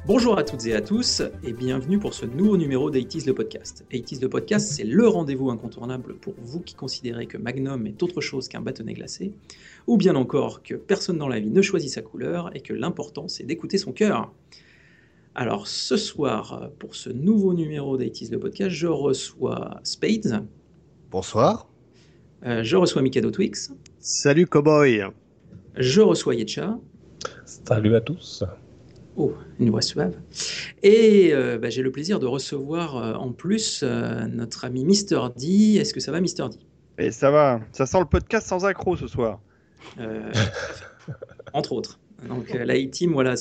Bonjour à toutes et à tous et bienvenue pour ce nouveau numéro d'Eighties le podcast. Eighties le podcast, c'est le rendez-vous incontournable pour vous qui considérez que Magnum est autre chose qu'un bâtonnet glacé, ou bien encore que personne dans la vie ne choisit sa couleur et que l'important c'est d'écouter son cœur. Alors ce soir, pour ce nouveau numéro d'Eighties le podcast, je reçois Spades. Bonsoir. Je reçois Mikado Twix. Salut cowboy. Je reçois Yetcha. Salut à tous. Oh, une voix suave. Et j'ai le plaisir de recevoir en plus notre ami Mister D. Est-ce que ça va, Mister D? Et ça va, ça sent le podcast sans accroc ce soir. Entre autres. Donc la A-Team voilà,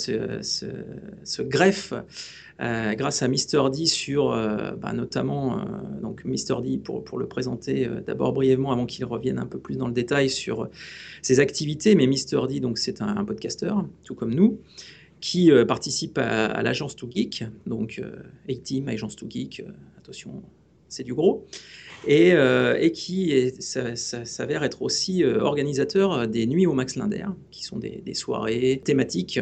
se greffe grâce à Mister D sur notamment donc Mister D pour le présenter d'abord brièvement avant qu'il revienne un peu plus dans le détail sur ses activités. Mais Mister D, donc, c'est un podcasteur, tout comme nous, qui participe à l'agence 2Geek, donc A-Team, agence 2Geek, attention, c'est du gros, et qui s'avère être aussi organisateur des Nuits au Max Linder, qui sont des soirées thématiques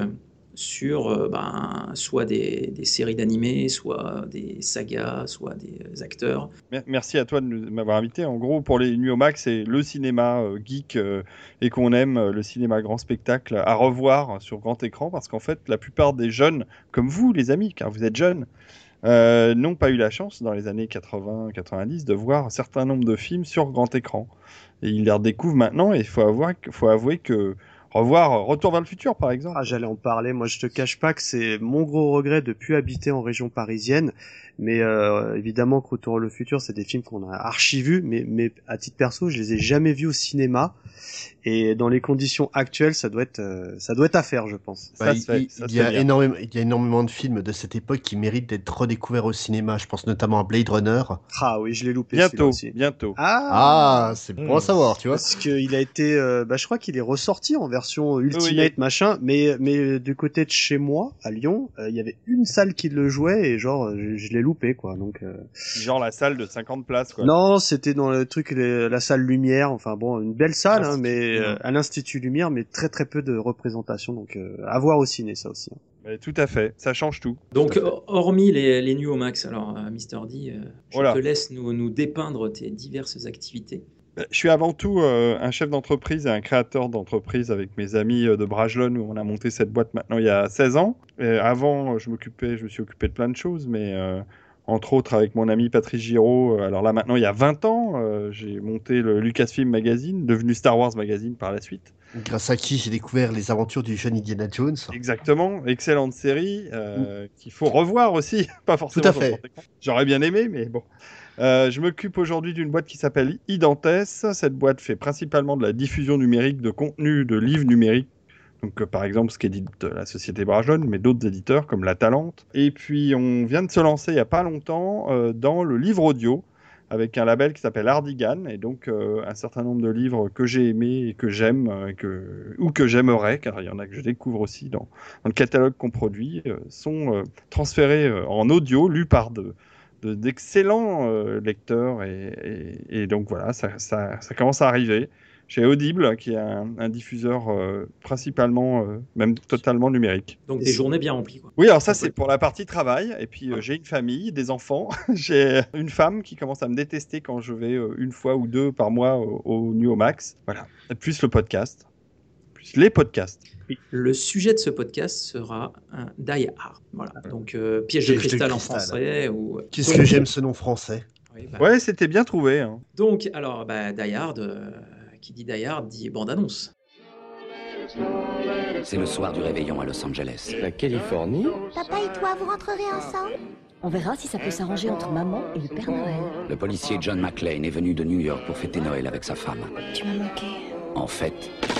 sur soit des séries d'animés, soit des sagas, soit des acteurs. Merci à toi de m'avoir invité. En gros, pour les Nuits au Max, c'est le cinéma geek et qu'on aime, le cinéma grand spectacle, à revoir sur grand écran, parce qu'en fait, la plupart des jeunes, comme vous les amis, car vous êtes jeunes, n'ont pas eu la chance, dans les années 80-90, de voir un certain nombre de films sur grand écran. Et ils les redécouvrent maintenant, et il faut avouer que revoir Retour vers le futur, par exemple. Ah, j'allais en parler. Moi, je te cache pas que c'est mon gros regret de plus habiter en région parisienne. Mais évidemment que Retour vers le futur, c'est des films qu'on a archi-vus. Mais à titre perso, je les ai jamais vus au cinéma. Et dans les conditions actuelles, ça doit être à faire, je pense. Il y a énormément de films de cette époque qui méritent d'être redécouverts au cinéma. Je pense notamment à Blade Runner. Ah oui, je l'ai loupé. Bientôt. Ah, c'est bon à savoir, tu vois. Parce qu'il a été, je crois qu'il est ressorti en version Ultimate, machin. Mais du côté de chez moi, à Lyon, il y avait une salle qui le jouait et genre, je l'ai loupé, quoi. Donc. Genre la salle de 50 places, quoi. Non, c'était dans le truc, la salle Lumière. Enfin bon, une belle salle, hein, mais à l'Institut Lumière, mais très très peu de représentation. Donc à voir au ciné, ça aussi. Mais tout à fait, ça change tout. Donc hormis les Nuits au Max, alors Mister D, je te laisse nous dépeindre tes diverses activités. Je suis avant tout un chef d'entreprise et un créateur d'entreprise avec mes amis de Bragelonne, où on a monté cette boîte maintenant il y a 16 ans. Et avant, je me suis occupé de plein de choses, mais entre autres avec mon ami Patrice Giraud. Alors là maintenant il y a 20 ans, j'ai monté le Lucasfilm Magazine, devenu Star Wars Magazine par la suite. Grâce à qui j'ai découvert les aventures du jeune Indiana Jones. Exactement, excellente série qu'il faut revoir aussi, pas forcément. Tout à fait. J'aurais bien aimé, mais bon. Je m'occupe aujourd'hui d'une boîte qui s'appelle Identes. Cette boîte fait principalement de la diffusion numérique de contenu, de livres numériques. Donc, par exemple, ce qu'édite la société Bragelonne, mais d'autres éditeurs comme La Talente. Et puis, on vient de se lancer il n'y a pas longtemps dans le livre audio avec un label qui s'appelle Hardigan. Et donc, un certain nombre de livres que j'ai aimés et que j'aime ou que j'aimerais, car il y en a que je découvre aussi dans le catalogue qu'on produit, sont transférés en audio, lus par d'excellents lecteurs. Et donc, voilà, ça commence à arriver. Chez Audible, qui est un diffuseur principalement, même totalement numérique. Donc des journées bien remplies, quoi. Oui, alors ça c'est pour la partie travail. Et puis j'ai une famille, des enfants. J'ai une femme qui commence à me détester quand je vais une fois ou deux par mois au Nuits au Max. Voilà. Et plus le podcast. Plus les podcasts. Le sujet de ce podcast sera un Die Hard. Voilà. Donc piège de cristal en français. Qu'est-ce que j'aime ce nom français. Ouais, c'était bien trouvé. Hein. Donc, alors, Die Hard... Qui dit Die Hard dit bande-annonce. C'est le soir du réveillon à Los Angeles. La Californie. Papa et toi, vous rentrerez ensemble? On verra si ça peut s'arranger entre maman et le Père Noël. Le policier John McClane est venu de New York pour fêter Noël avec sa femme. Tu m'as manqué. En fait,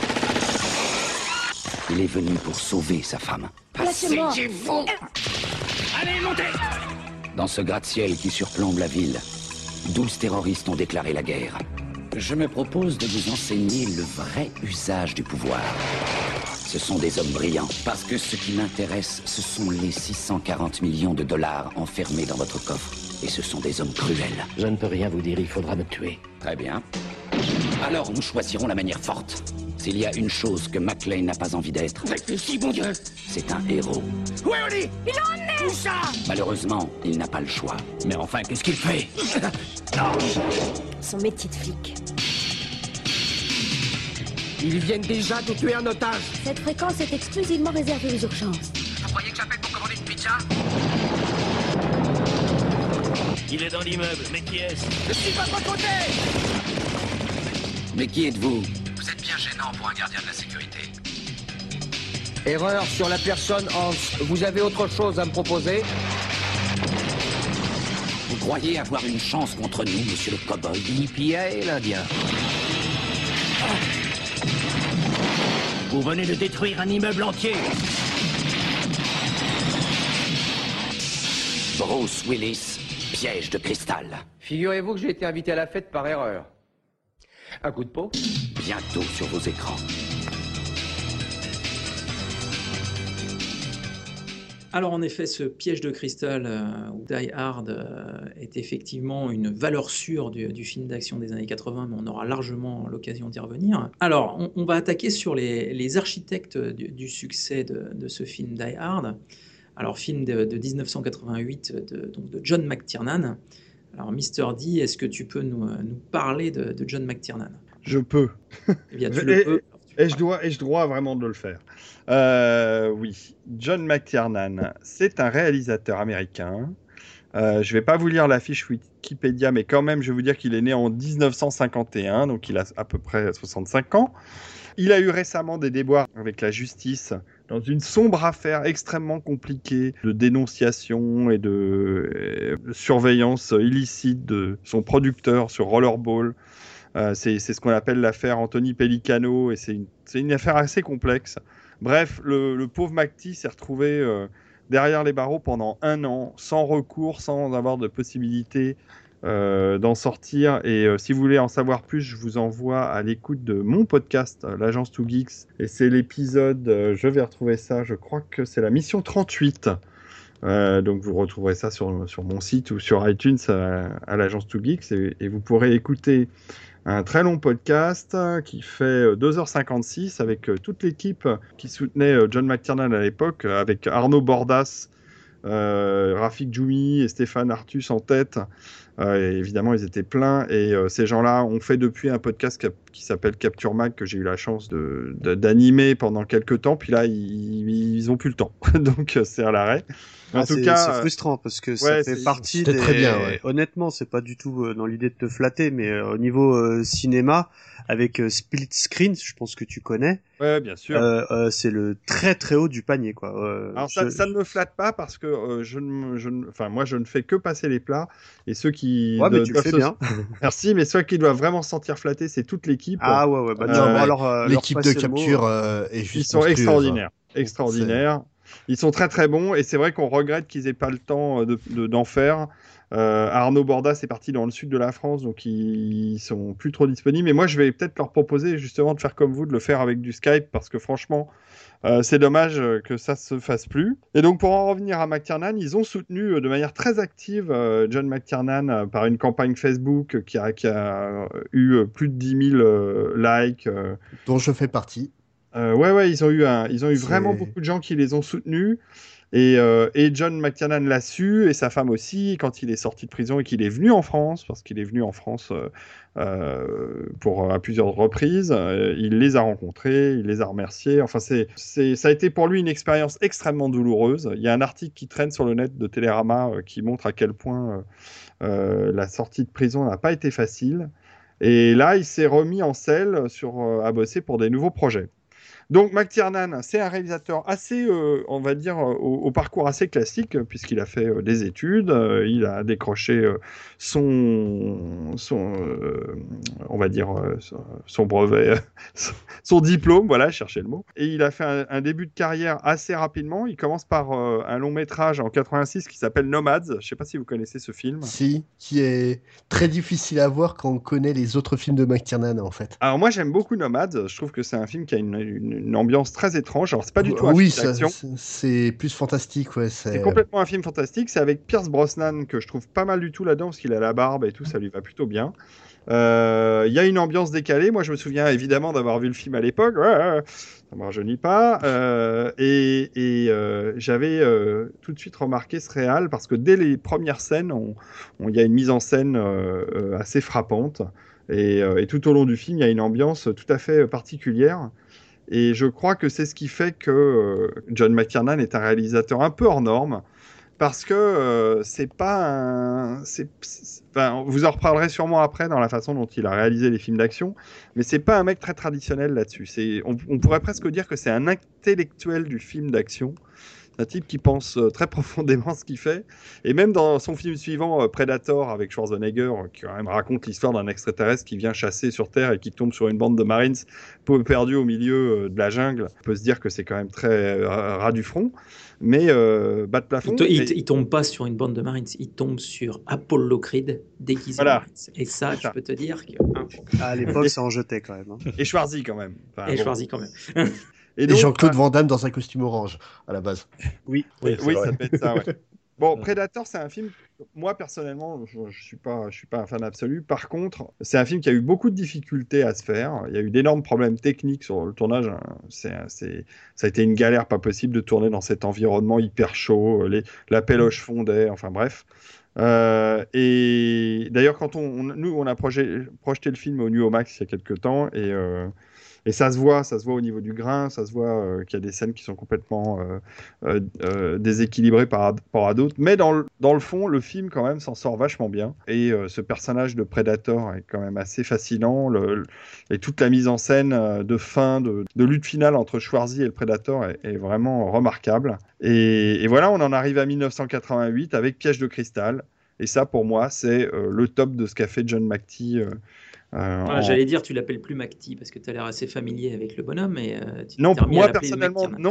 il est venu pour sauver sa femme. Lâchez-moi. Allez, montez! Dans ce gratte-ciel qui surplombe la ville, 12 terroristes ont déclaré la guerre. Je me propose de vous enseigner le vrai usage du pouvoir. Ce sont des hommes brillants, parce que ce qui m'intéresse, ce sont les 640 millions de dollars enfermés dans votre coffre. Et ce sont des hommes cruels. Je ne peux rien vous dire, il faudra me tuer. Très bien. Alors nous choisirons la manière forte. S'il y a une chose que McClane n'a pas envie d'être... Réfléchis, bon Dieu! C'est un héros. Où est Oli? Il en est! Où ça? Malheureusement, il n'a pas le choix. Mais enfin, qu'est-ce qu'il fait? Son métier de flic. Ils viennent déjà de tuer un otage! Cette fréquence est exclusivement réservée aux urgences. Vous croyez que j'appelle pour commander une pizza? Il est dans l'immeuble, mais qui est-ce? Je suis pas de votre côté! Mais qui êtes-vous? Vous êtes bien gênant pour un gardien de la sécurité. Erreur sur la personne Hans. Vous avez autre chose à me proposer? Vous croyez avoir une chance contre nous, monsieur le cow-boy? EPA et l'Indien. Vous venez de détruire un immeuble entier. Bruce Willis, piège de cristal. Figurez-vous que j'ai été invité à la fête par erreur. Un coup de peau? Bientôt sur vos écrans. Alors en effet, ce piège de cristal ou Die Hard est effectivement une valeur sûre du film d'action des années 80, mais on aura largement l'occasion d'y revenir. Alors, on va attaquer sur les architectes du succès de ce film Die Hard. Alors, film de 1988 donc de John McTiernan. Alors, Mr. D, est-ce que tu peux nous parler de John McTiernan? Je peux. Eh bien, tu le peux. Et je dois vraiment de le faire. Oui, John McTiernan, c'est un réalisateur américain. Je ne vais pas vous lire la fiche Wikipédia, mais quand même, je vais vous dire qu'il est né en 1951, donc il a à peu près 65 ans. Il a eu récemment des déboires avec la justice dans une sombre affaire extrêmement compliquée de dénonciation et de surveillance illicite de son producteur sur Rollerball. C'est ce qu'on appelle l'affaire Anthony Pellicano, et c'est une affaire assez complexe. Bref, le pauvre McTie s'est retrouvé derrière les barreaux pendant 1 an, sans recours, sans avoir de possibilité d'en sortir. Et si vous voulez en savoir plus, je vous envoie à l'écoute de mon podcast, l'Agence 2 Geeks. Et c'est l'épisode, je vais retrouver ça, je crois que c'est la mission 38. Donc vous retrouverez ça sur mon site ou sur iTunes à l'Agence 2 Geeks. Et vous pourrez écouter un très long podcast qui fait 2h56 avec toute l'équipe qui soutenait John McTiernan à l'époque, avec Arnaud Bordas, Rafik Djoumi et Stéphane Artus en tête. Et évidemment, ils étaient pleins. Et ces gens-là ont fait depuis un podcast qui s'appelle Capture Mag, que j'ai eu la chance d'animer pendant quelques temps. Puis là, ils ont plus le temps. Donc, c'est à l'arrêt. En tout cas, c'est frustrant parce que ça fait partie des... très bien, ouais. Honnêtement, c'est pas du tout dans l'idée de te flatter, mais au niveau cinéma, avec Split Screen, je pense que tu connais. Ouais, bien sûr. C'est le très très haut du panier, quoi. Alors ça ne me flatte pas parce que moi je ne fais que passer les plats, et ceux qui mais tu le fais bien. Merci, mais ceux qui doivent vraiment se sentir flattés, c'est toute l'équipe. Ah ouais. Bah, non, alors l'équipe de capture est juste. Ils sont extraordinaires. Ils sont très très bons, et c'est vrai qu'on regrette qu'ils aient pas le temps d'en faire. Arnaud Bordas est parti dans le sud de la France, donc ils sont plus trop disponibles. Mais moi, je vais peut-être leur proposer justement de faire comme vous, de le faire avec du Skype, parce que franchement, c'est dommage que ça se fasse plus. Et donc, pour en revenir à McTiernan, ils ont soutenu de manière très active John McTiernan par une campagne Facebook qui a eu plus de 10 000 likes. Dont je fais partie. Ouais, ils ont eu vraiment beaucoup de gens qui les ont soutenus. Et John McTiernan l'a su, et sa femme aussi, quand il est sorti de prison et qu'il est venu en France, parce qu'il est venu en France à plusieurs reprises, il les a rencontrés, il les a remerciés. Enfin, ça a été pour lui une expérience extrêmement douloureuse. Il y a un article qui traîne sur le net de Télérama qui montre à quel point la sortie de prison n'a pas été facile. Et là, il s'est remis en selle à bosser pour des nouveaux projets. Donc McTiernan, c'est un réalisateur assez, on va dire, au parcours assez classique, puisqu'il a fait des études, il a décroché son brevet, son diplôme, voilà, cherchez le mot. Et il a fait un début de carrière assez rapidement. Il commence par un long métrage en 86 qui s'appelle Nomads. Je ne sais pas si vous connaissez ce film. Si, qui est très difficile à voir quand on connaît les autres films de McTiernan, en fait. Alors moi, j'aime beaucoup Nomads. Je trouve que c'est un film qui a une ambiance très étrange. Alors c'est pas du tout un film d'action. C'est plus fantastique, ouais. C'est complètement un film fantastique. C'est avec Pierce Brosnan, que je trouve pas mal du tout là-dedans, parce qu'il a la barbe et tout, ça lui va plutôt bien. Il y a une ambiance décalée. Moi, je me souviens évidemment d'avoir vu le film à l'époque. Ça ne me rajeunit pas. J'avais tout de suite remarqué ce réal parce que dès les premières scènes, il y a une mise en scène assez frappante. Et tout au long du film, il y a une ambiance tout à fait particulière. Et je crois que c'est ce qui fait que John McTiernan est un réalisateur un peu hors norme. Parce que c'est pas un... Enfin, vous en reparlerez sûrement après dans la façon dont il a réalisé les films d'action, mais c'est pas un mec très traditionnel là-dessus. On pourrait presque dire que c'est un intellectuel du film d'action. C'est un type qui pense très profondément ce qu'il fait. Et même dans son film suivant, Predator, avec Schwarzenegger, qui quand même raconte l'histoire d'un extraterrestre qui vient chasser sur Terre et qui tombe sur une bande de Marines perdus au milieu de la jungle, on peut se dire que c'est quand même très ras du front. Mais bas de plafond. Il tombe pas sur une bande de Marines, il tombe sur Apollo Creed déguisé en Marines. Et ça, je peux te dire que. À l'époque, ça en jetait quand même. Et Schwarzy quand même. Enfin, Schwarzy quand même. Et donc, Jean-Claude Van Damme dans un costume orange, à la base. Oui, ça peut être ça, ouais. Bon, Predator, c'est un film, moi personnellement, je suis pas un fan absolu. Par contre, c'est un film qui a eu beaucoup de difficultés à se faire. Il y a eu d'énormes problèmes techniques sur le tournage. Ça a été une galère pas possible de tourner dans cet environnement hyper chaud. La péloche fondait, enfin bref. Et d'ailleurs, quand nous, on a projeté le film au Nuo Max il y a quelques temps et ça se voit au niveau du grain, ça se voit qu'il y a des scènes qui sont complètement déséquilibrées par rapport à d'autres. Mais dans le fond, le film quand même s'en sort vachement bien. Et ce personnage de Predator est quand même assez fascinant. Et toute la mise en scène de fin, de lutte finale entre Schwarzy et le Predator est vraiment remarquable. Et voilà, on en arrive à 1988 avec Piège de cristal. Et ça, pour moi, c'est le top de ce qu'a fait John McTiernan. J'allais dire, tu l'appelles plus McTie parce que tu as l'air assez familier avec le bonhomme. Mais non, moi personnellement, non,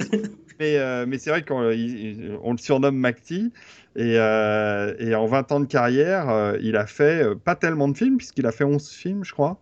mais c'est vrai qu'on le surnomme McTie. Et en 20 ans de carrière, il a fait pas tellement de films, puisqu'il a fait 11 films, je crois.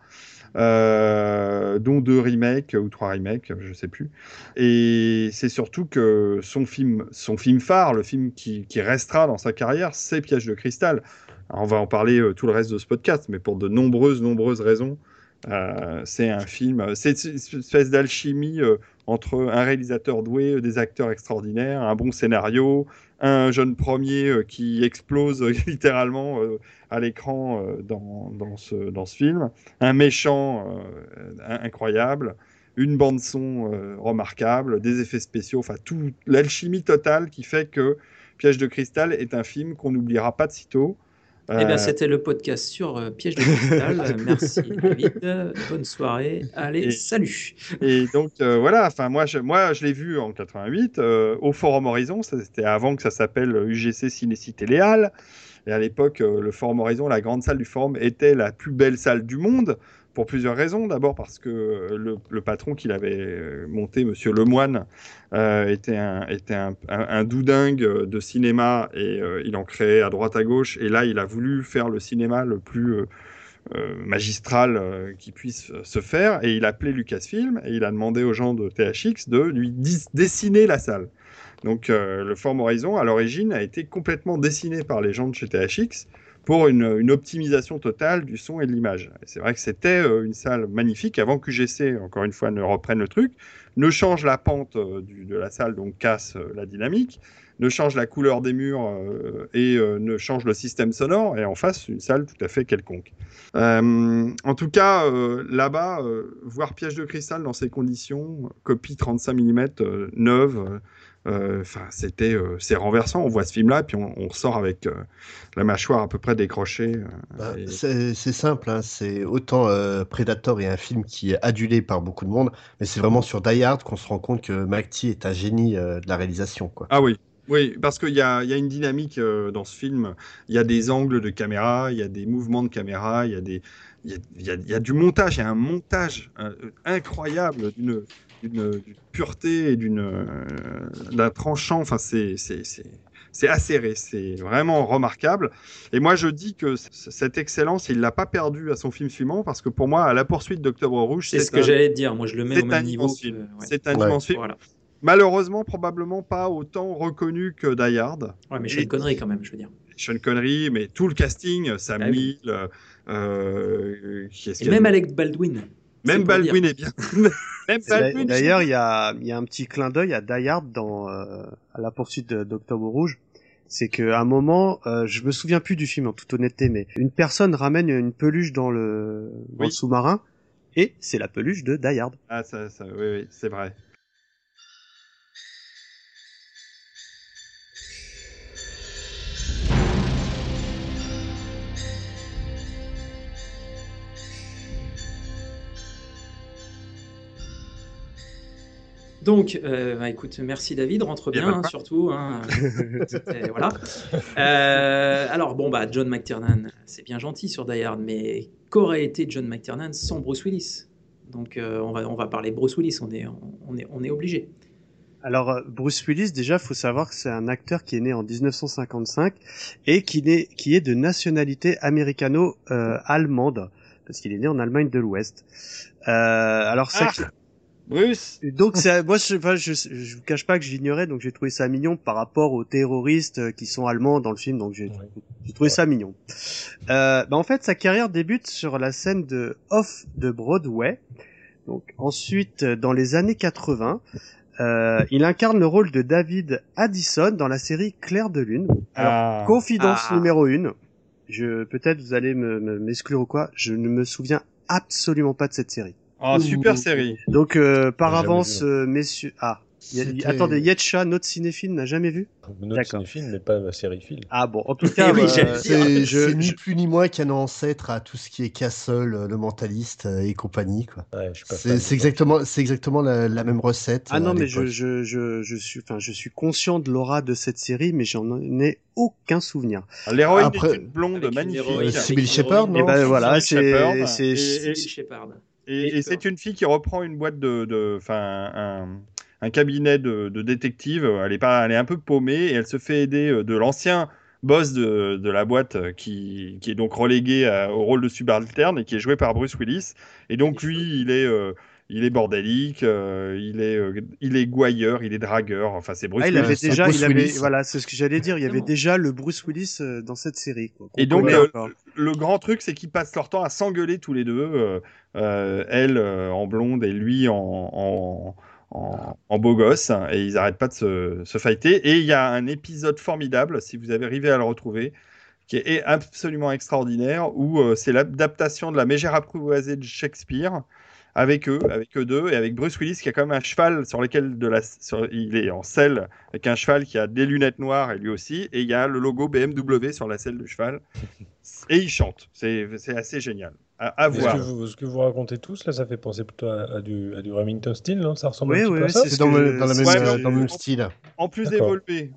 Dont 2 remakes ou 3 remakes, je sais plus. Et c'est surtout que son film phare, le film qui restera dans sa carrière, c'est Piège de cristal. Alors on va en parler tout le reste de ce podcast, mais pour de nombreuses raisons. C'est un film, c'est une espèce d'alchimie entre un réalisateur doué, des acteurs extraordinaires, un bon scénario, un jeune premier qui explose littéralement à l'écran dans ce film, un méchant incroyable, une bande son remarquable, des effets spéciaux, enfin tout l'alchimie totale qui fait que Piège de cristal est un film qu'on n'oubliera pas de sitôt. Eh bien, c'était le podcast sur Piège de cristal. Merci David. Bonne soirée. Allez, salut. Et donc voilà. Enfin moi je l'ai vu en 88 au Forum Horizon. C'était avant que ça s'appelle UGC Ciné-Cité Léal. Et à l'époque, le Forum Horizon, la grande salle du Forum, était la plus belle salle du monde. Pour plusieurs raisons. D'abord parce que le patron qu'il avait monté, Monsieur Lemoine, était un doudingue de cinéma et il en créait à droite à gauche. Et là, il a voulu faire le cinéma le plus magistral qui puisse se faire. Et il a appelé Lucasfilm et il a demandé aux gens de THX de lui dessiner la salle. Donc le Forum Horizon, à l'origine, a été complètement dessiné par les gens de chez THX pour une optimisation totale du son et de l'image. Et c'est vrai que c'était une salle magnifique avant qu'UGC, encore une fois, ne reprenne le truc, ne change la pente de la salle, donc casse la dynamique, ne change la couleur des murs et ne change le système sonore, et en fasse une salle tout à fait quelconque. En tout cas, là-bas, voir Piège de cristal dans ces conditions, copie 35 mm neuve, c'est renversant. On voit ce film-là, puis on ressort avec la mâchoire à peu près décrochée. C'est simple, hein, c'est autant Predator est un film qui est adulé par beaucoup de monde, mais c'est vraiment sur Die Hard qu'on se rend compte que McTie est un génie de la réalisation, quoi. Ah oui. Oui, parce qu'il y a une dynamique dans ce film. Il y a des angles de caméra, il y a des mouvements de caméra, il y a du montage. Il y a un montage incroyable d'une pureté et d'un tranchant. Enfin, c'est acéré, c'est vraiment remarquable. Et moi, je dis que cette excellence, il l'a pas perdue à son film suivant, parce que pour moi, À la poursuite d'Octobre Rouge, c'est ce que j'allais te dire. Moi, je le mets au même niveau. C'est un immense film. Voilà. Malheureusement, probablement pas autant reconnu que Die Hard. Ouais, mais c'est une connerie quand même, je veux dire. Sean Connery, mais tout le casting, Sam Neill, et même Alec Baldwin. Même Baldwin est bien. D'ailleurs, il y a un petit clin d'œil à Die Hard dans à la poursuite d'Octobre Rouge. C'est qu'à un moment, je me souviens plus du film en toute honnêteté, mais une personne ramène une peluche dans le sous-marin, et c'est la peluche de Die Hard. Ah oui, c'est vrai. Donc, écoute, merci David, rentre bien, surtout. Hein, voilà. Alors, John McTiernan, c'est bien gentil sur Die Hard, mais qu'aurait été John McTiernan sans Bruce Willis? Donc, on va parler de Bruce Willis, on est obligé. Alors, Bruce Willis, déjà, faut savoir que c'est un acteur qui est né en 1955 et qui est de nationalité américano-allemande, parce qu'il est né en Allemagne de l'Ouest. Alors, ça... Bruce. Donc moi je vous cache pas que je l'ignorais, donc j'ai trouvé ça mignon par rapport aux terroristes qui sont allemands dans le film, donc j'ai trouvé ça mignon. En fait sa carrière débute sur la scène off de Broadway. Donc ensuite dans les années 80, il incarne le rôle de David Addison dans la série Clair de Lune. Alors confidence numéro 1. Peut-être vous allez m'exclure ou quoi, je ne me souviens absolument pas de cette série. Oh, super série. Donc, par avance, messieurs... attendez, Yetcha, notre cinéphile, n'a jamais vu? Notre cinéphile n'est pas sériephile. Ah bon, en tout cas... c'est ni plus ni moins qu'un ancêtre à tout ce qui est Castle, le Mentaliste et compagnie, quoi. Ouais, c'est exactement la même recette. Ah non, mais je suis conscient de l'aura de cette série, mais j'en ai aucun souvenir. L'héroïne est une blonde magnifique. Sybil Shepherd, non? Et ben voilà, c'est Sybil Shepherd. Et c'est une fille qui reprend une boîte un cabinet de détective. Elle est un peu paumée et elle se fait aider de l'ancien boss de la boîte qui est donc relégué au rôle de subalterne et qui est joué par Bruce Willis. Et donc lui, il est bordélique, il est gouailleur, il est dragueur. Enfin, c'est Bruce Willis. Voilà, c'est ce que j'allais dire. Il y avait déjà le Bruce Willis dans cette série, quoi. Et donc, le grand truc, c'est qu'ils passent leur temps à s'engueuler tous les deux. Elle en blonde et lui en beau gosse. Et ils n'arrêtent pas de se fighter. Et il y a un épisode formidable, si vous avez arrivé à le retrouver, qui est absolument extraordinaire, où c'est l'adaptation de la Mégère apprivoisée de Shakespeare. Avec eux deux, et avec Bruce Willis qui a quand même un cheval sur lequel il est en selle, avec un cheval qui a des lunettes noires et lui aussi, et il y a le logo BMW sur la selle du cheval, et il chante. C'est assez génial. À voir. Ce que vous racontez tous, là, ça fait penser plutôt à du Remington Steele, non? Ça ressemble un petit peu à ça. C'est dans le même style. En plus évolué.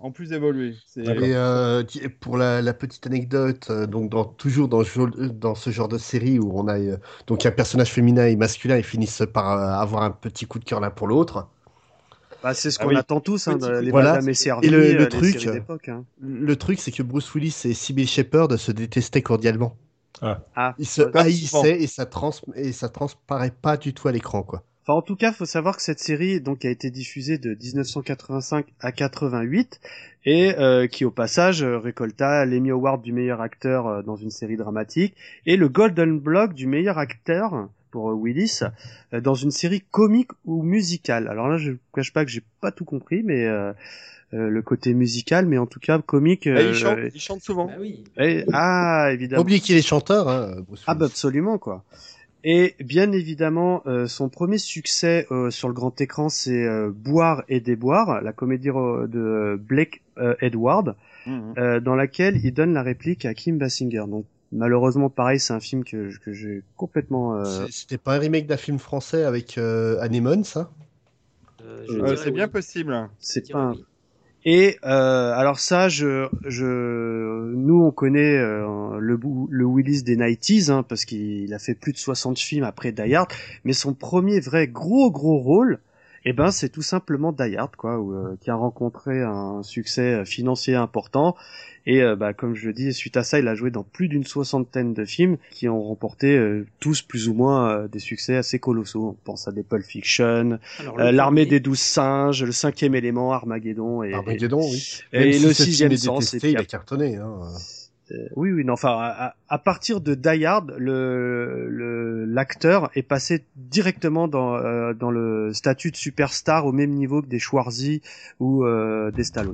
Et pour la petite anecdote, donc toujours dans ce genre de série où on a donc un personnage féminin et masculin, ils finissent par avoir un petit coup de cœur l'un pour l'autre. C'est ce qu'on attend tous, les voilà. Madame et Servie, et le truc, séries d'époque. Le truc, c'est que Bruce Willis et Sybil Shepherd se détestaient cordialement. Ils se haïssaient et ça transparaît pas du tout à l'écran, quoi. Enfin, en tout cas, faut savoir que cette série donc a été diffusée de 1985 à 88 et qui au passage récolta l'Emmy Award du meilleur acteur dans une série dramatique et le Golden Globe du meilleur acteur pour Willis dans une série comique ou musicale. Alors là, je vous cache pas que j'ai pas tout compris, mais le côté musical, mais en tout cas comique. Il chante souvent. Bah oui. Évidemment. Oubliez qu'il est chanteur, Bruce Willis. Absolument, quoi. Et bien évidemment, son premier succès sur le grand écran, c'est Boire et déboire, la comédie de Blake Edward, dans laquelle il donne la réplique à Kim Basinger. Donc malheureusement, pareil, c'est un film que j'ai complètement... C'était pas un remake d'un film français avec Anémone, ça? C'est bien possible. C'est pas un... Et alors ça, nous on connaît le Willis des 90s, parce qu'il a fait plus de 60 films après Die Hard, mais son premier vrai gros rôle, Eh ben, c'est tout simplement Die Hard, quoi, qui a rencontré un succès financier important. Et comme je le dis, suite à ça, il a joué dans plus d'une 60aine de films qui ont remporté tous plus ou moins des succès assez colossaux. On pense à des Pulp Fiction, L'Armée des 12 singes, Le 5e élément, Armageddon. Armageddon, oui. Et Même si le ce 6e film est sens. détesté, il a cartonné. Hein. Oui, non, enfin, à partir de Die Hard, l'acteur est passé directement dans le statut de superstar au même niveau que des Schwarzy ou des Stallone.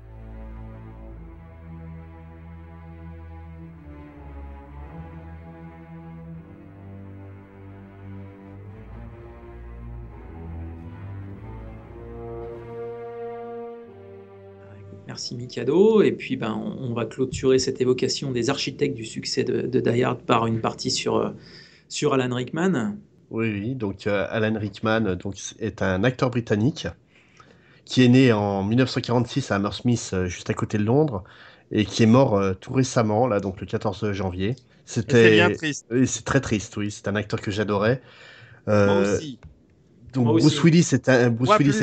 Merci Mikado. Et puis on va clôturer cette évocation des architectes du succès de Die Hard par une partie sur Alan Rickman. Oui, donc Alan Rickman est un acteur britannique qui est né en 1946 à Hammersmith, juste à côté de Londres, et qui est mort tout récemment, là, donc le 14 janvier. C'est bien triste. C'est très triste, oui. C'est un acteur que j'adorais. Moi aussi. Donc Moi Bruce aussi. Willis est un...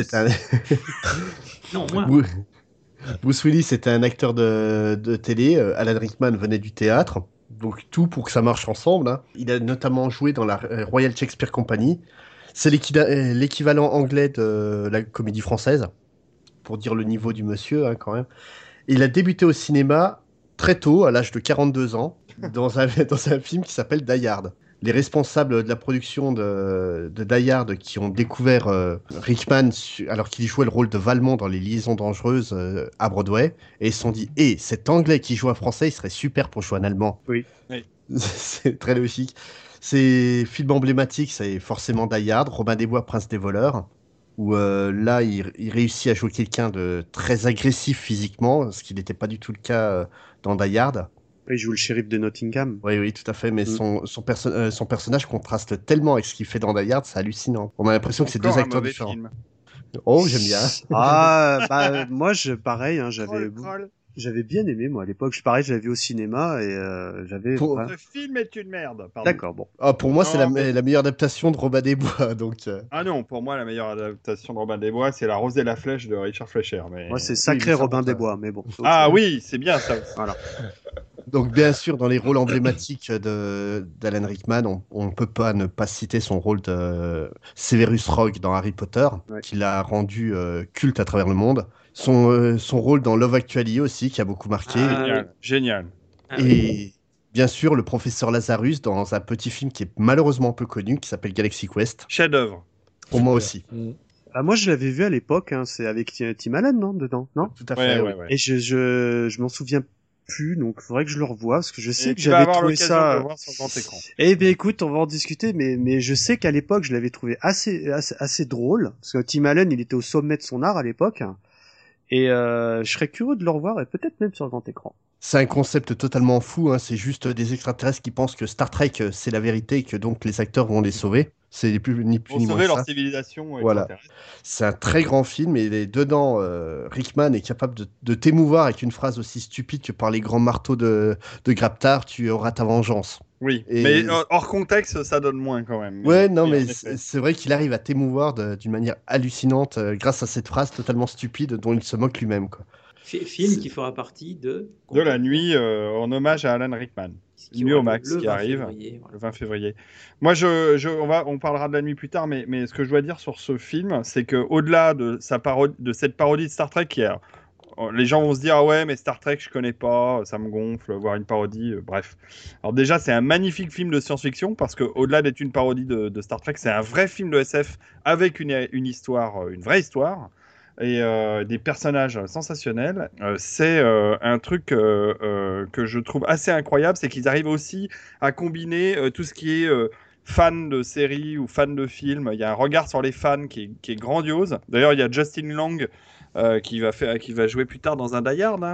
Non, moi. Bruce Willis était un acteur de télé, Alan Rickman venait du théâtre, donc tout pour que ça marche ensemble. Hein. Il a notamment joué dans la Royal Shakespeare Company. C'est l'équivalent anglais de la comédie française, pour dire le niveau du monsieur, hein, quand même. Il a débuté au cinéma très tôt, à l'âge de 42 ans, dans un film qui s'appelle Die Hard. Les responsables de la production de Die Hard qui ont découvert Rickman alors qu'il jouait le rôle de Valmont dans Les Liaisons Dangereuses à Broadway, et ils se sont dit « cet anglais qui joue un français, il serait super pour jouer un allemand. » Oui. C'est très logique. Ces films emblématiques, c'est forcément Die Hard, Robin des Bois, Prince des voleurs, où là, il réussit à jouer quelqu'un de très agressif physiquement, ce qui n'était pas du tout le cas dans Die Hard. Il joue le shérif de Nottingham. Oui, tout à fait, mais son personnage contraste tellement avec ce qu'il fait dans Die Hard, c'est hallucinant. On a l'impression que c'est deux acteurs différents. Film. Oh, j'aime bien. Moi, pareil, hein, j'avais bien aimé, moi, à l'époque. Pareil, je l'avais vu au cinéma et j'avais... Ce film est une merde, pardon. D'accord, bon. Pour moi, c'est la meilleure adaptation de Robin des Bois, donc... Ah non, pour moi, la meilleure adaptation de Robin des Bois, c'est La Rose et la Flèche de Richard Fleischer. Mais... Moi, c'est Sacré Robin des Bois, mais bon. Ah oui, c'est bien ça. Voilà. Donc, bien sûr, dans les rôles emblématiques d'Alan Rickman, on ne peut pas ne pas citer son rôle de Severus Rogue dans Harry Potter, qui l'a rendu culte à travers le monde. Son rôle dans Love Actually aussi, qui a beaucoup marqué. Génial. Et bien sûr, le professeur Lazarus dans un petit film qui est malheureusement peu connu, qui s'appelle Galaxy Quest. Chef-d'œuvre. Pour moi aussi. Moi, je l'avais vu à l'époque, hein, c'est avec Tim Allen, non, dedans, non? Tout à fait. Ouais. Et je m'en souviens plus, donc faudrait que je le revoie, parce que je sais que j'avais trouvé ça... de le voir sur grand écran. Eh bien, écoute, on va en discuter, mais je sais qu'à l'époque, je l'avais trouvé assez drôle, parce que Tim Allen, il était au sommet de son art à l'époque, et je serais curieux de le revoir, et peut-être même sur grand écran. C'est un concept totalement fou, hein. C'est juste des extraterrestres qui pensent que Star Trek, c'est la vérité et que donc les acteurs vont les sauver. C'est ni plus ni moins sauver ça. leur civilisation. Voilà. C'est un très grand film et dedans, Rickman est capable de t'émouvoir avec une phrase aussi stupide que par les grands marteaux de Graptar, tu auras ta vengeance. Oui, mais hors contexte, ça donne moins quand même. Ouais, non, mais c'est vrai qu'il arrive à t'émouvoir d'une manière hallucinante grâce à cette phrase totalement stupide dont il se moque lui-même, quoi. Film qui fera partie de la nuit en hommage à Alan Rickman. Nuit au max qui arrive le 20 février. Moi, on parlera de la nuit plus tard, mais ce que je dois dire sur ce film, c'est que au-delà de cette parodie de Star Trek, les gens vont se dire ah ouais, mais Star Trek je connais pas, ça me gonfle, voir une parodie, bref. Alors déjà, c'est un magnifique film de science-fiction parce que au-delà d'être une parodie de Star Trek, c'est un vrai film de SF avec une histoire, une vraie histoire. Et des personnages sensationnels. C'est un truc que je trouve assez incroyable, c'est qu'ils arrivent aussi à combiner tout ce qui est fan de séries ou fan de films. Il y a un regard sur les fans qui est grandiose. D'ailleurs, il y a Justin Long qui va jouer plus tard dans un Die Hard,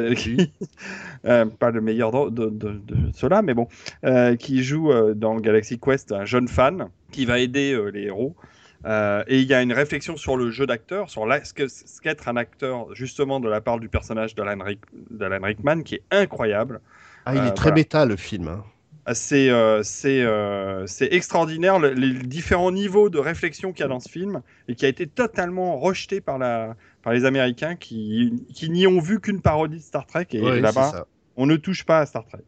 pas le meilleur de ceux-là, mais bon, qui joue dans Galaxy Quest un jeune fan qui va aider les héros. Et il y a une réflexion sur le jeu d'acteur, sur ce qu'être un acteur, justement, de la part du personnage d'Alan Rickman, qui est incroyable. Il est très méta, le film. Hein. C'est extraordinaire les différents niveaux de réflexion qu'il y a dans ce film et qui a été totalement rejeté par les Américains qui n'y ont vu qu'une parodie de Star Trek et Oui, là-bas, on ne touche pas à Star Trek.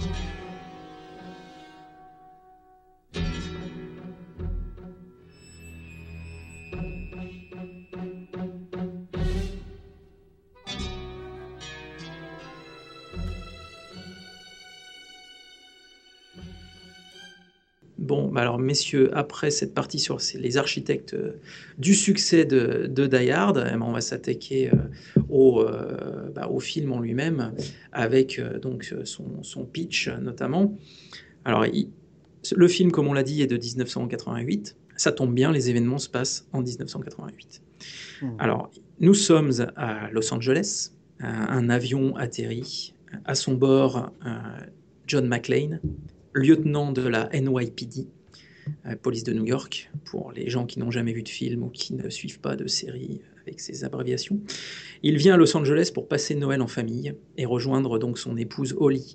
Bon, bah alors messieurs, après cette partie sur les architectes du succès de Die Hard, on va s'attaquer au film en lui-même, avec donc son pitch notamment. Alors, le film, comme on l'a dit, est de 1988. Ça tombe bien, les événements se passent en 1988. Alors, nous sommes à Los Angeles, un avion atterrit, à son bord John McClane, lieutenant de la NYPD, police de New York, pour les gens qui n'ont jamais vu de film ou qui ne suivent pas de série avec ces abréviations. Il vient à Los Angeles pour passer Noël en famille et rejoindre donc son épouse Holly,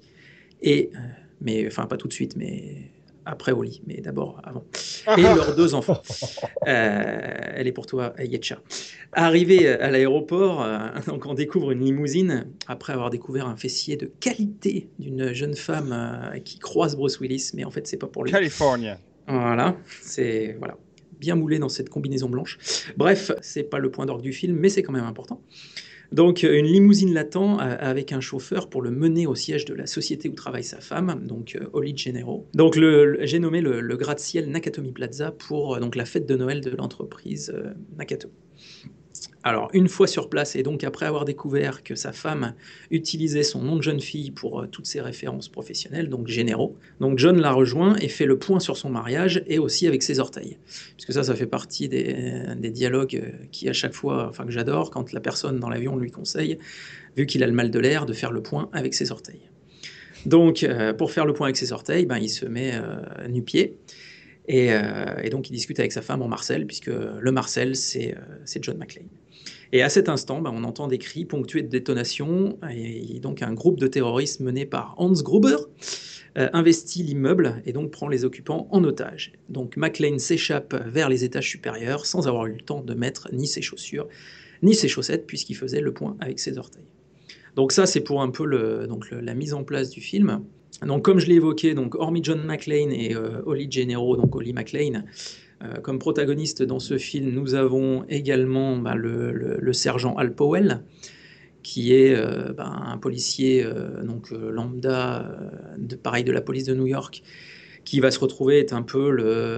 mais pas tout de suite, mais après Holly, mais d'abord avant, et leurs 2 enfants. Elle est pour toi, Yetcha. Arrivé à l'aéroport, donc on découvre une limousine, après avoir découvert un fessier de qualité d'une jeune femme qui croise Bruce Willis, mais en fait c'est pas pour lui. California. Voilà, c'est bien moulé dans cette combinaison blanche. Bref, c'est pas le point d'orgue du film, mais c'est quand même important. Donc une limousine l'attend avec un chauffeur pour le mener au siège de la société où travaille sa femme, donc Holly Gennaro. Donc j'ai nommé le gratte-ciel Nakatomi Plaza pour donc la fête de Noël de l'entreprise Nakatomi. Alors, une fois sur place, et donc après avoir découvert que sa femme utilisait son nom de jeune fille pour toutes ses références professionnelles, donc Gennaro, donc John la rejoint et fait le point sur son mariage et aussi avec ses orteils. Puisque ça fait partie des dialogues qui, à chaque fois, que j'adore, quand la personne dans l'avion lui conseille, vu qu'il a le mal de l'air, de faire le point avec ses orteils. Donc, pour faire le point avec ses orteils, il se met nu-pied. Et donc, il discute avec sa femme en Marcel, puisque le Marcel, c'est John McClane. Et à cet instant, on entend des cris ponctués de détonations, et donc un groupe de terroristes mené par Hans Gruber investit l'immeuble et donc prend les occupants en otage. Donc McClane s'échappe vers les étages supérieurs sans avoir eu le temps de mettre ni ses chaussures, ni ses chaussettes, puisqu'il faisait le point avec ses orteils. Donc ça, c'est pour un peu la mise en place du film. Donc, comme je l'ai évoqué, donc, hormis John McClane et Holly Gennaro, donc Holly McClane, comme protagoniste dans ce film, nous avons également le sergent Al Powell, qui est un policier lambda, pareil de la police de New York, qui va se retrouver être un peu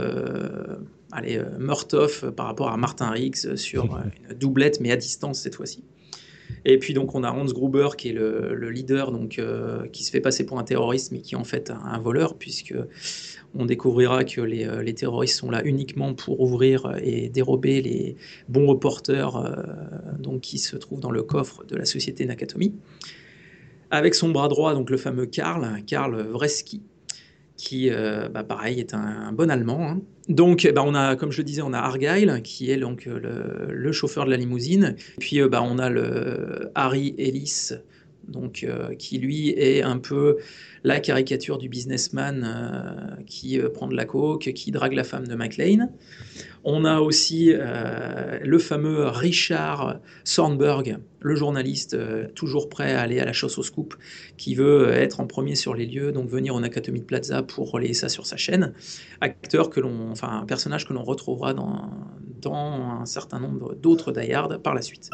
le Murtaugh par rapport à Martin Riggs sur une doublette, mais à distance cette fois-ci. Et puis donc on a Hans Gruber qui est le leader, qui se fait passer pour un terroriste, mais qui est en fait un voleur, puisque on découvrira que les terroristes sont là uniquement pour ouvrir et dérober les bons reporters qui se trouvent dans le coffre de la société Nakatomi. Avec son bras droit, donc le fameux Karl Wreski, qui, pareil, est un bon Allemand. Hein. Donc, on a, comme je le disais, on a Argyle, qui est donc le chauffeur de la limousine. Puis, on a le Harry Ellis, qui, lui, est un peu la caricature du businessman qui prend de la coke, qui drague la femme de McClane. On a aussi le fameux Richard Thornburg, le journaliste toujours prêt à aller à la chasse au scoop, qui veut être en premier sur les lieux, donc venir au Nakatomi Plaza pour relayer ça sur sa chaîne. Un personnage que l'on retrouvera dans un certain nombre d'autres Die Hard par la suite.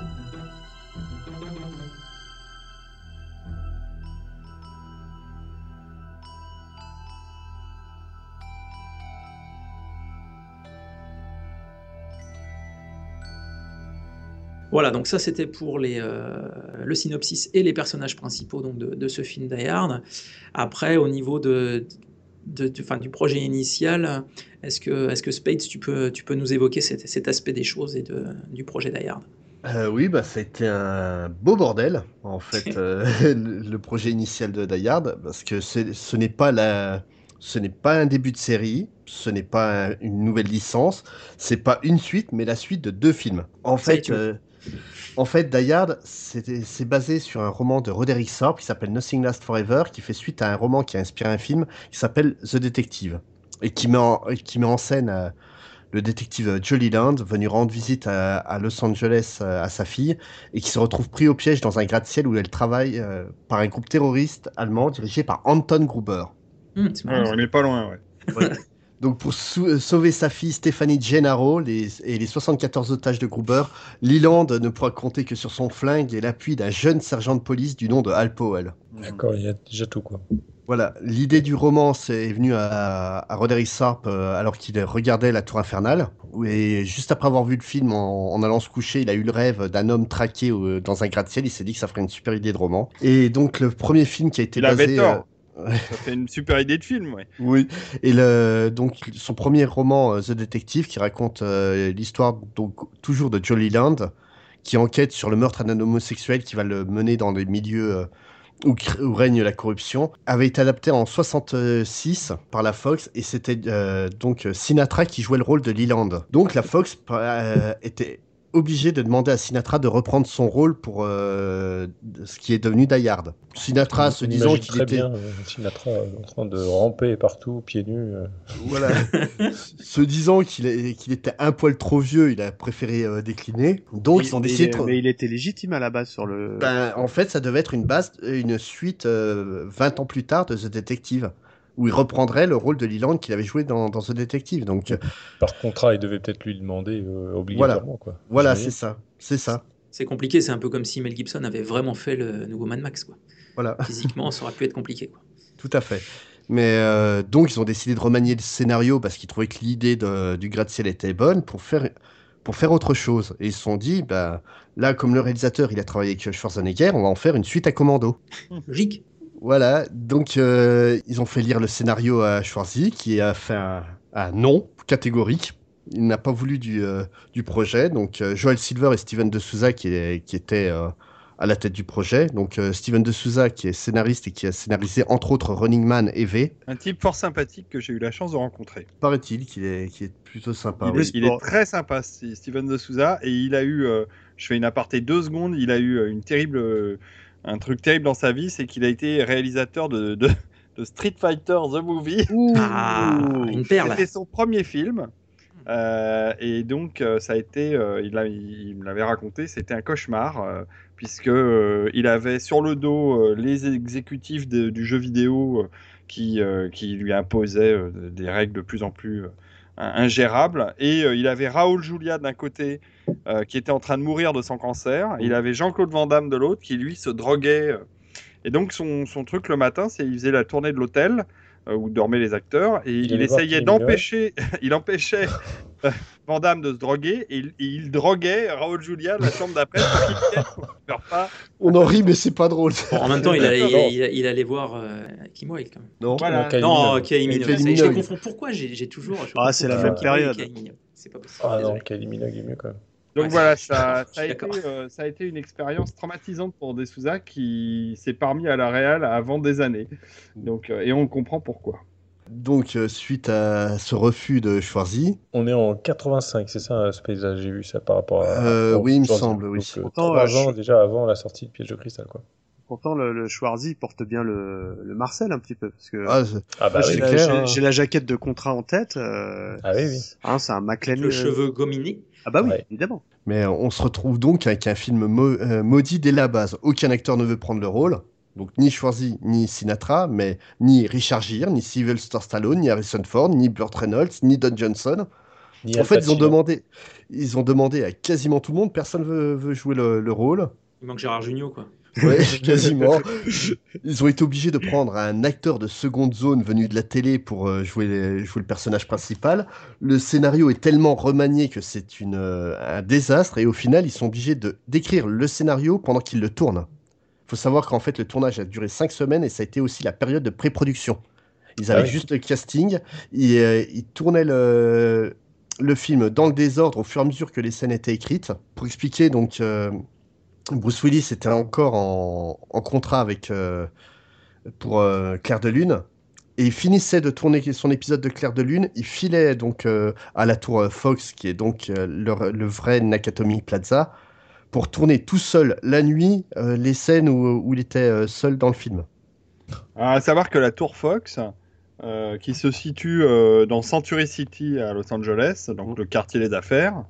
Voilà, donc ça c'était pour le synopsis et les personnages principaux de ce film Die Hard. Après, au niveau du projet initial, est-ce que Spades, tu peux nous évoquer cet aspect des choses et du projet Die Hard? Oui, c'était un beau bordel, en fait, le projet initial de Die Hard, parce que ce n'est pas un début de série, ce n'est pas une nouvelle licence, c'est pas une suite, mais la suite de 2 films. En fait, En fait, Die Hard, c'est basé sur un roman de Roderick Thorpe qui s'appelle Nothing Lasts Forever, qui fait suite à un roman qui a inspiré un film qui s'appelle The Detective, et qui met en scène le détective Joe Leland, venu rendre visite à Los Angeles à sa fille, et qui se retrouve pris au piège dans un gratte-ciel où elle travaille par un groupe terroriste allemand dirigé par Anton Gruber. C'est marrant, ça. On n'est pas loin, ouais. Donc pour sauver sa fille Stéphanie Gennaro et les 74 otages de Gruber, Leland ne pourra compter que sur son flingue et l'appui d'un jeune sergent de police du nom de Hal Powell. D'accord, il y a déjà tout, quoi. Voilà, l'idée du roman est venue à Roderick Thorpe alors qu'il regardait La Tour Infernale. Et juste après avoir vu le film, en allant se coucher, il a eu le rêve d'un homme traqué dans un gratte-ciel. Il s'est dit que ça ferait une super idée de roman. Et donc le premier film qui a été basé... avait tort. Ça fait une super idée de film, ouais. Oui, et donc son premier roman, The Detective, qui raconte l'histoire donc toujours de Joe Leland, qui enquête sur le meurtre d'un homosexuel qui va le mener dans des milieux où règne la corruption, avait été adapté en 66 par la Fox, et c'était donc Sinatra qui jouait le rôle de Leland. Donc la Fox était obligé de demander à Sinatra de reprendre son rôle pour ce qui est devenu Die Hard. Sinatra se disant qu'il très était... bien Sinatra en train de ramper partout, pieds nus. Voilà. Se disant qu'il était un poil trop vieux, il a préféré décliner. Donc ils ont décidé... Mais il était légitime à la base sur le... En fait, ça devait être une suite 20 ans plus tard de The Detective, où il reprendrait le rôle de Leland qu'il avait joué dans The Detective. Donc, par contrat, il devait peut-être lui demander obligatoirement. Voilà, c'est ça. C'est compliqué, c'est un peu comme si Mel Gibson avait vraiment fait le nouveau Mad Max, quoi. Voilà. Physiquement, ça aurait pu être compliqué, quoi. Tout à fait. Mais donc, ils ont décidé de remanier le scénario parce qu'ils trouvaient que l'idée du gratte-ciel était bonne pour faire autre chose. Et ils se sont dit, là, comme le réalisateur, il a travaillé avec Schwarzenegger, on va en faire une suite à Commando. Logique. Voilà, donc ils ont fait lire le scénario à Schwarzy, qui a fait un non catégorique. Il n'a pas voulu du projet. Donc Joel Silver et Steven de Souza qui étaient à la tête du projet. Donc Steven de Souza qui est scénariste et qui a scénarisé entre autres Running Man et V. Un type fort sympathique que j'ai eu la chance de rencontrer. Paraît-il qu'il est plutôt sympa. Il est très sympa, Steven de Souza, et il a eu, je fais une aparté 2 secondes, il a eu un truc terrible dans sa vie, c'est qu'il a été réalisateur de Street Fighter The Movie. Une perle. C'était son premier film. Et donc ça a été, il me l'avait raconté, c'était un cauchemar puisque il avait sur le dos les exécutifs du jeu vidéo qui lui imposaient des règles de plus en plus ingérables, et il avait Raoul Julia d'un côté qui était en train de mourir de son cancer, il avait Jean-Claude Van Damme de l'autre qui lui se droguait, et donc son truc le matin, c'est il faisait la tournée de l'hôtel où dormaient les acteurs, et il essayait d'empêcher, il empêchait Van Damme de se droguer, et il droguait Raoul Julia de la chambre d'après pour qu'il meure pas. On en rit, mais c'est pas drôle. Bon, en même temps, il allait voir Kim Wilde quand même. Non, voilà. Non, Kylie Minogue. Kylie Je les Minogue. confonds. Pourquoi j'ai toujours. c'est la même période. C'est pas possible. Ah non, Désolé. Kylie Minogue est mieux quand même. Donc Ouais, voilà, je ça suis a été une expérience traumatisante pour De Souza qui s'est parmi à la Real avant des années. Donc, et on comprend pourquoi. Donc, suite à ce refus de Schwarzy... On est en 85, c'est ça, ce paysage, j'ai vu ça par rapport à... oui, il me semble, oui. Donc, 3 ans déjà avant la sortie de Piège de Cristal, quoi. Pourtant, le Schwarzy porte bien le Marcel un petit peu. Parce que j'ai la jaquette de contrat en tête. Ah oui, oui. Hein, c'est un McLean. Le cheveu gominé. Ah bah oui, Ouais. évidemment. Mais on se retrouve donc avec un film maudit dès la base. Aucun acteur ne veut prendre le rôle. Donc ni Schwarzy, ni Sinatra, mais ni Richard Gere, ni Sylvester Stallone, ni Harrison Ford, ni Burt Reynolds, ni Don Johnson. En fait, ils ont demandé à quasiment tout le monde. Personne veut jouer le rôle. Il manque Gérard Jugnot, quoi. Ouais, quasiment. Ils ont été obligés de prendre un acteur de seconde zone venu de la télé pour jouer le personnage principal. Le scénario est tellement remanié que c'est un désastre, et au final, ils sont obligés d'écrire le scénario pendant qu'ils le tournent. Il faut savoir qu'en fait, le tournage a duré 5 semaines, et ça a été aussi la période de pré-production. Ils avaient juste le casting, ils tournaient le film dans le désordre au fur et à mesure que les scènes étaient écrites. Pour expliquer, donc... Bruce Willis était encore en contrat pour Clair de Lune, et il finissait de tourner son épisode de Clair de Lune. Il filait donc à la tour Fox, qui est donc le vrai Nakatomi Plaza, pour tourner tout seul la nuit les scènes où il était seul dans le film. À savoir que la Tour Fox, qui se situe dans Century City à Los Angeles, donc le quartier des affaires,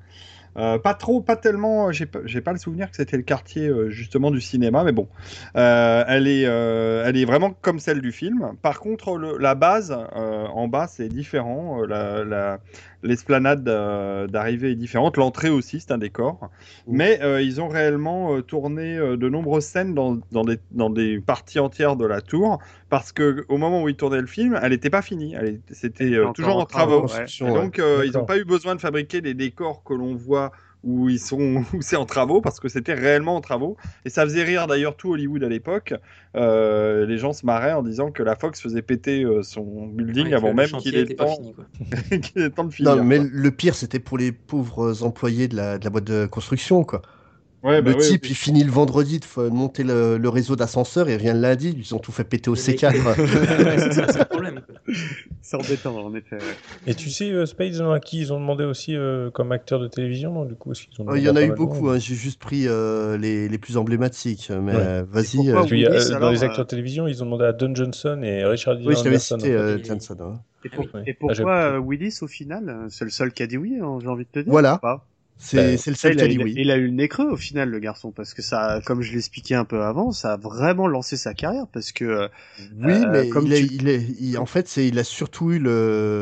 pas tellement, j'ai pas le souvenir que c'était le quartier justement du cinéma, mais bon, elle est vraiment comme celle du film. Par contre, la base en bas c'est différent, l'esplanade d'arrivée est différente, l'entrée aussi c'est un décor, mais ils ont réellement tourné de nombreuses scènes dans des parties entières de la tour, parce que au moment où ils tournaient le film, elle n'était pas finie, c'était toujours en travaux, et donc ils n'ont pas eu besoin de fabriquer les décors que l'on voit où c'est en travaux, parce que c'était réellement en travaux, et ça faisait rire d'ailleurs tout Hollywood à l'époque. Les gens se marraient en disant que la Fox faisait péter son building avant même qu'il ait le temps qu'il ait le temps de finir. Non, mais le pire, c'était pour les pauvres employés de la boîte de construction, quoi. Ouais, le type, il finit le vendredi de monter le réseau d'ascenseurs et vient le lundi, ils ont tout fait péter au C4. C'est le problème. C'est embêtant, en effet. Ouais. Et tu sais, Spades, à qui ils ont demandé aussi comme acteur de télévision, non, du coup, il y en a eu beaucoup, hein, j'ai juste pris les plus emblématiques. Mais vas-y. Dans les acteurs de télévision, ils ont demandé à Don Johnson et Richard Dean Anderson. Oui, je Anderson. cité Johnson. Ouais. Et pourquoi Willis, au final, c'est le seul qui a dit oui, hein, j'ai envie de te dire. Voilà. C'est le seul qui a dit oui. Il a eu le nez creux au final, le garçon, parce que ça, comme je l'expliquais un peu avant, ça a vraiment lancé sa carrière, parce que oui, mais comme en fait, il a surtout eu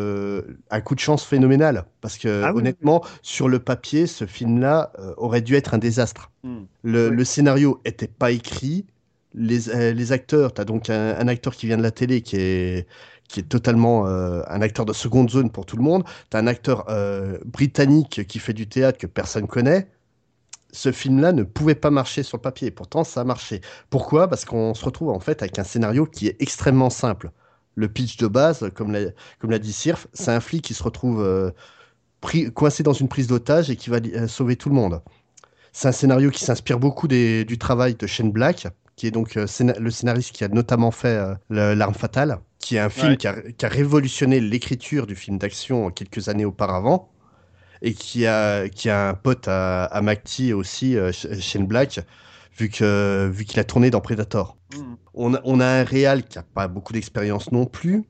un coup de chance phénoménal, parce que honnêtement, sur le papier, ce film-là aurait dû être un désastre. Le scénario était pas écrit, les acteurs, t'as donc un acteur qui vient de la télé qui est totalement un acteur de seconde zone pour tout le monde. T'as un acteur britannique qui fait du théâtre que personne connaît. Ce film-là ne pouvait pas marcher sur le papier. Pourtant, ça a marché. Pourquoi ? Parce qu'on se retrouve en fait avec un scénario qui est extrêmement simple. Le pitch de base, comme l'a dit Sirf, c'est un flic qui se retrouve coincé dans une prise d'otage et qui va sauver tout le monde. C'est un scénario qui s'inspire beaucoup du travail de Shane Black, qui est donc le scénariste qui a notamment fait L'Arme Fatale, qui est un film qui a révolutionné l'écriture du film d'action quelques années auparavant, et qui a un pote à McTee aussi, Shane Black, vu qu'il a tourné dans Predator. On a un réal qui n'a pas beaucoup d'expérience non plus.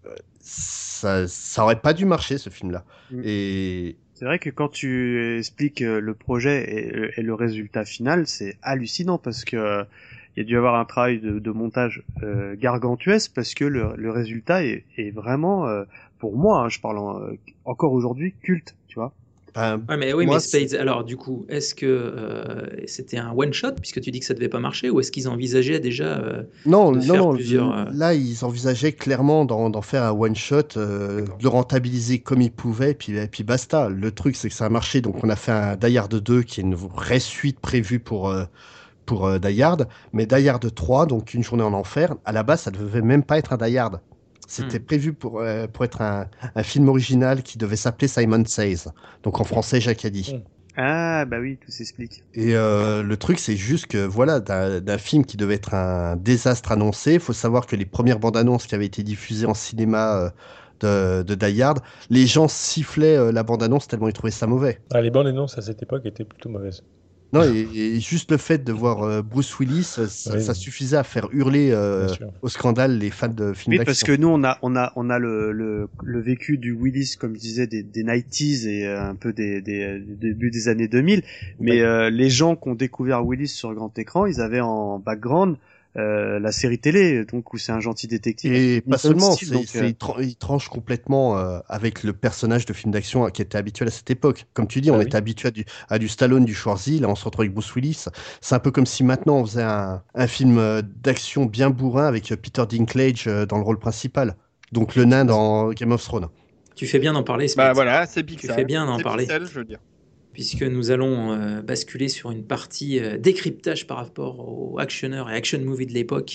Ça aurait pas dû marcher, ce film-là. Et... C'est vrai que quand tu expliques le projet et le résultat final, c'est hallucinant, parce que il y a dû avoir un travail de montage gargantuesque, parce que le résultat est vraiment, pour moi, hein, je parle encore aujourd'hui, culte, tu vois. Mais Spades, alors du coup, est-ce que c'était un one-shot, puisque tu dis que ça devait pas marcher, ou est-ce qu'ils envisageaient déjà Non, plusieurs... Là, ils envisageaient clairement d'en faire un one-shot, de le rentabiliser comme ils pouvaient, et puis basta. Le truc, c'est que ça a marché, donc on a fait un Die Hard 2, qui est une vraie suite prévue pour Die Hard, mais Die Hard 3, donc Une journée en enfer, à la base, ça devait même pas être un Die Hard. C'était prévu pour être un film original qui devait s'appeler Simon Says, donc en français Jacques a dit. Ah bah oui, tout s'explique. Et le truc, c'est juste que voilà, d'un film qui devait être un désastre annoncé, il faut savoir que les premières bandes annonces qui avaient été diffusées en cinéma de Die Hard, les gens sifflaient la bande annonce tellement ils trouvaient ça mauvais. Les bandes annonces à cette époque étaient plutôt mauvaises. Non, et juste le fait de voir Bruce Willis, ça suffisait à faire hurler au scandale les fans de films d'action. Parce que nous, on a le vécu du Willis, comme je disais, des 90s et un peu des début des années 2000. Mais les gens qui ont découvert Willis sur grand écran, ils avaient en background la série télé, donc où c'est un gentil détective. Et pas seulement, il tranche complètement avec le personnage de film d'action qui était habituel à cette époque. Comme tu dis, on était habitué à du Stallone, du Schwarzy, là on se retrouve avec Bruce Willis. C'est un peu comme si maintenant on faisait un film d'action bien bourrin avec Peter Dinklage dans le rôle principal. Donc le nain dans Game of Thrones. Tu fais bien d'en parler. Bah voilà, c'est Pixel. Tu fais bien d'en parler. Pixel, je veux dire. Puisque nous allons basculer sur une partie décryptage par rapport aux actionneurs et action movies de l'époque,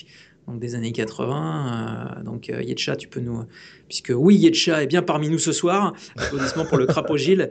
donc des années 80. Donc Yetcha, tu peux nous... Puisque oui, Yetcha est bien parmi nous ce soir. Applaudissements pour le crapaud Gilles.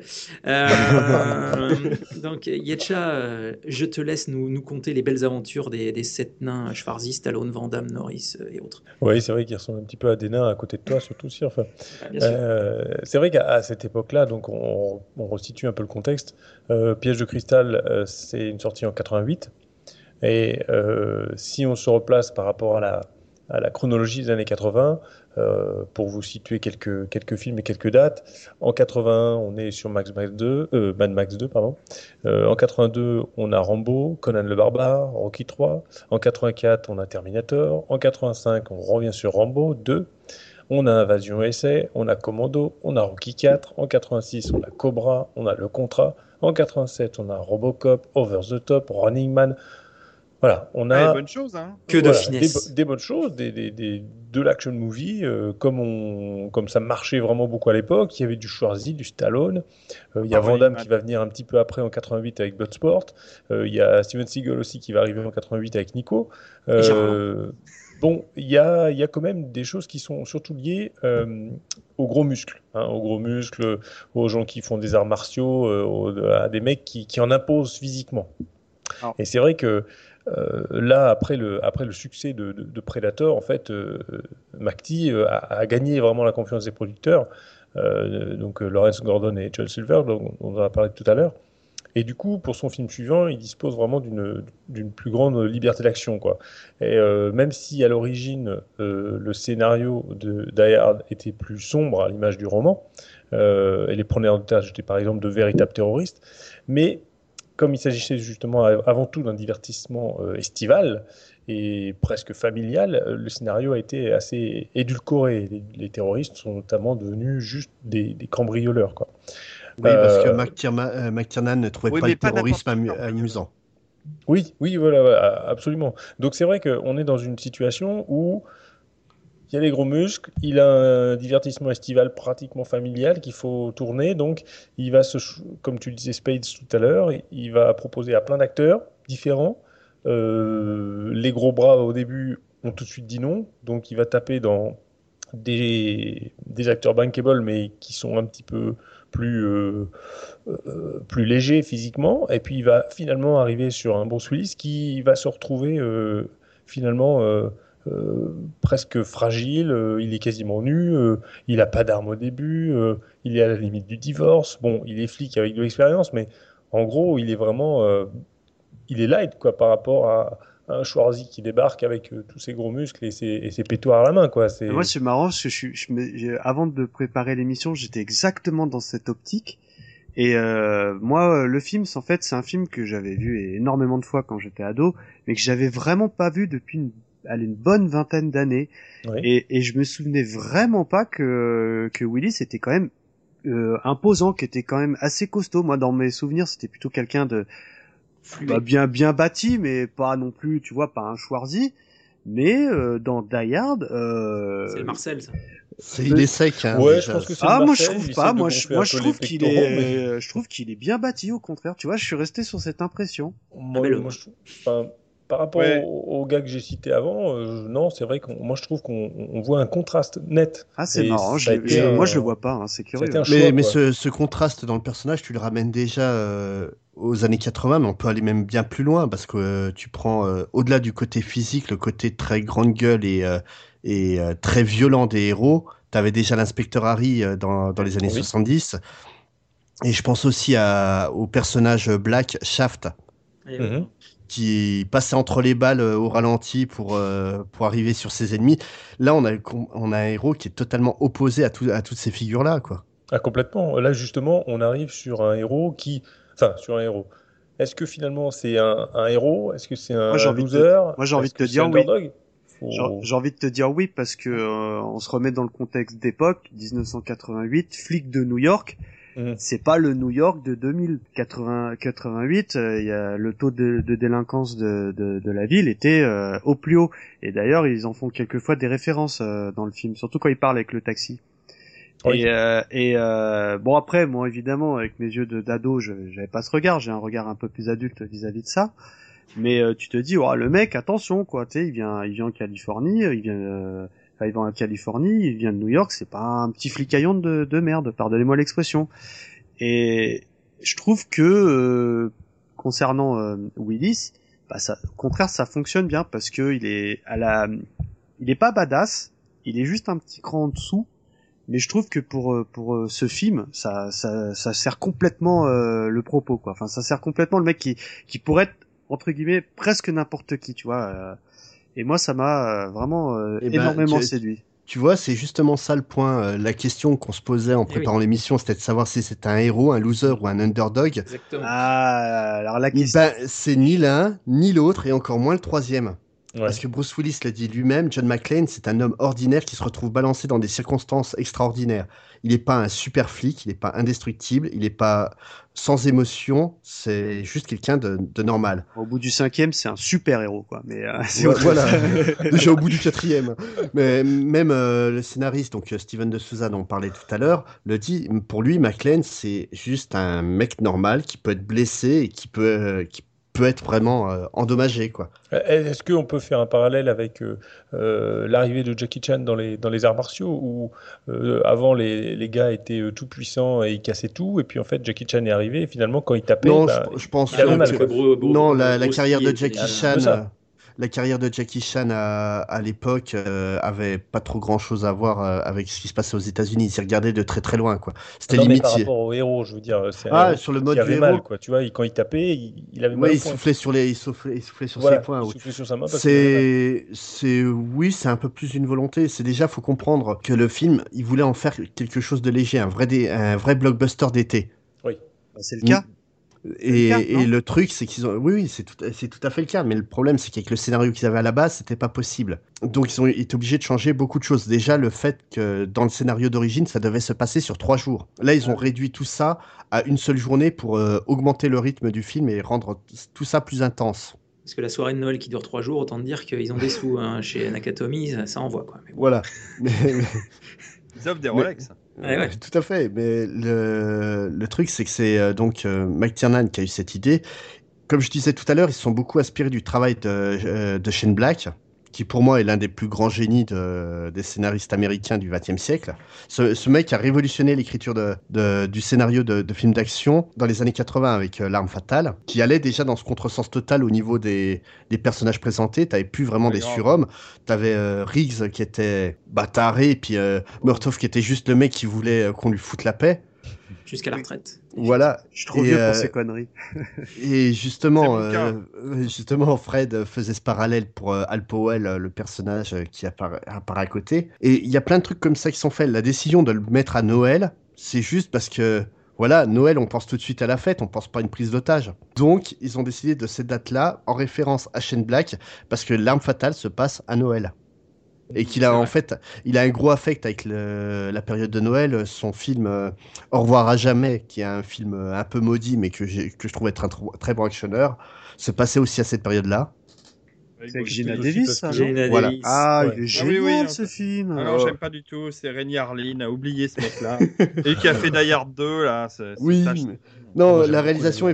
Donc Yetcha, je te laisse nous conter les belles aventures des 7 nains, Schwarzy, Stallone, Van Damme, Norris et autres. Oui, c'est vrai qu'ils ressemblent un petit peu à des nains à côté de toi, surtout aussi. Enfin, Bien sûr. c'est vrai qu'à cette époque-là, donc on resitue un peu le contexte. Piège de cristal, c'est une sortie en 88. Et si on se replace par rapport à la chronologie des années 80, pour vous situer quelques films et quelques dates, en 81, on est sur Mad Max 2, pardon. En 82, on a Rambo, Conan le Barbare, Rocky 3. En 84, on a Terminator. En 85, on revient sur Rambo 2. On a Invasion USA, on a Commando, on a Rocky 4. En 86, on a Cobra, on a Le Contrat. En 87, on a Robocop, Over the Top, Running Man. Voilà, on a bonnes choses, hein. Que de finesse. des bonnes choses, de l'action movie, comme ça marchait vraiment beaucoup à l'époque. Il y avait du Schwarzy, du Stallone. Il y a Van Damme qui va venir un petit peu après en 88 avec Bloodsport. Il y a Steven Seagal aussi qui va arriver en 88 avec Nico. Bon, il y a quand même des choses qui sont surtout liées aux gros muscles, aux gens qui font des arts martiaux, à des mecs qui en imposent physiquement. Et c'est vrai que là, après le succès de Predator, en fait, McTee a gagné vraiment la confiance des producteurs, donc Lawrence Gordon et Joel Silver, dont on en a parlé tout à l'heure. Et du coup, pour son film suivant, il dispose vraiment d'une plus grande liberté d'action, quoi. Et même si à l'origine le scénario de Die Hard était plus sombre à l'image du roman, et les preneurs en otage étaient par exemple de véritables terroristes, mais comme il s'agissait justement avant tout d'un divertissement estival et presque familial, le scénario a été assez édulcoré. Les terroristes sont notamment devenus juste des cambrioleurs, quoi. Oui, parce que McTiernan ne trouvait pas le terrorisme amusant. Oui, voilà, absolument. Donc c'est vrai qu'on est dans une situation où il y a les gros muscles, il a un divertissement estival pratiquement familial qu'il faut tourner, donc il va comme tu le disais Spades tout à l'heure, il va proposer à plein d'acteurs différents. Les gros bras au début ont tout de suite dit non, donc il va taper dans des acteurs bankable mais qui sont un petit peu plus légers physiquement, et puis il va finalement arriver sur un Bruce Willis qui va se retrouver finalement presque fragile, il est quasiment nu, il n'a pas d'arme au début, il est à la limite du divorce. Bon, il est flic avec de l'expérience, mais en gros, il est vraiment il est light quoi, par rapport à un Schwarzy qui débarque avec tous ses gros muscles et ses pétoires à la main, quoi. Moi, c'est marrant parce que avant de préparer l'émission, j'étais exactement dans cette optique. Et moi, le film, en fait, c'est un film que j'avais vu énormément de fois quand j'étais ado, mais que j'avais vraiment pas vu depuis une bonne vingtaine d'années. Oui. Et je me souvenais vraiment pas que Willis était quand même imposant, qui était quand même assez costaud. Moi, dans mes souvenirs, c'était plutôt quelqu'un de bien bâti, mais pas non plus, tu vois, pas un Schwarzy. Mais dans Die Hard, c'est le Marcel, ça. Il est sec, hein. Ouais, je pense que c'est moi je trouve pas. Moi je trouve qu'il est, je trouve qu'il est bien bâti, au contraire. Tu vois, je suis resté sur cette impression. Par rapport aux gars que j'ai cités avant, non, c'est vrai moi je trouve qu'on voit un contraste net. Ah, c'est marrant. Moi je le vois pas, hein, c'est curieux. Mais ce contraste dans le personnage, tu le ramènes déjà aux années 80, mais on peut aller même bien plus loin, parce que tu prends au-delà du côté physique, le côté très grande gueule et très violent des héros. Tu avais déjà l'inspecteur Harry dans les années 70. Et je pense aussi au personnage Black, Shaft, qui passait entre les balles au ralenti pour arriver sur ses ennemis. Là, on a un héros qui est totalement opposé à toutes ces figures-là, quoi. Ah, complètement. Là, justement, on arrive sur un héros sur un héros. Est-ce que finalement c'est un héros? Est-ce que c'est un loser? Moi, j'ai envie de te dire oui. J'ai envie de te dire oui, parce que on se remet dans le contexte d'époque, 1988, flic de New York. C'est pas le New York de 2088. Il y a le taux de délinquance de la ville était au plus haut. Et d'ailleurs, ils en font quelquefois des références dans le film, surtout quand ils parlent avec le taxi. Oui. Bon, après, moi évidemment, avec mes yeux d'ado, j'avais pas ce regard. J'ai un regard un peu plus adulte vis-à-vis de ça. Mais tu te dis, le mec, attention, quoi, tu sais, il vient en Californie, il va en Californie, il vient de New York, c'est pas un petit flicaillon de merde, pardonnez-moi l'expression. Et je trouve que concernant Willis, au contraire, ça fonctionne bien parce que il est pas badass, il est juste un petit cran en dessous. Mais je trouve que pour ce film, ça sert complètement le propos, quoi. Enfin, ça sert complètement le mec qui pourrait être entre guillemets presque n'importe qui, tu vois. Et moi, ça m'a vraiment énormément séduit. Tu vois, c'est justement ça le point. La question qu'on se posait en préparant l'émission, c'était de savoir si c'était un héros, un loser ou un underdog. Exactement. Alors la question... c'est ni l'un, ni l'autre, et encore moins le troisième. Ouais. Parce que Bruce Willis l'a dit lui-même, John McClane, c'est un homme ordinaire qui se retrouve balancé dans des circonstances extraordinaires. Il n'est pas un super flic, il n'est pas indestructible, il n'est pas sans émotion, c'est juste quelqu'un de normal. Au bout du 5e, c'est un super héros, quoi. Mais voilà, déjà au bout du 4e. Mais même le scénariste, donc Steven de Souza dont on parlait tout à l'heure, le dit, pour lui, McClane, c'est juste un mec normal qui peut être blessé et qui peut être vraiment endommagé, quoi. Est-ce qu'on peut faire un parallèle avec l'arrivée de Jackie Chan dans les arts martiaux où avant les gars étaient tout puissants et ils cassaient tout, et puis en fait Jackie Chan est arrivé et finalement quand il tapait, non, je pense il avait mal, non, la carrière de Jackie Chan... La carrière de Jackie Chan à l'époque avait pas trop grand chose à voir avec ce qui se passait aux États-Unis. Il s'y regardait de très très loin, quoi. C'était limite. Par rapport au héros, je veux dire, c'est sur le mode qui avait du mal, héros. quoi. Tu vois, quand il tapait, il avait mal. Il soufflait sur ses poings. Il soufflait sur sa main. Oui, c'est un peu plus une volonté. C'est déjà, faut comprendre que le film, il voulait en faire quelque chose de léger, un vrai blockbuster d'été. Oui. C'est le cas. Et le truc, c'est qu'ils ont... Oui, c'est tout à fait le cas. Mais le problème, c'est qu'avec le scénario qu'ils avaient à la base, c'était pas possible. Donc, ils ont été obligés de changer beaucoup de choses. Déjà, le fait que dans le scénario d'origine, ça devait se passer sur 3 jours. Là, ils ont réduit tout ça à une seule journée pour augmenter le rythme du film et rendre tout ça plus intense. Parce que la soirée de Noël qui dure 3 jours, autant dire qu'ils ont des sous chez Nakatomi, ça envoie, quoi. Mais bon. Voilà. Ils offrent des Rolex. Ouais. Tout à fait, mais le truc, c'est que c'est donc McTiernan qui a eu cette idée. Comme je disais tout à l'heure, ils se sont beaucoup inspirés du travail de Shane Black, qui pour moi est l'un des plus grands génies des scénaristes américains du XXe siècle. Ce mec a révolutionné l'écriture du scénario de films d'action dans les années 80 avec L'Arme Fatale, qui allait déjà dans ce contresens total au niveau des personnages présentés. T'avais plus vraiment des surhommes. T'avais Riggs qui était taré, et puis Murtaugh qui était juste le mec qui voulait qu'on lui foute la paix. Jusqu'à la retraite. Voilà. Je suis trop vieux pour ces conneries. Et justement, Fred faisait ce parallèle pour Al Powell, le personnage qui apparaît à côté. Et il y a plein de trucs comme ça qui sont faits. La décision de le mettre à Noël, c'est juste parce que, voilà, Noël, on pense tout de suite à la fête, on pense pas à une prise d'otage. Donc, ils ont décidé de cette date-là, en référence à Shane Black, parce que L'Arme Fatale se passe à Noël. Et qu'il a il a un gros affect avec la période de Noël. Son film Au revoir à jamais, qui est un film un peu maudit, mais que je trouve être un très bon actionneur, se passait aussi à cette période-là. C'est avec Gina Davis, ça, non? Voilà. Ah, il est génial, ce film. Alors, j'aime pas du tout. C'est Rémi Harlin, a oublié ce mec-là. Et qui a fait Die Hard 2, là. Non, la réalisation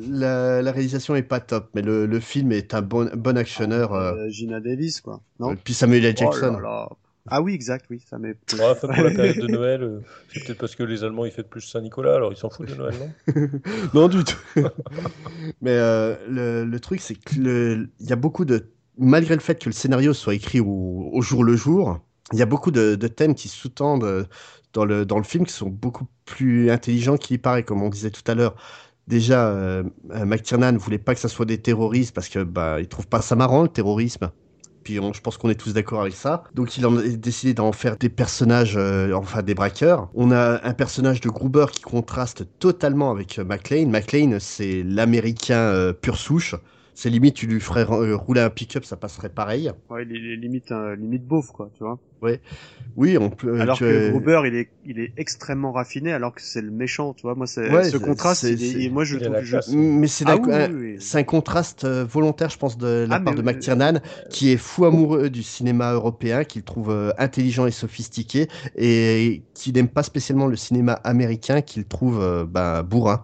est pas top, mais le film est un bon actionneur. Gina Davis, quoi. Non. Puis Samuel L. Jackson. Oh là là. Ah oui, exact, oui, ça m'est... pour la période de Noël, c'est peut-être parce que les Allemands ils fêtent plus Saint-Nicolas, alors ils s'en foutent de Noël, non? Non, du tout. Mais le truc, c'est que il y a beaucoup malgré le fait que le scénario soit écrit au jour le jour, il y a beaucoup de thèmes qui sous-tendent dans le film qui sont beaucoup plus intelligents qu'il y paraît, comme on disait tout à l'heure. Déjà, McTiernan ne voulait pas que ça soit des terroristes parce que il trouve pas ça marrant, le terrorisme. Puis je pense qu'on est tous d'accord avec ça. Donc il a décidé d'en faire des personnages, des braqueurs. On a un personnage de Gruber qui contraste totalement avec McClane. McClane, c'est l'américain pure souche. C'est limite, tu lui ferais rouler un pick-up, ça passerait pareil. Ouais, il est limite beauf, quoi, tu vois. Ouais. Oui, on peut. Alors que Gruber, il est extrêmement raffiné, alors que c'est le méchant, tu vois. Moi, ce contraste, moi, je trouve. Mais c'est un contraste volontaire, je pense, de la part de McTiernan, qui est fou amoureux du cinéma européen, qu'il trouve intelligent et sophistiqué, et qui n'aime pas spécialement le cinéma américain, qu'il trouve bourrin.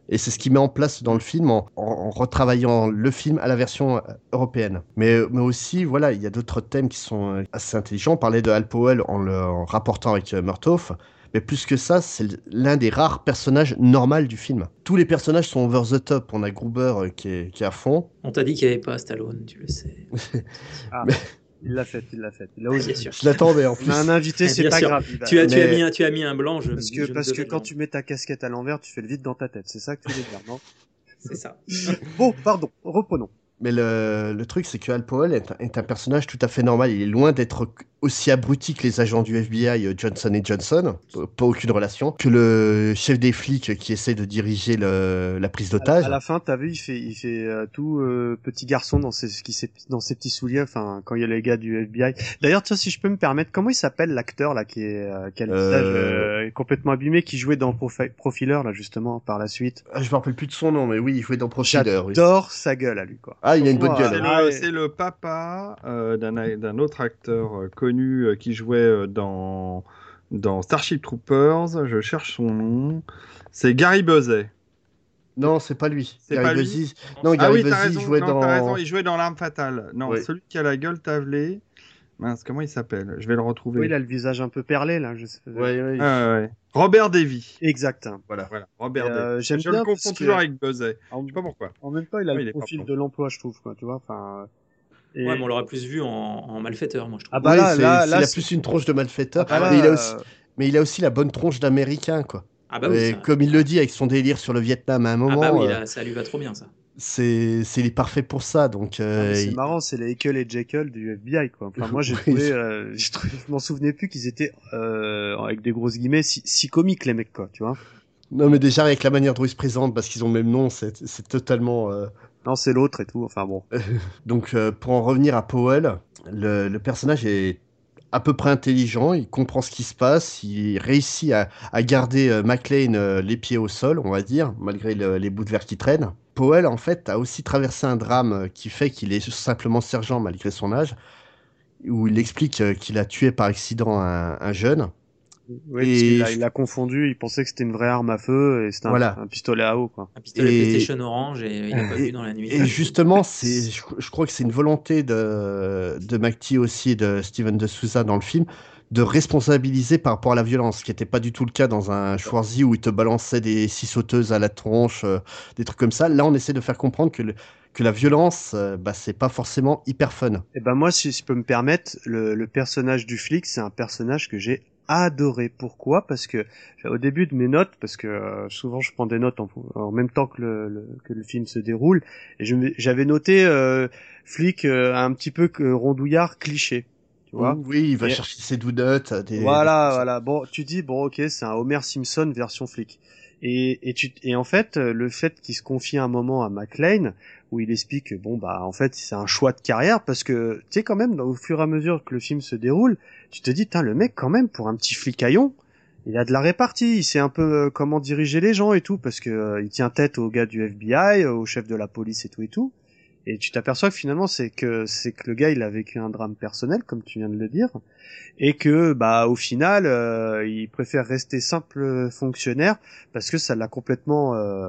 Et c'est ce qu'il met en place dans le film en retravaillant le film à la version européenne. Mais aussi, voilà, il y a d'autres thèmes qui sont assez intelligents. On parlait de Hal Powell en rapportant avec Murtaugh. Mais plus que ça, c'est l'un des rares personnages normaux du film. Tous les personnages sont over the top. On a Gruber qui est à fond. On t'a dit qu'il n'y avait pas Stallone, tu le sais. Mais... Il l'a fait. Il a osé. Bien sûr. Je l'attendais en plus. On a un invité, c'est pas grave. Tu as mis un blanc. Parce que quand tu mets ta casquette à l'envers, tu fais le vide dans ta tête. C'est ça que tu voulais dire, non? C'est ça. Bon, pardon. Reprenons. Mais le truc, c'est que Hal Powell est un personnage tout à fait normal. Il est loin d'être aussi abruti que les agents du FBI Johnson & Johnson, pas aucune relation, que le chef des flics qui essaie de diriger la prise d'otage. À la fin, t'as vu, il fait tout petit garçon dans ses petits souliers. Enfin, quand il y a les gars du FBI. D'ailleurs, tiens, si je peux me permettre, comment il s'appelle l'acteur là qui a le visage complètement abîmé, qui jouait dans Profiler là justement par la suite. Je me rappelle plus de son nom, mais oui, il jouait dans Profiler. J'adore sa gueule à lui, quoi. Ah, il a une bonne gueule. C'est le papa d'un autre acteur connu qui jouait dans Starship Troopers. Je cherche son nom. C'est Gary Busey. Non, c'est pas lui. C'est pas lui. Non, Gary Busey jouait dans... T'as raison, il jouait dans L'Arme Fatale. Non, oui. Celui qui a la gueule tavelée. Mince, comment il s'appelle? Je vais le retrouver. Oui, il a le visage un peu perlé, là. Oui. Robert Davy. Exact. Voilà. Robert Davy. J'aime je bien le confonds toujours avec Busey. Je sais pas pourquoi. En même temps, il a le profil de l'emploi, je trouve, quoi. Tu vois, enfin... Ouais, mais on l'aurait plus vu en malfaiteur, moi, je trouve. Ah bah là, il a plus une tronche de malfaiteur, mais il a aussi la bonne tronche d'américain, quoi. Ah bah oui, comme il le dit avec son délire sur le Vietnam à un moment. Ah bah oui, là, ça lui va trop bien, ça. Il est parfait pour ça, donc. C'est marrant, c'est les Ekel et Jekyll du FBI, quoi. Enfin, moi, j'ai trouvé, je m'en souvenais plus qu'ils étaient avec des grosses guillemets si comiques les mecs, quoi, tu vois. Non, mais déjà avec la manière dont ils se présentent, parce qu'ils ont le même nom, c'est totalement. Non, c'est l'autre et tout. Enfin bon. Donc, pour en revenir à Powell, le personnage est à peu près intelligent, il comprend ce qui se passe, il réussit à garder McClane les pieds au sol, on va dire, malgré les bouts de verre qui traînent. Powell, en fait, a aussi traversé un drame qui fait qu'il est simplement sergent malgré son âge, où il explique qu'il a tué par accident un jeune. Oui, parce qu'il l'a confondu, il pensait que c'était une vraie arme à feu et c'était un pistolet à eau, quoi. Un pistolet PlayStation orange et il n'a pas vu dans la nuit. Et justement, je crois que c'est une volonté de McTee aussi et de Steven de Souza dans le film de responsabiliser par rapport à la violence, ce qui n'était pas du tout le cas dans un Schwarzy où il te balançait des scie sauteuses à la tronche, des trucs comme ça. Là, on essaie de faire comprendre que la violence, c'est pas forcément hyper fun. Et moi, si je peux me permettre, le personnage du flic, c'est un personnage que j'ai adoré. Pourquoi? Parce que au début de mes notes, parce que souvent je prends des notes en même temps que le film se déroule, et j'avais noté flic un petit peu rondouillard cliché. Tu vois? Oui, il va chercher ses donuts. Voilà. Bon, tu dis ok, c'est un Homer Simpson version flic. Et en fait, le fait qu'il se confie un moment à McClane, où il explique que en fait, c'est un choix de carrière, parce que, tu sais, quand même, au fur et à mesure que le film se déroule, tu te dis, le mec, quand même, pour un petit flicaillon, il a de la répartie, il sait un peu comment diriger les gens et tout, parce que il tient tête aux gars du FBI, au chef de la police et tout. Et tu t'aperçois que finalement, c'est que le gars, il a vécu un drame personnel, comme tu viens de le dire, et que, au final, il préfère rester simple fonctionnaire, parce que ça l'a complètement,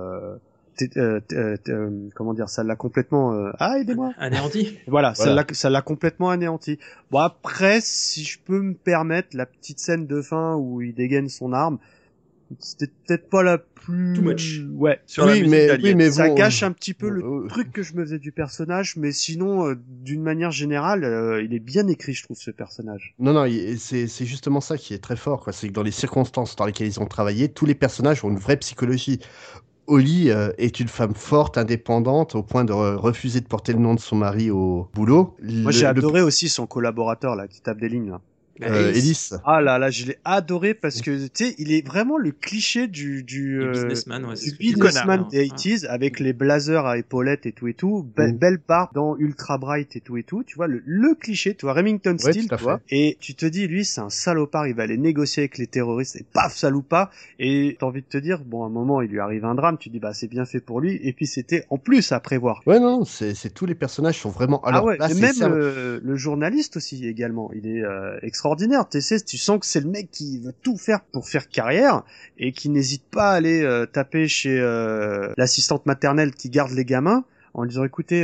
comment dire, ça l'a complètement, aidez-moi. Anéanti. Voilà. Ça l'a complètement anéanti. Bon, après, si je peux me permettre, la petite scène de fin où il dégaine son arme, c'était peut-être pas la plus... Too much. Ouais. Mais ça gâche un petit peu le truc que je me faisais du personnage, mais sinon, d'une manière générale, il est bien écrit, je trouve, ce personnage. Non, c'est justement ça qui est très fort, quoi. C'est que dans les circonstances dans lesquelles ils ont travaillé, tous les personnages ont une vraie psychologie. Holly est une femme forte, indépendante, au point de refuser de porter le nom de son mari au boulot. Moi, j'ai adoré aussi son collaborateur, là, qui tape des lignes, là. Ellis. Ah là, je l'ai adoré parce que, tu sais, il est vraiment le cliché du businessman, businessman des 80s, avec les blazers à épaulettes et tout. Belle barbe dans Ultra Bright et tout. Tu vois, le cliché, tu vois, Remington Steele, tu vois. Et tu te dis, lui, c'est un salopard, il va aller négocier avec les terroristes et paf, ça loupe pas. Et t'as envie de te dire, à un moment, il lui arrive un drame, tu dis, c'est bien fait pour lui. Et puis c'était en plus à prévoir. Ouais, non, c'est tous les personnages sont vraiment à leur place. Et même le journaliste aussi, également. Il est extraordinaire. extraordinaire. Tu sens que c'est le mec qui veut tout faire pour faire carrière et qui n'hésite pas à aller taper chez l'assistante maternelle qui garde les gamins en lui disant écoutez,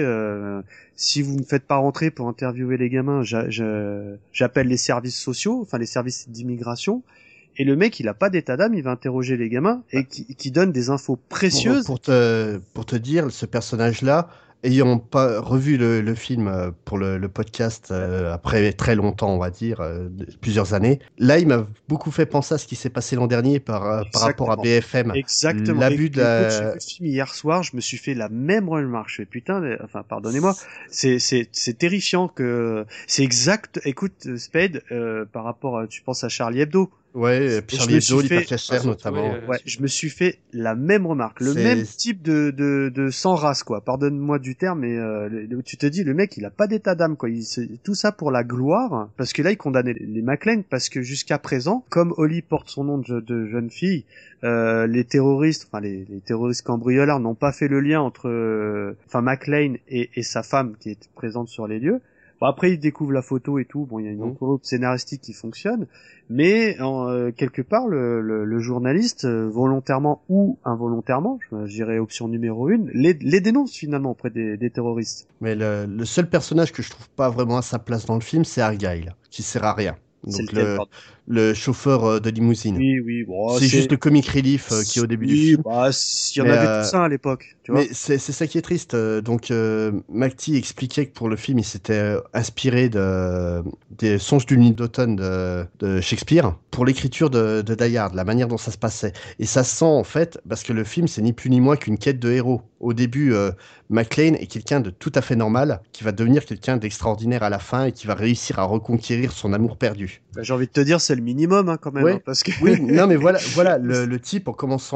si vous me faites pas rentrer pour interviewer les gamins, j'appelle les services sociaux, enfin les services d'immigration. Et le mec, il a pas d'état d'âme, il va interroger les gamins et qui donne des infos précieuses. Pour te dire, ce personnage-là, ayant pas revu le film pour le podcast après très longtemps, on va dire, plusieurs années, là, il m'a beaucoup fait penser à ce qui s'est passé l'an dernier par rapport à BFM. Exactement. L'abus de la... J'ai vu le film hier soir, je me suis fait la même remarque. Je fais putain, enfin, pardonnez-moi, c'est terrifiant que c'est exact. Écoute, Spade, par rapport à, tu penses à Charlie Hebdo. Ouais, Charlie Hebdo, l'hypercacher notamment. Ouais, je me suis fait la même remarque, le même type de sans race, quoi. Pardonne-moi du terme, mais tu te dis, le mec, il a pas d'état d'âme, quoi. Tout ça pour la gloire, parce que là, il condamnait les McClane, parce que jusqu'à présent, comme Holly porte son nom de jeune fille, les terroristes, enfin les terroristes cambrioleurs n'ont pas fait le lien entre, McClane et sa femme qui est présente sur les lieux. Bon, après, il découvre la photo et tout. Bon, il y a une enveloppe scénaristique qui fonctionne, mais quelque part, le journaliste, volontairement ou involontairement, je dirais option numéro 1, les dénonce finalement auprès des terroristes. Mais le seul personnage que je trouve pas vraiment à sa place dans le film, c'est Argyle, qui sert à rien. Donc le chauffeur de limousine. Oui. Bon, c'est juste le comic relief qui est au début du film. Bah, il y en avait tout ça à l'époque. Tu vois. Mais c'est ça qui est triste. Donc, McTee expliquait que pour le film, il s'était inspiré des Songes d'une nuit d'automne de Shakespeare pour l'écriture de Die Hard, la manière dont ça se passait. Et ça sent, en fait, parce que le film, c'est ni plus ni moins qu'une quête de héros. Au début, McClane est quelqu'un de tout à fait normal, qui va devenir quelqu'un d'extraordinaire à la fin et qui va réussir à reconquérir son amour perdu. Bah, j'ai envie de te dire, c'est le minimum, hein, quand même. Ouais. Hein, parce que... Oui, non, mais voilà, le type, en commençant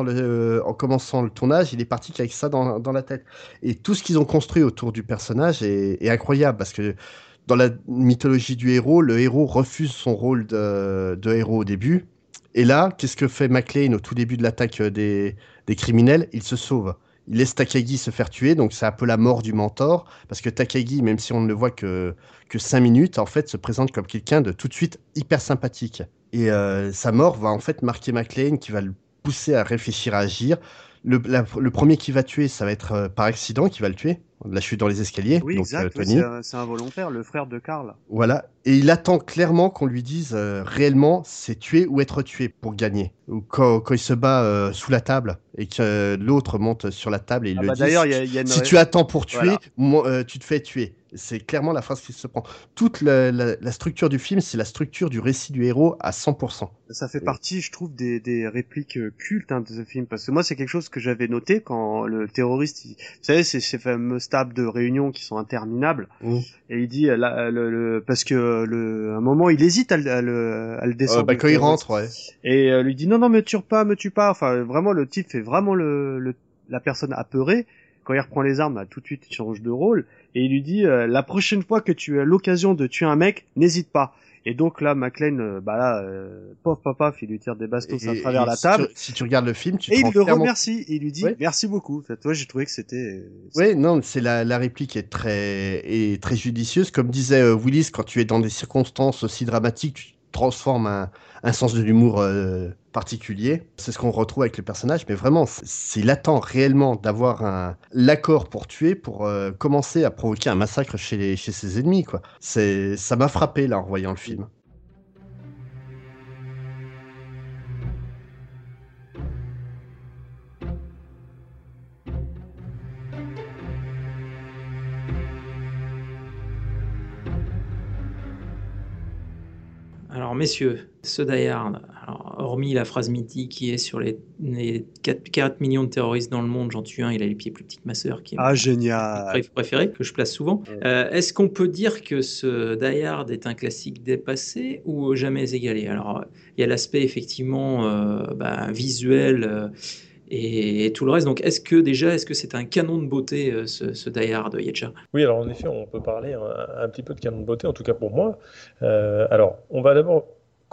le tournage, il est parti qu'avec ça dans la tête. Et tout ce qu'ils ont construit autour du personnage est incroyable, parce que dans la mythologie du héros, le héros refuse son rôle de héros au début. Et là, qu'est-ce que fait McClane au tout début de l'attaque des criminels? Il se sauve. Il laisse Takagi se faire tuer, donc c'est un peu la mort du mentor, parce que Takagi, même si on ne le voit que 5 minutes, en fait, se présente comme quelqu'un de tout de suite hyper sympathique. Et sa mort va en fait marquer McClane, qui va le pousser à réfléchir, à agir. Le premier qui va tuer, ça va être par accident qui va le tuer. La chute dans les escaliers. Oui, donc, exact. Tony. C'est involontaire, le frère de Karl. Voilà. Et il attend clairement qu'on lui dise réellement c'est tuer ou être tué pour gagner. Ou quand il se bat sous la table et que l'autre monte sur la table et il le dit. D'ailleurs, il y a si tu attends pour tuer, tu te fais tuer. C'est clairement la phrase qui se prend. Toute la structure du film, c'est la structure du récit du héros à 100%. Ça fait partie, je trouve, des répliques cultes de ce film. Parce que moi, c'est quelque chose que j'avais noté quand le terroriste... Vous savez, c'est ces fameux tables de réunion qui sont interminables. Et il dit... parce que à un moment, il hésite à le descendre. Quand il rentre, ouais. Et lui dit, non, me tue pas. Enfin, vraiment, le type fait vraiment la personne apeurée. Quand il reprend les armes, tout de suite, il change de rôle. Et il lui dit, la prochaine fois que tu as l'occasion de tuer un mec, n'hésite pas. Et donc là, McClane, paf, il lui tire des bastos à travers la table. Si tu regardes le film, et il le remercie. Et il lui dit, merci beaucoup. En fait, j'ai trouvé que c'était... Oui, non, c'est la réplique est très judicieuse. Comme disait Willis, quand tu es dans des circonstances aussi dramatiques, tu transformes un sens de l'humour particulier. C'est ce qu'on retrouve avec le personnage, mais vraiment, il attend réellement d'avoir l'accord pour tuer, pour commencer à provoquer un massacre chez ses ennemis, quoi. Ça m'a frappé, là, en voyant le film. Alors, messieurs, ce Die Hard, hormis la phrase mythique qui est sur les 4 millions de terroristes dans le monde, j'en tue un, il a les pieds plus petits que ma sœur, qui est génial, préféré, que je place souvent. Est-ce qu'on peut dire que ce Die Hard est un classique dépassé ou jamais égalé? Alors, il y a l'aspect effectivement visuel et tout le reste. Donc, est-ce que c'est un canon de beauté, ce Die Hard, Yetcha? Oui, alors en effet, on peut parler un petit peu de canon de beauté, en tout cas pour moi. Alors, on va d'abord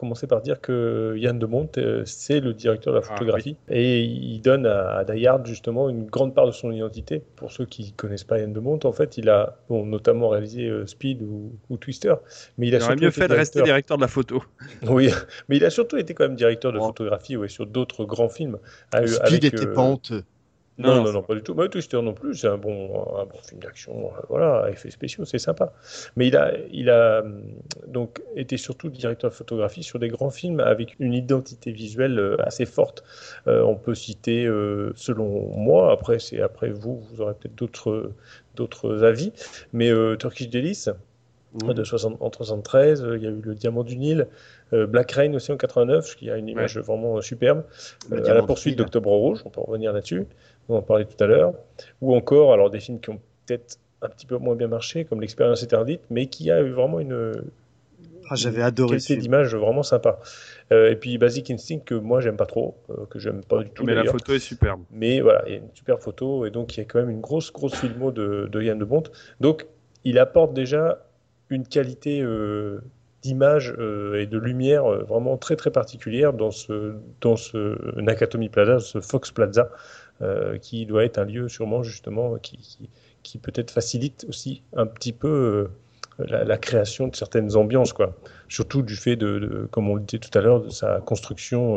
commencer par dire que Yann de Monte, c'est le directeur de la photographie. Et il donne à Die Hard, justement, une grande part de son identité. Pour ceux qui ne connaissent pas Yann de Monte, en fait, il a notamment réalisé Speed ou Twister. Mais il aurait mieux fait de rester directeur de la photo. Oui, mais il a surtout été quand même directeur de photographie sur d'autres grands films. Speed était pas honteux. Non, pas du tout. Mais Twister non plus, c'est un bon film d'action, voilà, effets spéciaux, c'est sympa. Mais il a donc été surtout directeur de photographie sur des grands films avec une identité visuelle assez forte. On peut citer, selon moi, après vous aurez peut-être d'autres avis, mais Turkish Delice, en 73, il y a eu Le Diamant du Nil, Black Rain aussi en 89, qui a une image vraiment superbe, à la poursuite d'Octobre Rouge, on peut revenir là-dessus, on en parlait tout à l'heure, ou encore alors des films qui ont peut-être un petit peu moins bien marché, comme L'Expérience interdite, mais qui a eu vraiment une j'avais adoré qualité d'image vraiment sympa. Et puis Basic Instinct, que moi j'aime pas trop, que j'aime pas du tout. Mais la photo est superbe. Mais voilà, il y a une super photo, et donc il y a quand même une grosse filmo de Yann de Monte. Donc il apporte déjà une qualité d'image et de lumière vraiment très très particulière dans ce Nakatomi Plaza, ce Fox Plaza, qui doit être un lieu sûrement justement qui peut-être facilite aussi un petit peu la création de certaines ambiances, quoi. Surtout du fait de comme on le disait tout à l'heure, de sa construction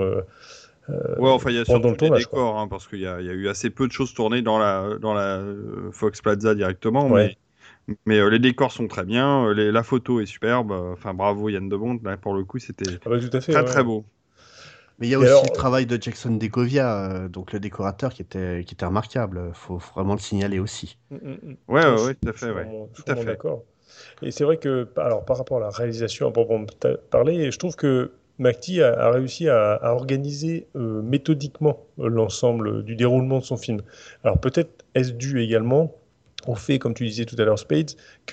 il y a surtout les décors, parce qu'il y a eu assez peu de choses tournées dans la Fox Plaza directement, mais les décors sont très bien, la photo est superbe, bravo Yann de Monte, là pour le coup c'était tout à fait, très beau. Mais il y a aussi le travail de Jackson Degovia, donc le décorateur qui était remarquable, faut vraiment le signaler aussi. Ouais, tout à fait, tout à fait d'accord. Et c'est vrai que par rapport à la réalisation, à proprement parler, je trouve que McTee a réussi à organiser méthodiquement l'ensemble du déroulement de son film. Alors peut-être est-ce dû également au fait, comme tu disais tout à l'heure, Spades,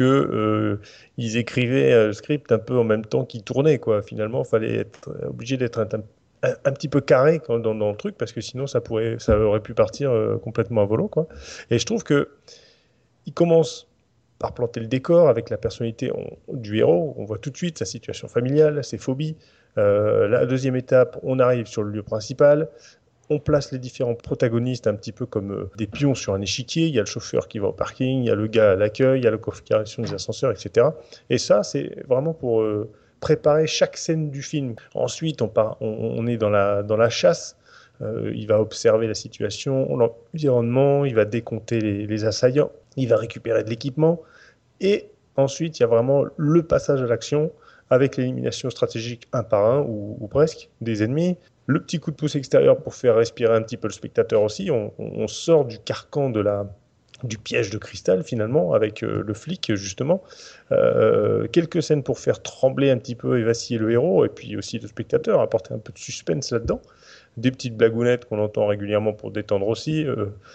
qu'ils écrivaient le script un peu en même temps qu'ils tournaient, quoi. Finalement, il fallait être obligé d'être un petit peu carré dans le truc, parce que sinon ça aurait pu partir complètement à volo, quoi. Et je trouve que il commence par planter le décor avec la personnalité du héros. On voit tout de suite sa situation familiale, ses phobies. La deuxième étape, on arrive sur le lieu principal. On place les différents protagonistes un petit peu comme des pions sur un échiquier. Il y a le chauffeur qui va au parking, il y a le gars à l'accueil, il y a la configuration des ascenseurs, etc. Et ça, c'est vraiment pour préparer chaque scène du film. Ensuite, on est dans la chasse. Il va observer la situation, l'environnement, il va décompter les assaillants, il va récupérer de l'équipement. Et ensuite, il y a vraiment le passage à l'action avec l'élimination stratégique un par un, ou presque, des ennemis. Le petit coup de pouce extérieur pour faire respirer un petit peu le spectateur aussi. On sort du carcan du piège de cristal, finalement, avec le flic, justement. Quelques scènes pour faire trembler un petit peu et vaciller le héros, et puis aussi le spectateur, apporter un peu de suspense là-dedans. Des petites blagounettes qu'on entend régulièrement pour détendre aussi.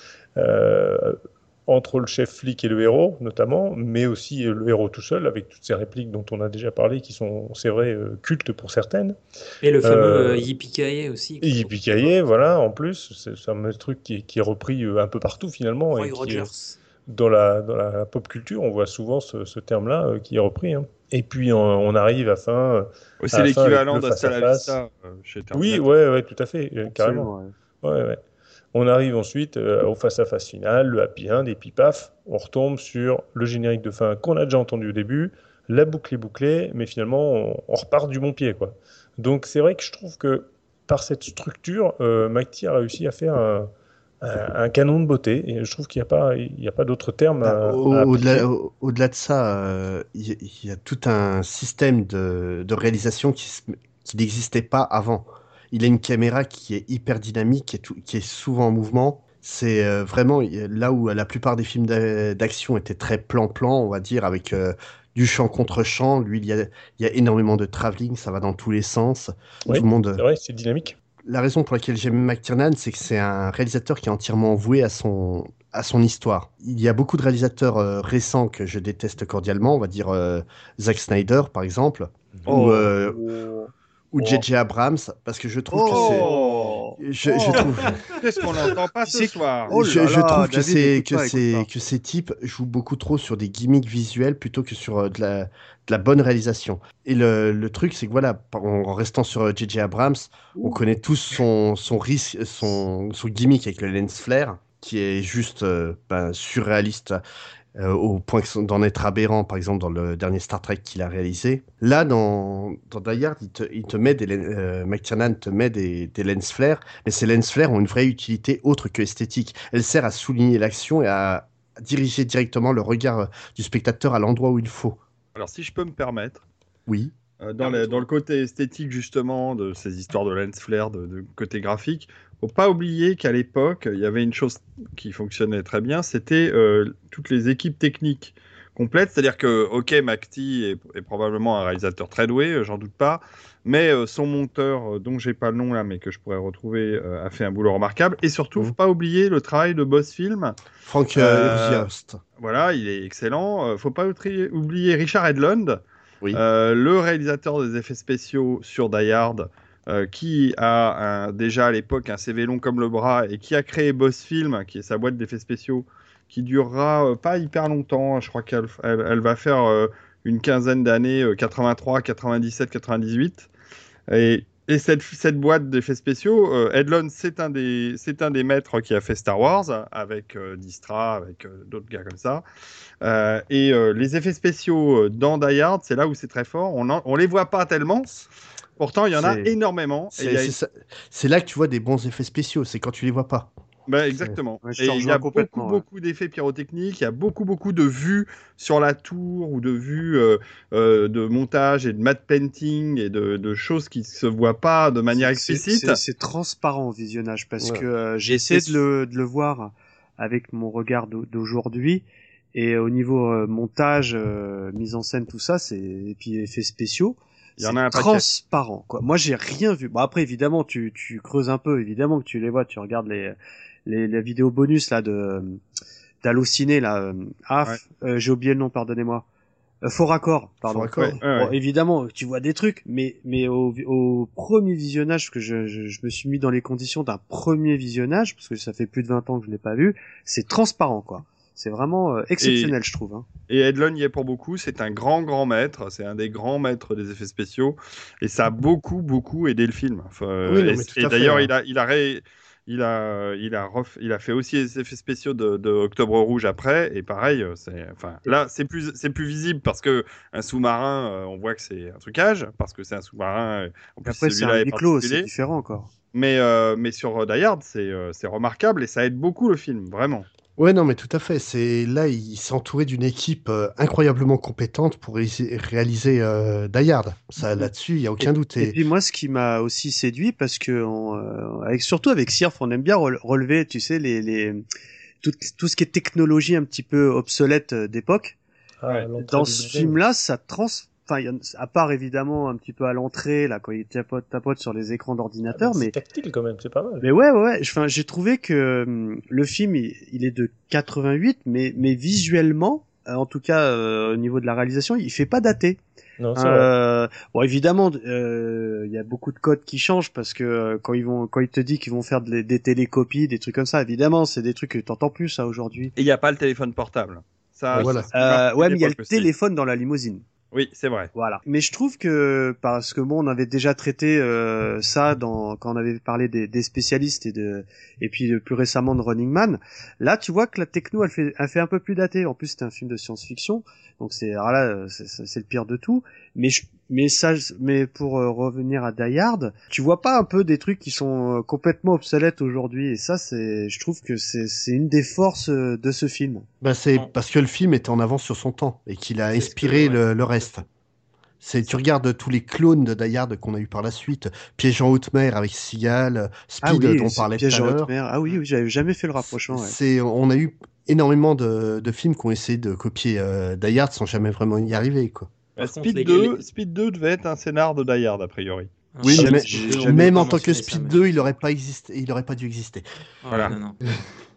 Entre le chef flic et le héros, notamment, mais aussi le héros tout seul, avec toutes ces répliques dont on a déjà parlé, qui sont, c'est vrai, cultes pour certaines. Et le fameux Yippee-ki-yay aussi. Yippee-ki-yay, voilà, en plus, c'est un truc qui est repris un peu partout, finalement. Roy et Rogers. Dans la pop culture, on voit souvent ce terme-là qui est repris. Et puis, on arrive c'est l'équivalent d'Hasta la Vista chez Terminator. Oui, ouais, tout à fait, carrément. Ouais. On arrive ensuite au face-à-face final, le happy end, et puis paf, on retombe sur le générique de fin qu'on a déjà entendu au début, la boucle est bouclée, mais finalement, on repart du bon pied, quoi. Donc c'est vrai que je trouve que par cette structure, McTee a réussi à faire un canon de beauté, et je trouve qu'il n'y a pas d'autre terme au-delà de ça, il y a tout un système de réalisation qui n'existait pas avant. Il a une caméra qui est hyper dynamique, qui est souvent en mouvement. C'est vraiment là où la plupart des films d'action étaient très plan-plan, on va dire, avec du champ contre champ. Lui, il y a énormément de travelling, ça va dans tous les sens. Oui, tout le monde... c'est vrai, c'est dynamique. La raison pour laquelle j'aime McTiernan, c'est que c'est un réalisateur qui est entièrement voué à son histoire. Il y a beaucoup de réalisateurs récents que je déteste cordialement, on va dire Zack Snyder, par exemple, ou J.J. Abrams, parce que je trouve que Je trouve. Qu'est-ce qu'on n'entend pas ce soir? Je trouve que ces types jouent beaucoup trop sur des gimmicks visuels plutôt que sur de la bonne réalisation. Et le truc, c'est que voilà, en restant sur J.J. Abrams, on connaît tous son risque, son gimmick avec le lens flare, qui est juste surréaliste. Au point d'en être aberrant, par exemple, dans le dernier Star Trek qu'il a réalisé. Là, dans Die Hard, il te met McTiernan te met des lens flares, mais ces lens flares ont une vraie utilité autre que esthétique. Elle sert à souligner l'action et à diriger directement le regard du spectateur à l'endroit où il faut. Alors, si je peux me permettre. Oui. Dans le côté esthétique, justement, de ces histoires de lens flare, de côté graphique, faut pas oublier qu'à l'époque, il y avait une chose qui fonctionnait très bien, c'était toutes les équipes techniques complètes. C'est-à-dire que, ok, McTee est probablement un réalisateur très doué, j'en doute pas, mais son monteur, dont j'ai pas le nom là, mais que je pourrais retrouver, a fait un boulot remarquable. Et surtout, faut pas oublier le travail de Boss Film. Frank Yost. Voilà, il est excellent. Faut pas oublier Richard Edlund, oui. Le réalisateur des effets spéciaux sur Die Hard, qui a déjà à l'époque un CV long comme le bras et qui a créé Boss Film, qui est sa boîte d'effets spéciaux, qui durera pas hyper longtemps. Je crois qu'elle va faire une quinzaine d'années, 83, 97, 98. Et cette boîte d'effets spéciaux, Edlund, c'est un des maîtres qui a fait Star Wars, avec Distra, avec d'autres gars comme ça. Et les effets spéciaux dans Die Hard, c'est là où c'est très fort. On les voit pas tellement. Pourtant, il y en a énormément. C'est là que tu vois des bons effets spéciaux, c'est quand tu les vois pas. Bah, exactement. Et il y a beaucoup d'effets pyrotechniques, il y a beaucoup de vues sur la tour ou de vues de montage et de matte painting et de choses qui se voient pas de manière explicite. C'est transparent au visionnage parce que j'ai essayé de le voir avec mon regard d'aujourd'hui. Et au niveau montage, mise en scène, tout ça, et puis effets spéciaux, c'est transparent, quoi. Moi, j'ai rien vu. Bon, après, évidemment, tu creuses un peu, évidemment que tu les vois, tu regardes les vidéos bonus, là, d'Allociné, là, j'ai oublié le nom, pardonnez-moi. Faux raccord, pardon. Faux raccord. Bon, évidemment, tu vois des trucs, mais au premier visionnage, que je me suis mis dans les conditions d'un premier visionnage, parce que ça fait plus de 20 ans que je l'ai pas vu, c'est transparent, quoi. C'est vraiment exceptionnel, je trouve. Hein. Et Edlund y est pour beaucoup. C'est un grand maître. C'est un des grands maîtres des effets spéciaux. Et ça a beaucoup aidé le film. Enfin, oui, et d'ailleurs, il a fait aussi les effets spéciaux de Octobre Rouge après. Et pareil, là, c'est plus visible parce que un sous-marin, on voit que c'est un trucage parce que c'est un sous-marin. En plus, après, c'est un huis clos, c'est différent encore. Mais sur Die Hard, c'est remarquable et ça aide beaucoup le film, vraiment. Ouais, non, mais tout à fait. Là, il s'est entouré d'une équipe incroyablement compétente pour réaliser Die Hard. Ça, là-dessus, il y a aucun doute. Et puis moi, ce qui m'a aussi séduit, parce que surtout avec Sirf, on aime bien relever, tu sais, tout ce qui est technologie un petit peu obsolète d'époque. Dans ce film-là, ça à part évidemment un petit peu à l'entrée, là, quand il tapote sur les écrans d'ordinateur, mais c'est tactile quand même, c'est pas mal. Mais ouais. Enfin, j'ai trouvé que le film, il est de 88, mais visuellement, en tout cas au niveau de la réalisation, il fait pas daté. Non, c'est vrai. Bon, évidemment, il y a beaucoup de codes qui changent parce que quand ils te disent qu'ils vont faire des télécopies, des trucs comme ça, évidemment, c'est des trucs que t'entends plus ça aujourd'hui. Et il y a pas le téléphone portable. Ça, voilà. Ouais, mais il y a le téléphone dans la limousine. Oui, c'est vrai. Voilà. Mais je trouve que, parce que bon, on avait déjà traité ça quand on avait parlé des spécialistes et puis plus récemment de Running Man. Là, tu vois que la techno, elle fait un peu plus daté. En plus, c'était un film de science-fiction, donc c'est le pire de tout. Mais pour revenir à Die Hard, tu vois pas un peu des trucs qui sont complètement obsolètes aujourd'hui, et ça, je trouve que c'est une des forces de ce film. Bah, c'est parce que le film était en avance sur son temps et qu'il a inspiré le reste. Tu regardes tous les clones de Die Hard qu'on a eu par la suite, Piège en haute mer avec Seagal, Speed dont on parlait tout à l'heure. Ah oui, j'avais jamais fait le rapprochement. Ouais. On a eu énormément de films qui ont essayé de copier Die Hard sans jamais vraiment y arriver, quoi. Speed 2 devait être un scénar de Die Hard, a priori. Oui, même en tant que Speed 2, il n'aurait pas dû exister. Voilà. Non.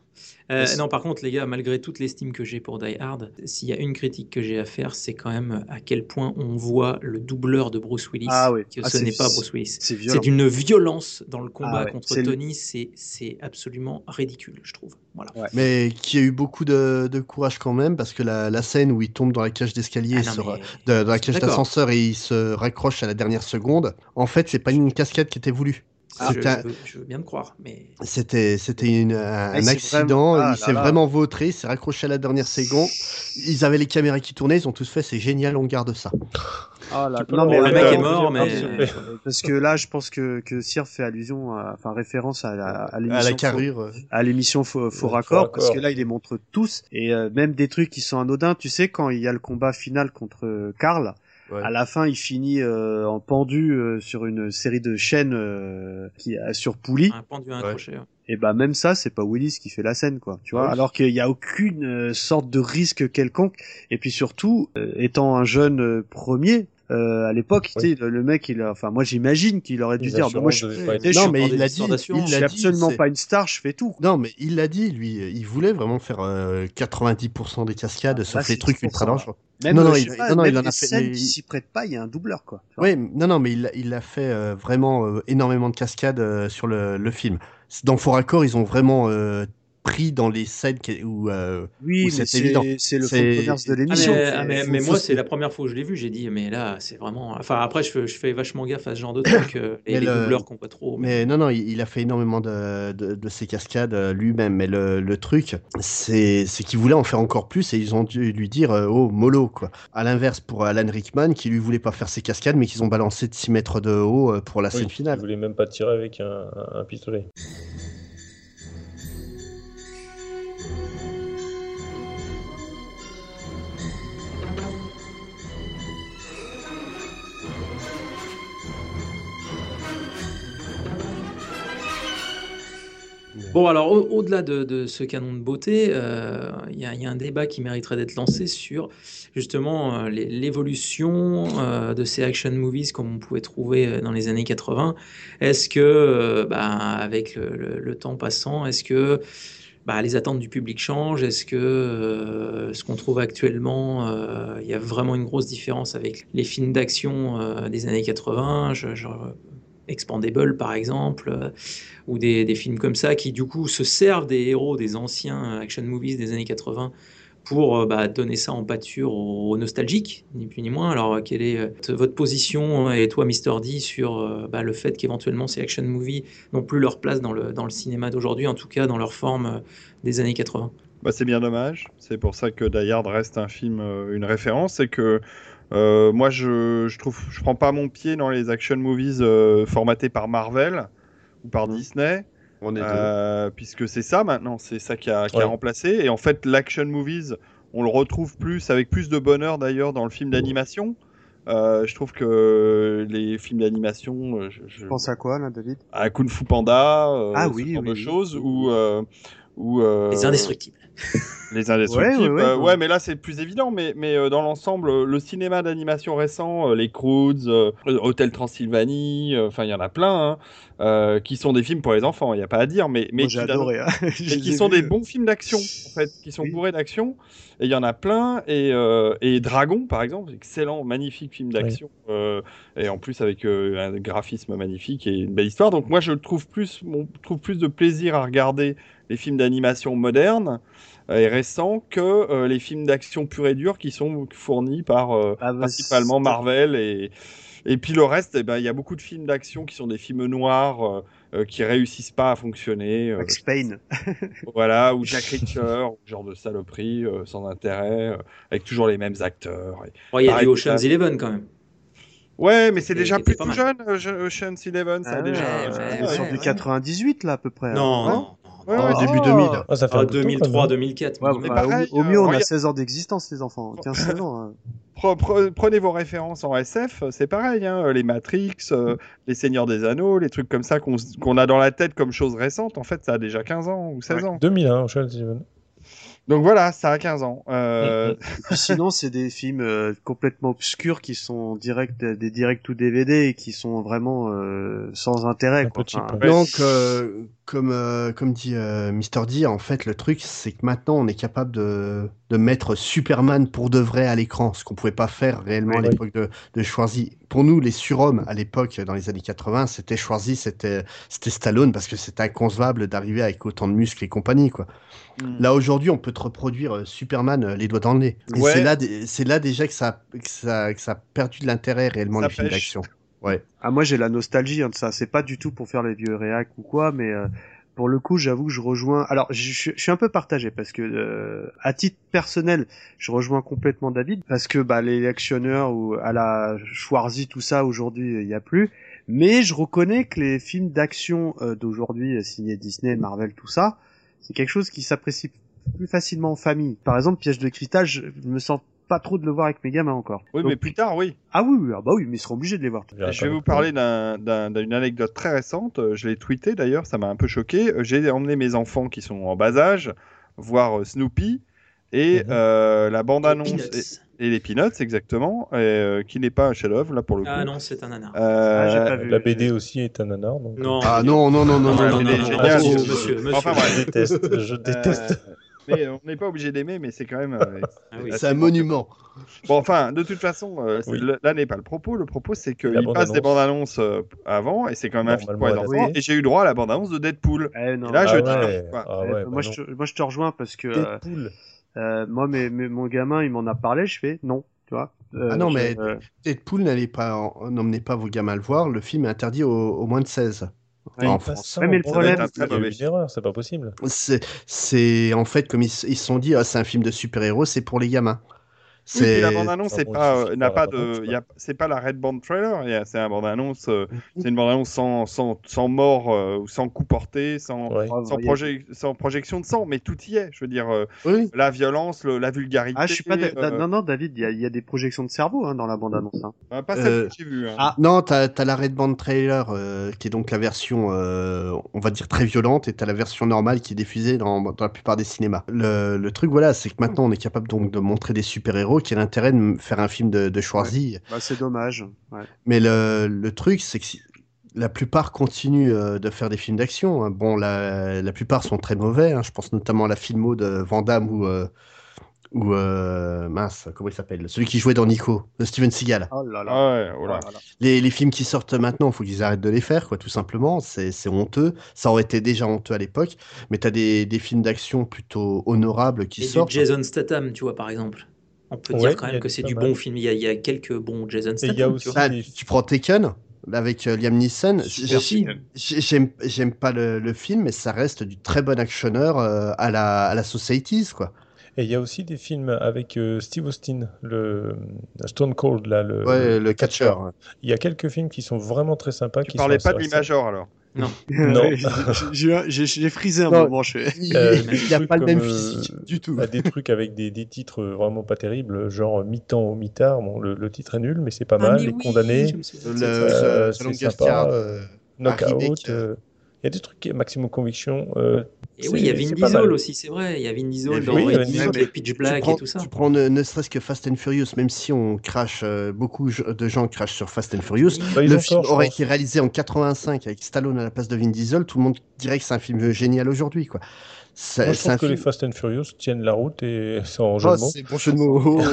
Non, par contre, les gars, malgré toute l'estime que j'ai pour Die Hard, s'il y a une critique que j'ai à faire, c'est quand même à quel point on voit le doubleur de Bruce Willis, que ce n'est pas Bruce Willis. C'est d'une violence dans le combat contre Tony, c'est absolument ridicule, je trouve. Voilà. Ouais. Mais qui a eu beaucoup de courage quand même, parce que la scène où il tombe dans la cage d'escalier, dans la cage d'ascenseur et il se raccroche à la dernière seconde, en fait, c'est pas une cascade qui était voulue. Je veux bien te croire, mais... C'était un accident, il s'est vraiment vautré, il s'est raccroché à la dernière seconde, ils avaient les caméras qui tournaient, ils ont tous fait, c'est génial, on garde ça. Non, mais le mec est mort, mais... Parce que là, je pense que Cyr fait allusion, référence à l'émission... À la carrure. À l'émission Faux Raccord, parce que là, il les montre tous, et même des trucs qui sont anodins, tu sais, quand il y a le combat final contre Karl, à la fin, il finit en pendu sur une série de chaînes qui sur poulie. Un pendu à un crochet. Et bah même ça, c'est pas Willis qui fait la scène, quoi. Tu vois, alors qu'il y a aucune sorte de risque quelconque. Et puis surtout, étant un jeune premier. À l'époque, le mec, moi j'imagine qu'il aurait dû dire, moi je suis absolument pas une star, je fais tout. Non, mais il l'a dit, lui, il voulait vraiment faire 90% des cascades, sauf les trucs ultra dangereux. Même il en a fait. Qui s'y prête pas, il y a un doubleur, quoi. Oui, mais il a fait vraiment énormément de cascades sur le film. Dans Faux Raccord, ils ont vraiment pris dans les scènes où c'est évident. C'est le fond de commerce de l'émission. Mais moi, c'est la première fois que je l'ai vu, j'ai dit, mais là, c'est vraiment... Enfin, après, je fais vachement gaffe à ce genre de trucs, et les doubleurs qu'on voit trop. Mais non, il a fait énormément de ces cascades lui-même. Mais le truc, c'est qu'il voulait en faire encore plus, et ils ont dû lui dire, mollo, quoi. À l'inverse, pour Alan Rickman, qui lui voulait pas faire ses cascades, mais qu'ils ont balancé de 6 mètres de haut pour la scène finale. Il voulait même pas tirer avec un pistolet. Bon, alors, au-delà de ce canon de beauté, il y a un débat qui mériterait d'être lancé sur, justement, l'évolution de ces action movies comme on pouvait trouver dans les années 80. Est-ce que, avec le temps passant, est-ce que les attentes du public changent? Est-ce que ce qu'on trouve actuellement, il y a vraiment une grosse différence avec les films d'action des années 80, genre Expandable par exemple, ou des films comme ça qui du coup se servent des héros des anciens action movies des années 80 pour donner ça en pâture aux nostalgiques, ni plus ni moins. Alors quelle est votre position, et toi Mr. D, sur le fait qu'éventuellement ces action movies n'ont plus leur place dans le cinéma d'aujourd'hui, en tout cas dans leur forme des années 80? C'est bien dommage, c'est pour ça que Die Hard reste un film, une référence, c'est que moi, je trouve, je prends pas mon pied dans les action movies formatés par Marvel ou par Disney, puisque c'est ça maintenant, c'est ça qui a remplacé. Et en fait, l'action movies, on le retrouve avec plus de bonheur d'ailleurs dans le film d'animation. Je trouve que les films d'animation, je pense à quoi là, David? À Kung Fu Panda, ce genre de choses, ou Les Indestructibles. Les Indestructibles, ouais, mais là c'est plus évident, mais dans l'ensemble, le cinéma d'animation récent, les Croods, Hôtel Transylvanie, il y en a plein, qui sont des films pour les enfants, il n'y a pas à dire, mais moi, j'ai adoré, et qui sont des bons films d'action, en fait, qui sont bourrés d'action, et il y en a plein, et Dragon, par exemple, excellent, magnifique film d'action, et en plus avec un graphisme magnifique et une belle histoire, donc moi je trouve plus de plaisir à regarder les films d'animation modernes et récents que les films d'action pure et dure qui sont fournis par principalement Marvel et puis le reste, il y a beaucoup de films d'action qui sont des films noirs qui réussissent pas à fonctionner. Max Payne. Voilà, ou Jack Reacher, genre de saloperie sans intérêt, avec toujours les mêmes acteurs. Il y a du Ocean's Eleven quand même. Ouais, mais c'est déjà plus tout jeune, Ocean's Eleven, ça a déjà... sur du 98 là à peu près. Non. Début 2000. Ça fait 2003, 2004. Mais pareil, au mieux, on a 16 ans d'existence, les enfants. 15-16 ans. Prenez vos références en SF, c'est pareil. Les Matrix, les Seigneurs des Anneaux, les trucs comme ça qu'on a dans la tête comme choses récentes. En fait, ça a déjà 15 ans ou 16 ans. 2001, Ocean's Eleven. Donc voilà, ça a 15 ans. Sinon, c'est des films complètement obscurs qui sont des direct ou DVD et qui sont vraiment sans intérêt. Quoi. Donc, Comme dit Mr. D, en fait, le truc, c'est que maintenant, on est capable de mettre Superman pour de vrai à l'écran, ce qu'on pouvait pas faire réellement à l'époque de Schwarzy. Pour nous, les surhommes, à l'époque, dans les années 80, c'était Schwarzy, c'était Stallone, parce que c'était inconcevable d'arriver avec autant de muscles et compagnie, quoi. Là, aujourd'hui, on peut te reproduire Superman les doigts dans le nez. Et c'est là déjà que ça a perdu de l'intérêt réellement, les films d'action. Ouais. Ah, moi j'ai la nostalgie de ça, c'est pas du tout pour faire les vieux réacs ou quoi, mais pour le coup j'avoue que je rejoins. Alors je suis un peu partagé parce que à titre personnel je rejoins complètement David parce que les actionneurs ou à la Schwarzy tout ça aujourd'hui il y a plus, mais je reconnais que les films d'action d'aujourd'hui signés Disney, Marvel, tout ça, c'est quelque chose qui s'apprécie plus facilement en famille. Par exemple Piège de cristal, je me sens pas trop de le voir avec mes gamins encore. Oui, mais plus tard, oui. Ah oui, oui, mais ils seront obligés de les voir. Je vais vous parler d'une anecdote très récente. Je l'ai tweeté d'ailleurs, ça m'a un peu choqué. J'ai emmené mes enfants qui sont en bas âge voir Snoopy et la bande-annonce et les Peanuts, exactement, qui n'est pas un chef-d'œuvre là pour le coup. Ah non, c'est un nanar. J'ai pas vu. La BD aussi est un nanar. Donc... Non. Ah non. La BD est géniale. Monsieur. Enfin, je déteste. Mais on n'est pas obligé d'aimer, mais c'est quand même. C'est un monument. Bon, enfin, de toute façon, là n'est pas le propos. Le propos, c'est qu'il passe des bandes annonces avant, et c'est quand même un film pour les enfants. Et j'ai eu droit à la bande annonce de Deadpool. Et là, moi, je te rejoins parce que moi, mon gamin, il m'en a parlé. Je fais non, tu vois. Mais Deadpool, n'emmenez pas vos gamins le voir. Le film est interdit aux moins de 16. En France. Mais le problème, c'est pas possible. C'est en fait comme ils se sont dit, c'est un film de super-héros, c'est pour les gamins. Oui, puis la bande-annonce, c'est pas la Red Band trailer, c'est une bande-annonce sans mort ou sans coup porté, sans projection de sang, mais tout y est. Je veux dire, la violence, la vulgarité. Ah, je suis pas. Non, David, il y a des projections de cerveau dans la bande-annonce. Pas celle que j'ai vue. Ah non, t'as la Red Band trailer qui est donc la version, on va dire très violente, et t'as la version normale qui est diffusée dans la plupart des cinémas. Le truc, voilà, c'est que maintenant on est capable donc de montrer des super-héros. Qui a l'intérêt de faire un film de Schwarzy. C'est dommage. Ouais. Mais le truc, c'est que la plupart continuent de faire des films d'action. Hein. Bon, la plupart sont très mauvais. Hein. Je pense notamment à la filmo de Van Damme ou mince, comment il s'appelle? Celui qui jouait dans Nico, de Steven Seagal. Oh là là. Les films qui sortent maintenant, il faut qu'ils arrêtent de les faire, quoi, tout simplement. C'est honteux. Ça aurait été déjà honteux à l'époque. Mais t'as des films d'action plutôt honorables qui sortent. Du Jason Statham, tu vois, par exemple. On peut dire quand même que c'est du bon film. Il y a quelques bons Jason Statham. Il y a aussi tu prends Taken avec Liam Neeson. J'aime pas le film, mais ça reste du très bon actionneur à la Societies, quoi. Et il y a aussi des films avec Steve Austin, le Stone Cold, là, le catcheur. Ouais. Il y a quelques films qui sont vraiment très sympas. Tu parlais pas de l'Imagor, alors? Non. J'ai frisé un moment. Il n'y a pas le même physique du tout. Des trucs avec des titres vraiment pas terribles, genre Mi-temps ou Mi-tard. Bon, le titre est nul, mais c'est pas mal. Les Condamnés, c'est sympa. Knockout. Il y a des trucs, Maximum Conviction. Et oui, il y a Vin Diesel aussi, c'est vrai. Il y a Vin Diesel dans Pitch Black et tout ça. Tu prends ne serait-ce que Fast and Furious, même si on crache, beaucoup de gens crachent sur Fast and Furious, le film aurait été réalisé en 85 avec Stallone à la place de Vin Diesel, tout le monde dirait que c'est un film génial aujourd'hui, quoi. Moi, je trouve que les Fast and Furious tiennent la route et sans jeu de mots. C'est bon jeu de mots.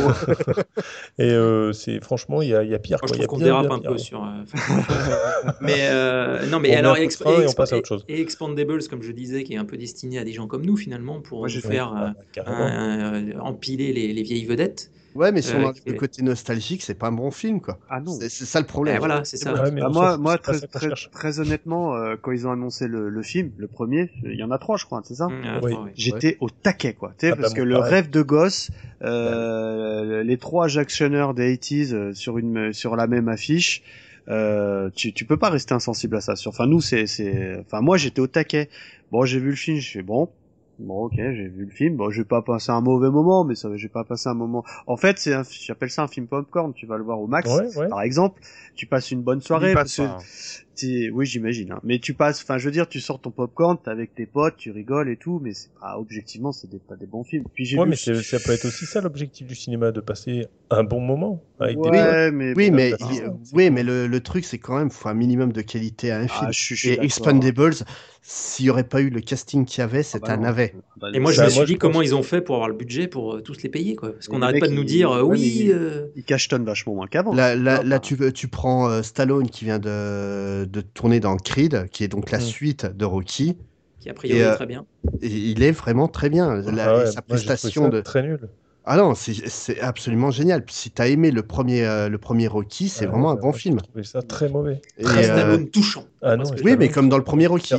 Et franchement, il y a pire. Moi, je trouve qu'on dérape un peu sur. Mais non, mais alors et Expandables, comme je disais, qui est un peu destiné à des gens comme nous finalement pour faire empiler les vieilles vedettes. Ouais, mais si on enlève le côté nostalgique, c'est pas un bon film, quoi. Ah non. C'est ça le problème. Voilà, c'est ça. Moi, très honnêtement, quand ils ont annoncé le film, le premier, il y en a 3, je crois, c'est ça? J'étais au taquet, quoi. Parce que le rêve de gosse, les 3 actionneurs des 80s sur la même affiche, tu peux pas rester insensible à ça. Enfin, moi, j'étais au taquet. Bon, j'ai vu le film, je fais bon, ok, j'ai vu le film. Bon, j'ai pas passé un mauvais moment, mais j'ai pas passé un moment. En fait, j'appelle ça un film popcorn. Tu vas le voir au max, par exemple. Tu passes une bonne soirée. Oui, j'imagine. Hein. Mais tu passes, enfin, je veux dire, tu sors ton popcorn, t'es avec tes potes, tu rigoles et tout, mais c'est pas, objectivement, pas des bons films. Puis mais ça peut être aussi ça l'objectif du cinéma, de passer un bon moment avec des potes. Mais le truc, c'est quand même, faut un minimum de qualité à un film. Et Expendables, s'il n'y aurait pas eu le casting qu'il y avait, c'est un navet. Et moi, je me suis dit comment ils ont fait pour avoir le budget pour tous les payer, quoi. Parce qu'on n'arrête pas de nous dire, ils cachetonnent vachement moins qu'avant. Là, tu prends Stallone qui vient de tourner dans Creed, qui est donc la suite de Rocky. Qui a priori est très bien. Et il est vraiment très bien. Sa prestation très nul. Ah non, c'est absolument génial. Si t'as aimé le premier Rocky, c'est vraiment un bon film. J'ai trouvé ça très mauvais. Très Stallone touchant. Ah non, oui, mais comme dans le premier Rocky.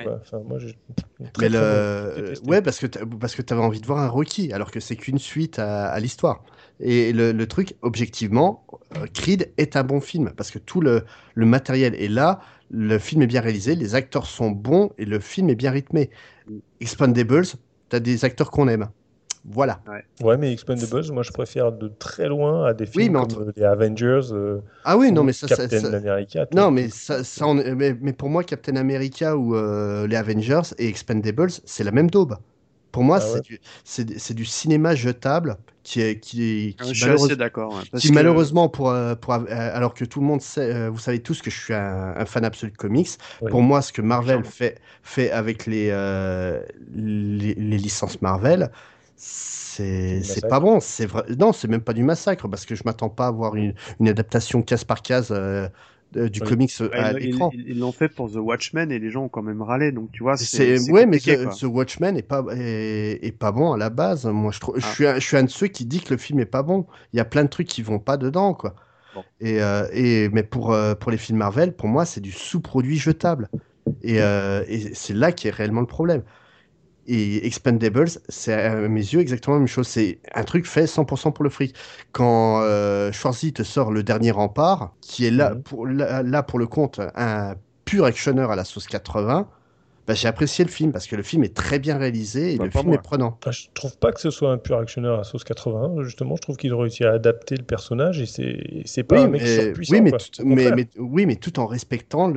Parce que t'avais envie de voir un Rocky, alors que c'est qu'une suite à l'histoire. Et le truc, objectivement, Creed est un bon film, parce que tout le matériel est là, le film est bien réalisé, les acteurs sont bons, et le film est bien rythmé. Expendables, t'as des acteurs qu'on aime. Voilà. Ouais, mais Expendables, moi je préfère de très loin à des films comme les Avengers. Captain America. Non, mais mais pour moi, Captain America ou les Avengers et Expendables, c'est la même daube. Pour moi, c'est du cinéma jetable qui malheureusement alors que tout le monde sait, vous savez tous que je suis un fan absolu de comics. Oui. Pour moi, ce que Marvel fait avec les licences Marvel, c'est pas bon. Non, c'est même pas du massacre, parce que je m'attends pas à avoir une adaptation case par case du comics à l'écran. Ils l'ont fait pour The Watchmen et les gens ont quand même râlé, donc tu vois. Mais The Watchmen est pas bon à la base. Moi, je suis un de ceux qui dit que le film est pas bon. Il y a plein de trucs qui vont pas dedans, quoi. Bon. Mais pour les films Marvel, pour moi, c'est du sous-produit jetable. Et c'est là qu'est réellement le problème. Et Expendables, c'est à mes yeux exactement la même chose. C'est un truc fait 100% pour le fric. Quand Schwarzy te sort Le Dernier Rempart, qui est là, pour le compte, un pur actionneur à la sauce 80, j'ai apprécié le film, parce que le film est très bien réalisé et le film est prenant. Je trouve pas que ce soit un pur actionneur à la sauce 80. Justement, je trouve qu'ils ont réussi à adapter le personnage, et c'est pas un mec surpuissant. Mais tout en respectant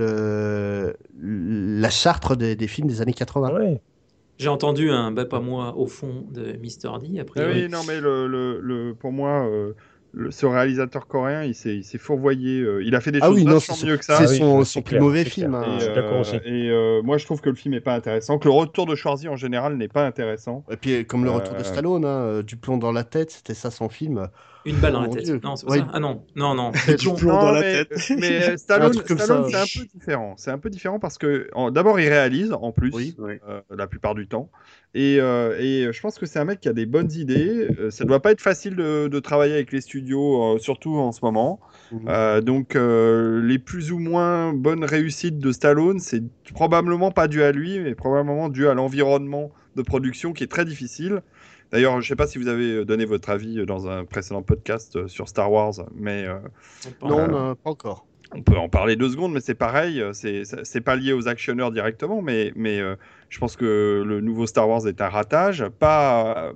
la charte des films des années 80. Ouais. J'ai entendu un pas moi au fond de Mr. D. Après, oui, non, mais pour moi, ce réalisateur coréen, il s'est fourvoyé. Il a fait des choses vachement mieux que ça. C'est son plus mauvais film. Hein. Je suis d'accord aussi. Et moi, je trouve que le film n'est pas intéressant, que le retour de Schwarzy en général n'est pas intéressant. Et puis, comme le retour de Stallone, du plomb dans la tête, c'était ça son film. Une balle dans la tête. Non, c'est pas ça. Ah non. Du plomb dans la tête. Mais Stallone, c'est un peu différent. C'est un peu différent parce que d'abord, il réalise en plus la plupart du temps. Et je pense que c'est un mec qui a des bonnes idées. Ça doit pas être facile de travailler avec les studios, surtout en ce moment. Donc, les plus ou moins bonnes réussites de Stallone, c'est probablement pas dû à lui, mais probablement dû à l'environnement de production qui est très difficile. D'ailleurs, je ne sais pas si vous avez donné votre avis dans un précédent podcast sur Star Wars, mais non, pas encore. On peut en parler 2 secondes, mais c'est pareil. C'est pas lié aux actionneurs directement, mais je pense que le nouveau Star Wars est un ratage, pas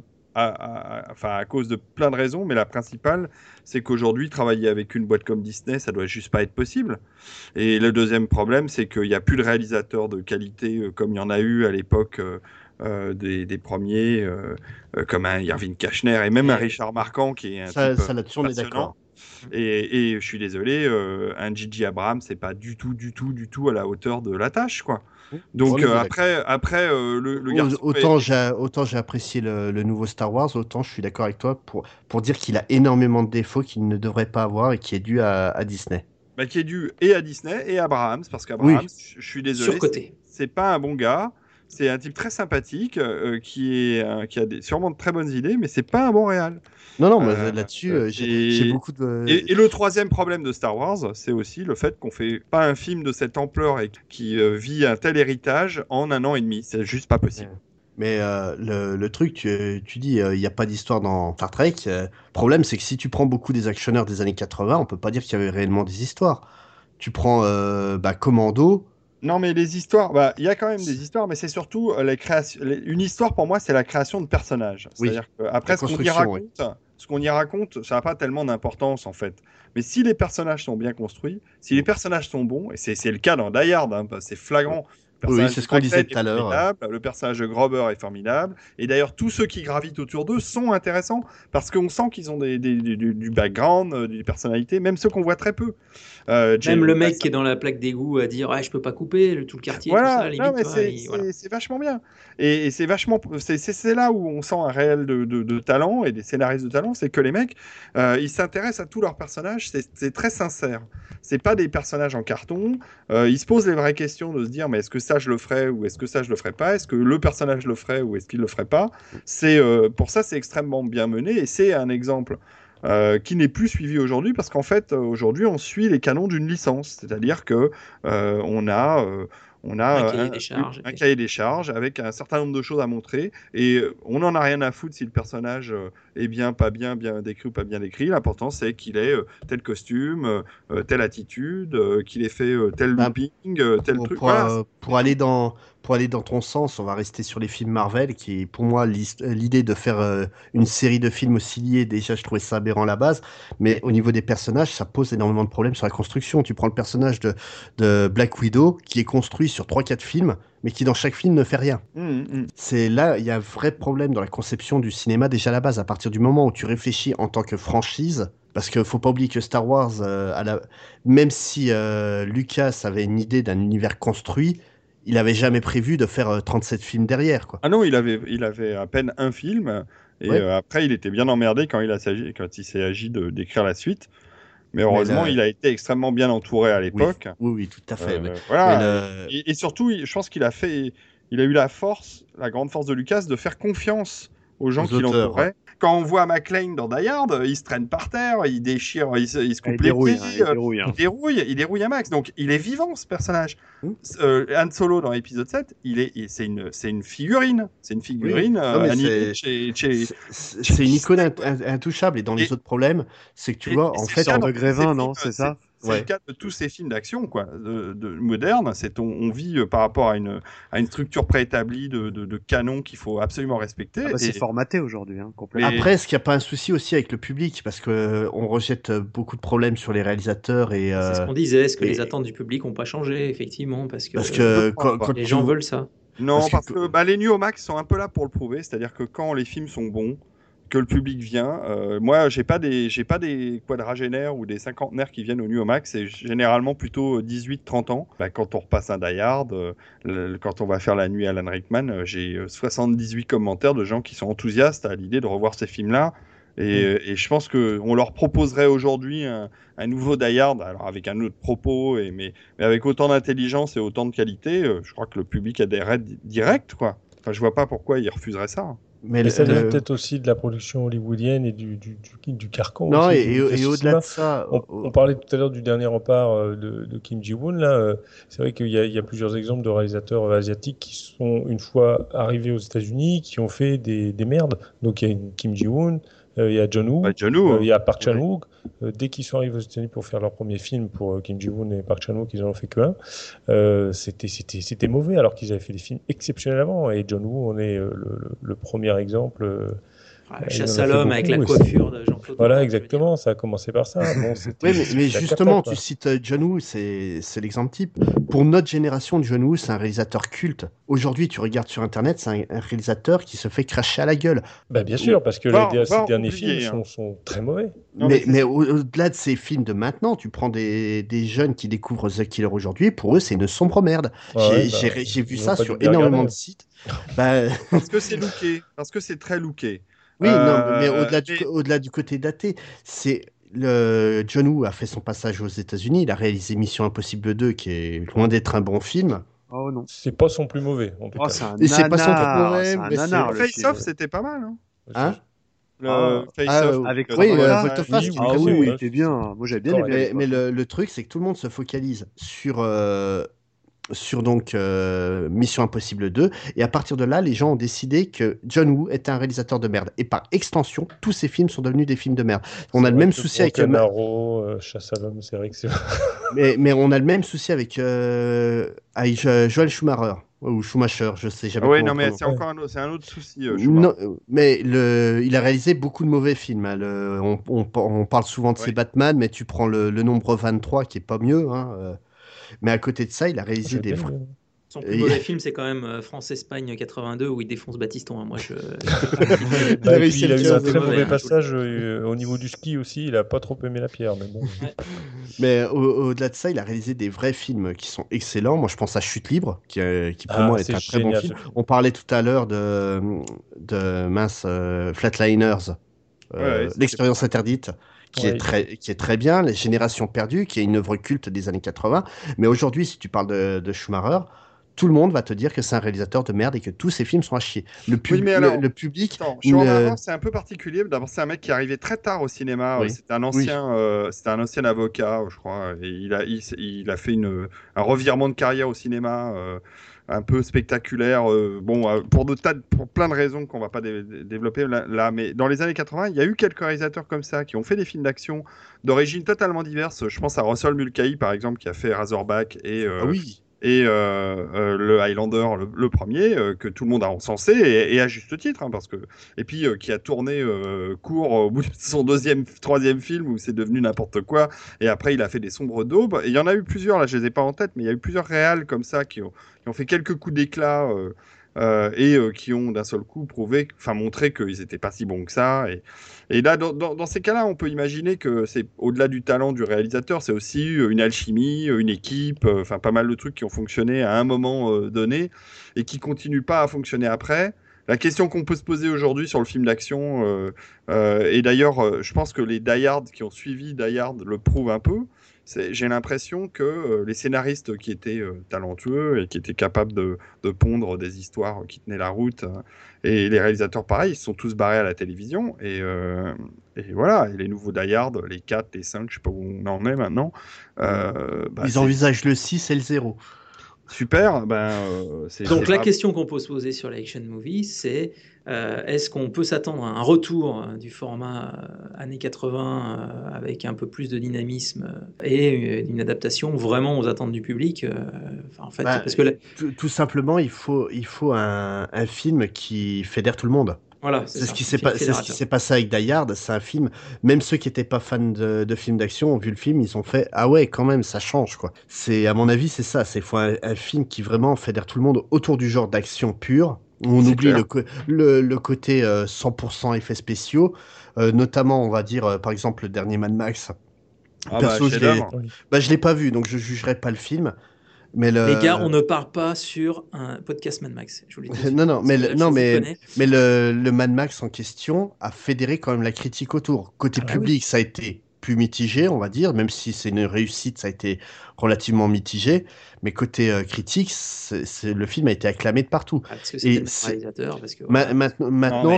à cause de plein de raisons, mais la principale, c'est qu'aujourd'hui, travailler avec une boîte comme Disney, ça doit juste pas être possible. Et le deuxième problème, c'est qu'il n'y a plus de réalisateurs de qualité comme il y en a eu à l'époque. Des premiers comme un Irving Kershner et même un Richard Marquand qui est un type là-dessus on est d'accord. Et je suis désolé, un J.J. Abrams c'est pas du tout à la hauteur de la tâche, quoi. Donc après le garçon autant j'ai apprécié le nouveau Star Wars, autant je suis d'accord avec toi pour dire qu'il a énormément de défauts qu'il ne devrait pas avoir et qui est dû à Disney. Qui est dû et à Disney et à Abrams, parce qu'Abrams, je suis désolé, surcoté. C'est pas un bon gars. C'est un type très sympathique qui a sûrement de très bonnes idées, mais c'est pas un bon réal. Non, mais là-dessus, j'ai beaucoup de... Et le troisième problème de Star Wars, c'est aussi le fait qu'on fait pas un film de cette ampleur et qui vit un tel héritage en 1 an et demi. C'est juste pas possible. Mais le truc, tu dis, il n'y a pas d'histoire dans Star Trek. Le problème, c'est que si tu prends beaucoup des actionneurs des années 80, on peut pas dire qu'il y avait réellement des histoires. Tu prends Commando... Non, mais les histoires, il y a quand même des histoires, mais c'est surtout une histoire pour moi, c'est la création de personnages. C'est-à-dire qu'après ce qu'on y raconte, ce qu'on y raconte, ça n'a pas tellement d'importance en fait. Mais si les personnages sont bien construits, si les personnages sont bons, et c'est le cas dans Die Hard, hein, c'est flagrant. Oui, c'est ce qu'on disait tout à l'heure. Le personnage de Grover est formidable. Et d'ailleurs, tous ceux qui gravitent autour d'eux sont intéressants parce qu'on sent qu'ils ont du background, des personnalités, même ceux qu'on voit très peu. Même le mec qui est dans la plaque d'égout à dire je peux pas couper tout le quartier, voilà, tout ça, limite, c'est vachement bien. Et c'est là où on sent un réel de talent et des scénaristes de talent, c'est que les mecs, ils s'intéressent à tous leurs personnages, c'est très sincère. C'est pas des personnages en carton. Ils se posent les vraies questions de se dire mais est-ce que ça je le ferais ou est-ce que ça je le ferais pas? Est-ce que le personnage le ferait ou est-ce qu'il le ferait pas? Pour ça c'est extrêmement bien mené et c'est un exemple qui n'est plus suivi aujourd'hui parce qu'en fait aujourd'hui on suit les canons d'une licence, c'est-à-dire que on a un cahier des charges avec un certain nombre de choses à montrer et on n'en a rien à foutre si le personnage est bien, pas bien, bien décrit ou pas bien décrit. L'important c'est qu'il ait tel costume, telle attitude, qu'il ait fait tel looping, tel truc. Pour aller dans ton sens, on va rester sur les films Marvel, qui est pour moi l'idée de faire une série de films aussi liés. Déjà, je trouvais ça aberrant à la base, mais au niveau des personnages, ça pose énormément de problèmes sur la construction. Tu prends le personnage de Black Widow, qui est construit sur 3-4 films, mais qui dans chaque film ne fait rien. C'est là, il y a un vrai problème dans la conception du cinéma déjà à la base. À partir du moment où tu réfléchis en tant que franchise, parce qu'il faut pas oublier que Star Wars, même si Lucas avait une idée d'un univers construit, il avait jamais prévu de faire 37 films derrière, quoi. Ah non, il avait à peine un film, et après il était bien emmerdé quand il s'est agi d'écrire la suite. Mais heureusement, il a été extrêmement bien entouré à l'époque. Oui, tout à fait. Voilà. Et surtout, je pense qu'il a eu la grande force de Lucas de faire confiance aux gens qui l'entouraient. Quand on voit McClane dans Die Hard, il se traîne par terre, il déchire, il se coupe les pieds, il dérouille un max. Donc il est vivant ce personnage. Han Solo dans l'épisode 7, c'est une figurine. C'est une figurine animée c'est une icône intouchable. Et dans les autres problèmes, c'est que tu vois, en fait, en degré 20, non, c'est ça? C'est le cas de tous ces films d'action modernes. On vit par rapport à une structure préétablie de canon qu'il faut absolument respecter. C'est formaté aujourd'hui, complètement. Après, est-ce qu'il n'y a pas un souci aussi avec le public? Parce qu'on rejette beaucoup de problèmes sur les réalisateurs. C'est ce qu'on disait. Est-ce que les attentes du public n'ont pas changé, effectivement? Parce que quand les gens veulent ça. Non, parce que les New Max sont un peu là pour le prouver. C'est-à-dire que quand les films sont bons, que le public vient. Moi, j'ai pas des quadragénaires ou des cinquantenaires qui viennent au New Max. C'est généralement plutôt 18-30 ans. Quand on repasse un Die Hard, quand on va faire la nuit Alan Rickman, j'ai 78 commentaires de gens qui sont enthousiastes à l'idée de revoir ces films-là. Et je pense qu'on leur proposerait aujourd'hui un nouveau Die Hard, alors avec un autre propos, mais avec autant d'intelligence et autant de qualité. Je crois que le public adhérerait direct, quoi. Enfin, je vois pas pourquoi ils refuseraient ça. Mais ça vient peut-être aussi de la production hollywoodienne et du carcan. Non, aussi, et au-delà de ça... On parlait tout à l'heure du dernier rempart de Kim Ji-woon. Là, c'est vrai qu'il y a plusieurs exemples de réalisateurs asiatiques qui sont, une fois arrivés aux États-Unis, qui ont fait des merdes. Donc il y a Kim Ji-woon, il y a John Woo, il y a Park Chan-wook. Dès qu'ils sont arrivés aux États-Unis pour faire leur premier film, pour Kim Ji-woon et Park Chan-wook, ils n'en ont fait qu'un. C'était mauvais, alors qu'ils avaient fait des films exceptionnels avant. Et John Woo en est le premier exemple. Chasse à l'homme avec la coiffure de Jean-Claude. Voilà, exactement, ça a commencé par ça. Bon, mais justement, tu cites John Woo, c'est l'exemple type. Pour notre génération, John Woo, c'est un réalisateur culte. Aujourd'hui, tu regardes sur Internet, c'est un réalisateur qui se fait cracher à la gueule. Bien sûr, parce que ces derniers films sont très mauvais. Mais au-delà de ces films de maintenant, tu prends des jeunes qui découvrent The Killer aujourd'hui, pour eux, c'est une sombre merde. J'ai vu ça sur énormément de sites. Parce que c'est looké, parce que c'est très looké. Oui, non, mais au-delà du côté daté, John Woo a fait son passage aux États-Unis, il a réalisé Mission Impossible 2, qui est loin d'être un bon film. Oh non. C'est pas son plus mauvais, en tout cas. C'est pas son plus mauvais, mais Face-Off, c'était pas mal, hein. Face-Off avec Volte-Face. Il était bien. Moi, j'avais bien aimé. Mais le truc, c'est que tout le monde se focalise sur sur donc Mission Impossible 2. Et à partir de là, les gens ont décidé que John Woo était un réalisateur de merde. Et par extension, tous ces films sont devenus des films de merde. On a le même souci avec Chasse à l'homme, c'est vrai que c'est. mais on a le même souci avec Joel Schumacher. Ou Schumacher, je sais jamais Oui, comment non, mais on c'est prononce. encore un autre souci. Non, mais il a réalisé beaucoup de mauvais films. Hein. On parle souvent de ses Batman, mais tu prends le nombre 23 qui est pas mieux. Hein. Mais à côté de ça, il a réalisé des vrais. Son plus mauvais film, c'est quand même France-Espagne 82 où il défonce Batiston. Hein. Moi, il a eu un très mauvais passage au niveau du ski aussi. Il a pas trop aimé la pierre, mais bon. Mais au-delà de ça, il a réalisé des vrais films qui sont excellents. Moi, je pense à Chute libre, qui pour moi est un très bon film. On parlait tout à l'heure de Flatliners, L'expérience interdite. Qui est très bien, Les Générations perdues, qui est une œuvre culte des années 80. Mais aujourd'hui, si tu parles de Schumacher, tout le monde va te dire que c'est un réalisateur de merde et que tous ses films sont à chier. Le public... Schumacher, c'est un peu particulier. D'abord, c'est un mec qui est arrivé très tard au cinéma. Oui. C'était un ancien avocat, je crois. Et il a fait un revirement de carrière au cinéma un peu spectaculaire. Pour plein de raisons qu'on va pas développer là. Mais dans les années 80, il y a eu quelques réalisateurs comme ça qui ont fait des films d'action d'origine totalement diverses. Je pense à Russell Mulcahy, par exemple, qui a fait Razorback et le Highlander, le premier, que tout le monde a encensé, et à juste titre, hein, et puis qui a tourné court au bout de son troisième film, où c'est devenu n'importe quoi, et après il a fait des Sombres d'Aube, et il y en a eu plusieurs, là je les ai pas en tête, mais il y a eu plusieurs réals comme ça, qui ont fait quelques coups d'éclat, et qui ont d'un seul coup montré qu'ils n'étaient pas si bons que ça. Et là, dans ces cas-là, on peut imaginer que c'est au-delà du talent du réalisateur, c'est aussi une alchimie, une équipe, pas mal de trucs qui ont fonctionné à un moment donné et qui continuent pas à fonctionner après. La question qu'on peut se poser aujourd'hui sur le film d'action, et d'ailleurs, je pense que les Die Hard qui ont suivi Die Hard le prouvent un peu. J'ai l'impression que les scénaristes qui étaient talentueux et qui étaient capables de pondre des histoires qui tenaient la route, et les réalisateurs pareil, ils se sont tous barrés à la télévision, et voilà, et les nouveaux Die Hard, les 4, les 5, je sais pas où on en est maintenant. Ils envisagent le 6 et le 0. Super. Donc la question qu'on peut se poser sur l'Action Movie, c'est est-ce qu'on peut s'attendre à un retour du format années 80 avec un peu plus de dynamisme et une adaptation vraiment aux attentes du public parce que tout simplement, il faut un film qui fédère tout le monde. Voilà, c'est ce qui s'est passé avec Die Hard. C'est un film, même ceux qui n'étaient pas fans de films d'action ont vu le film, ils ont fait ah ouais, quand même, ça change quoi. C'est, à mon avis, c'est ça. C'est faut un film qui vraiment fédère tout le monde autour du genre d'action pure. On oublie le côté 100% effets spéciaux, notamment, on va dire, par exemple, le dernier Mad Max. Perso, je l'ai pas vu, donc je jugerai pas le film. Mais Les gars, on ne part pas sur un podcast Mad Max. Je vous le dis. Mais le Mad Max en question a fédéré quand même la critique autour. Côté public, ça a été plus mitigé, on va dire, même si c'est une réussite, ça a été relativement mitigé. Mais côté critique, le film a été acclamé de partout. Parce que c'est le réalisateur. Maintenant,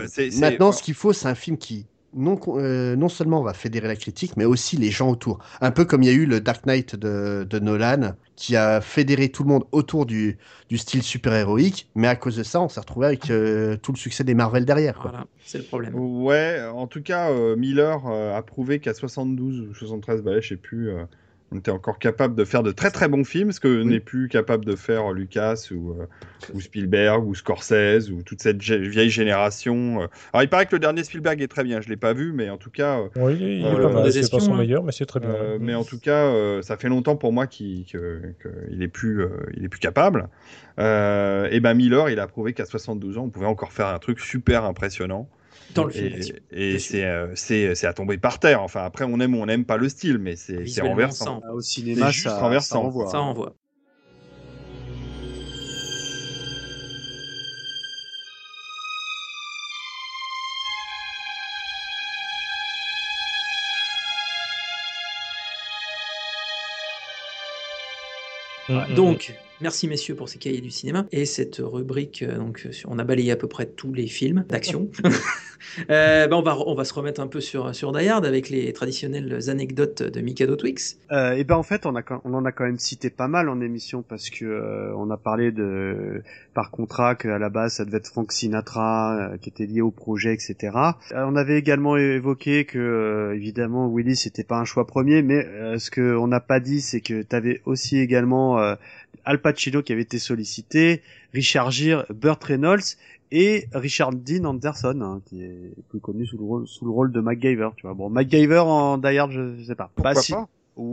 ce qu'il faut, c'est un film qui non seulement va fédérer la critique, mais aussi les gens autour. Un peu comme il y a eu le Dark Knight de Nolan, qui a fédéré tout le monde autour du style super-héroïque, mais à cause de ça, on s'est retrouvé avec tout le succès des Marvel derrière. Quoi. Voilà, c'est le problème. Ouais, en tout cas, Miller a prouvé qu'à 72 ou 73 balais, je sais plus... on était encore capable de faire de très très bons films, ce que n'est plus capable de faire Lucas ou Spielberg ou Scorsese ou toute cette vieille génération. Alors il paraît que le dernier Spielberg est très bien, je l'ai pas vu, mais en tout cas, oui, il est pas mal. C'est pas son meilleur, mais c'est très bien. Mais en tout cas, ça fait longtemps pour moi qu'il est plus capable. Et ben Miller, il a prouvé qu'à 72 ans, on pouvait encore faire un truc super impressionnant. Dans le film. Et c'est à tomber par terre. Enfin, après, on aime ou on n'aime pas le style, mais c'est renversant. Au cinéma, juste renversant. Ça envoie. Donc, Merci messieurs pour ces cahiers du cinéma et cette rubrique. On a balayé à peu près tous les films d'action. On va se remettre un peu sur Die Hard avec les traditionnelles anecdotes de Mikado Twix. En fait, on en a quand même cité pas mal en émission parce que on a parlé par contrat qu'à la base ça devait être Frank Sinatra qui était lié au projet, etc. On avait également évoqué que évidemment Willis c'était pas un choix premier, mais ce que on n'a pas dit c'est que t'avais aussi également Al Pacino qui avait été sollicité, Richard Gere, Burt Reynolds et Richard Dean Anderson, qui est plus connu sous le rôle de MacGyver, tu vois. Bon, MacGyver en Die Hard, je sais pas. Pourquoi pas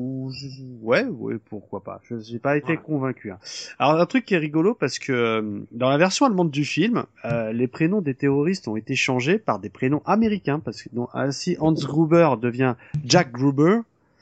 Ouais, pourquoi pas. J'ai pas été convaincu. Alors, un truc qui est rigolo parce que dans la version allemande du film, les prénoms des terroristes ont été changés par des prénoms américains parce que ainsi Hans Gruber devient Jack Gruber.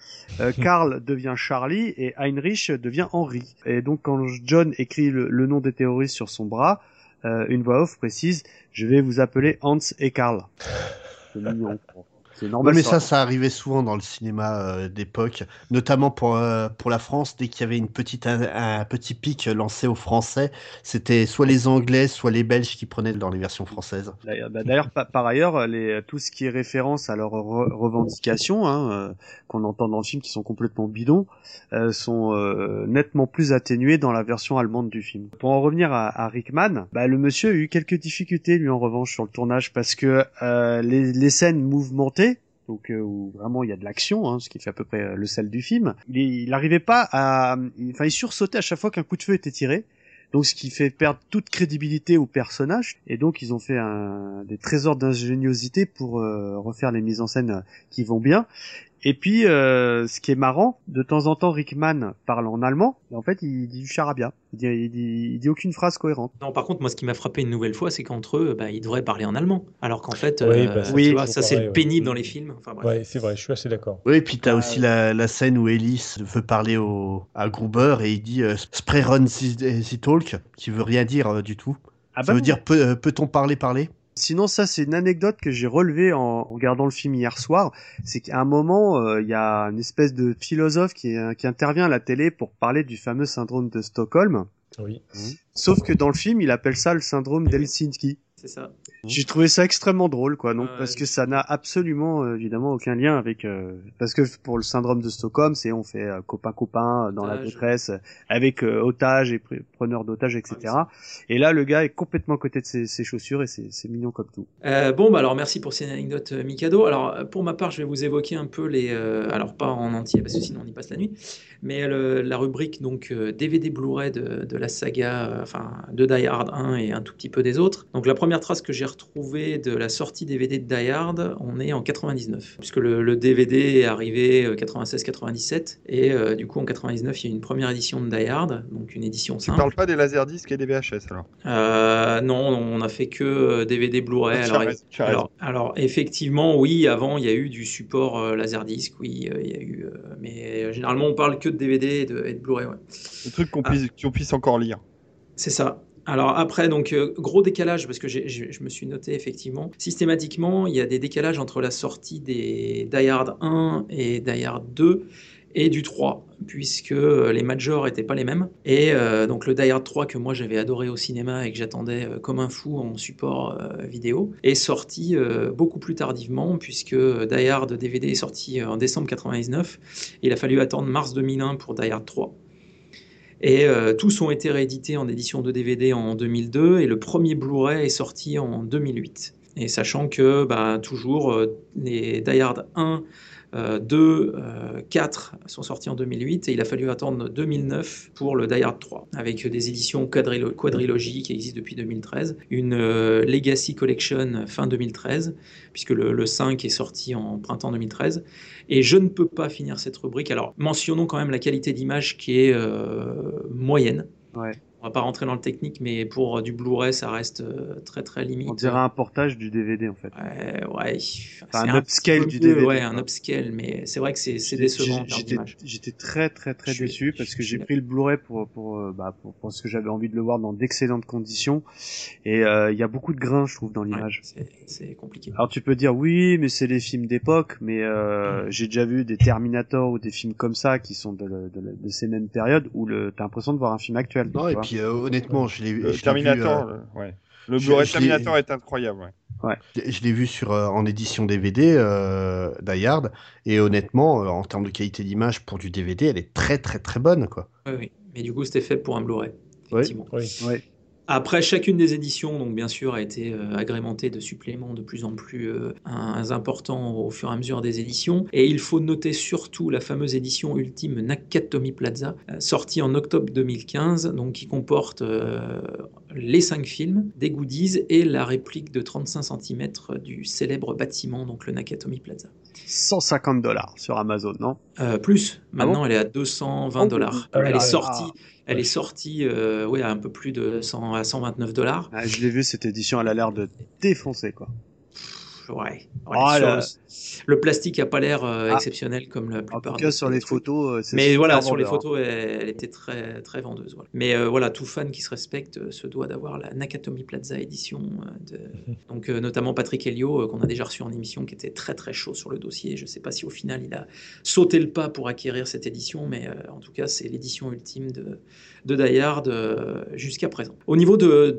Karl devient Charlie et Heinrich devient Henry. Et donc quand John écrit le nom des terroristes sur son bras, une voix off précise « Je vais vous appeler Hans et Karl ». C'est mignon. C'est normal. Ouais, mais ça arrivait souvent dans le cinéma d'époque, notamment pour la France. Dès qu'il y avait un petit pic lancé aux Français, c'était soit les Anglais, soit les Belges qui prenaient dans les versions françaises. D'ailleurs, par ailleurs, tout ce qui est référence à leurs revendications, qu'on entend dans le film, qui sont complètement bidons, sont nettement plus atténuées dans la version allemande du film. Pour en revenir à Rickman, le monsieur a eu quelques difficultés, lui, en revanche, sur le tournage, parce que les scènes mouvementées, donc où vraiment il y a de l'action, ce qui fait à peu près le sel du film. Il n'arrivait pas il sursautait à chaque fois qu'un coup de feu était tiré. Donc ce qui fait perdre toute crédibilité au personnage. Et donc ils ont fait des trésors d'ingéniosité pour refaire les mises en scène qui vont bien. Et puis ce qui est marrant, de temps en temps Rickman parle en allemand, et en fait il dit du charabia. Il dit aucune phrase cohérente. Non, par contre, moi ce qui m'a frappé une nouvelle fois, c'est qu'entre eux, ils devraient parler en allemand. Alors qu'en fait, ça c'est pénible dans les films. Enfin, bref. Ouais, c'est vrai, je suis assez d'accord. Oui, et puis t'as aussi la scène où Ellis veut parler à Gruber et il dit Sprechen Sie Talk, qui veut rien dire du tout. Ça veut dire peut-on parler. Sinon, ça, c'est une anecdote que j'ai relevée en regardant le film hier soir. C'est qu'à un moment, il y a une espèce de philosophe qui intervient à la télé pour parler du fameux syndrome de Stockholm. Oui. Sauf que dans le film, il appelle ça le syndrome d'Helsinki. C'est ça. J'ai trouvé ça extrêmement drôle, quoi. Donc, parce que ça n'a absolument, évidemment, aucun lien avec, parce que pour le syndrome de Stockholm, on fait copain dans la détresse, avec otages et preneurs d'otages, etc. Et là, le gars est complètement à côté de ses chaussures et c'est mignon comme tout. Alors merci pour ces anecdotes, Mikado. Alors, pour ma part, je vais vous évoquer un peu alors pas en entier, parce que sinon on y passe la nuit, mais la rubrique, donc, DVD Blu-ray de la saga, de Die Hard 1 et un tout petit peu des autres. Donc, la première trace que j'ai retrouvée de la sortie DVD de Die Hard, on est en 99, puisque le DVD est arrivé 96-97, et du coup en 99 il y a une première édition de Die Hard, donc une édition simple. Tu parles pas des laserdiscs et des VHS alors? Non, on a fait que DVD Blu-ray. Alors effectivement, oui, avant il y a eu du support Laserdisc, oui, il y a eu, mais généralement on parle que de DVD et de Blu-ray. Ouais. Le truc qu'on puisse encore lire. C'est ça. Alors après, donc gros décalage, parce que je me suis noté effectivement, systématiquement, il y a des décalages entre la sortie des Die Hard 1 et Die Hard 2 et du 3, puisque les majors n'étaient pas les mêmes. Et donc le Die Hard 3 que moi j'avais adoré au cinéma et que j'attendais comme un fou en support vidéo, est sorti beaucoup plus tardivement, puisque Die Hard DVD est sorti en décembre 99, et il a fallu attendre mars 2001 pour Die Hard 3. Et tous ont été réédités en édition de DVD en 2002, et le premier Blu-ray est sorti en 2008. Et sachant que toujours les Die Hard 1, 2, 4 sont sortis en 2008, et il a fallu attendre 2009 pour le Die Hard 3, avec des éditions quadrilogie qui existent depuis 2013, une Legacy Collection fin 2013, puisque le 5 est sorti en printemps 2013, et je ne peux pas finir cette rubrique. Alors, mentionnons quand même la qualité d'image qui est moyenne. Ouais. On va pas rentrer dans le technique, mais pour du Blu-ray, ça reste très très limite. On dirait un portage du DVD en fait. Ouais. Enfin, un upscale du DVD. Ouais, un upscale, mais c'est vrai que c'est décevant en termes d'image. J'étais très déçu parce que j'ai pris le Blu-ray parce que j'avais envie de le voir dans d'excellentes conditions. Et il y a beaucoup de grains, je trouve, dans l'image. C'est compliqué. Alors tu peux dire oui, mais c'est les films d'époque, mais j'ai déjà vu des Terminator ou des films comme ça qui sont de ces mêmes périodes où t'as l'impression de voir un film actuel. Non, et puis honnêtement, je l'ai vu. Terminator, ouais. Le Blu-ray Terminator est incroyable, ouais. Je l'ai vu en édition DVD, Die Hard, et honnêtement, en termes de qualité d'image pour du DVD, elle est très très très bonne, quoi. Oui. Mais du coup, c'était fait pour un Blu-ray, effectivement. Oui. Après, chacune des éditions, donc bien sûr, a été agrémentée de suppléments de plus en plus importants au fur et à mesure des éditions. Et il faut noter surtout la fameuse édition ultime Nakatomi Plaza, sortie en octobre 2015, donc qui comporte les 5 films, des goodies et la réplique de 35 cm du célèbre bâtiment, donc le Nakatomi Plaza. $150 sur Amazon, non? Plus. Maintenant, elle est à $220. Elle est sortie à un peu plus de $129. Ah, je l'ai vu, cette édition, elle a l'air de défoncer, quoi. Ouais. Oh, le plastique a pas l'air exceptionnel comme la plupart. En tout cas, sur les photos, c'est mais voilà, sur les photos, elle était très très vendeuse. Voilà. Mais voilà, tout fan qui se respecte se doit d'avoir la Nakatomi Plaza édition. Donc notamment Patrick Helio, qu'on a déjà reçu en émission, qui était très très chaud sur le dossier. Je sais pas si au final il a sauté le pas pour acquérir cette édition, mais en tout cas, c'est l'édition ultime de Die Hard jusqu'à présent. Au niveau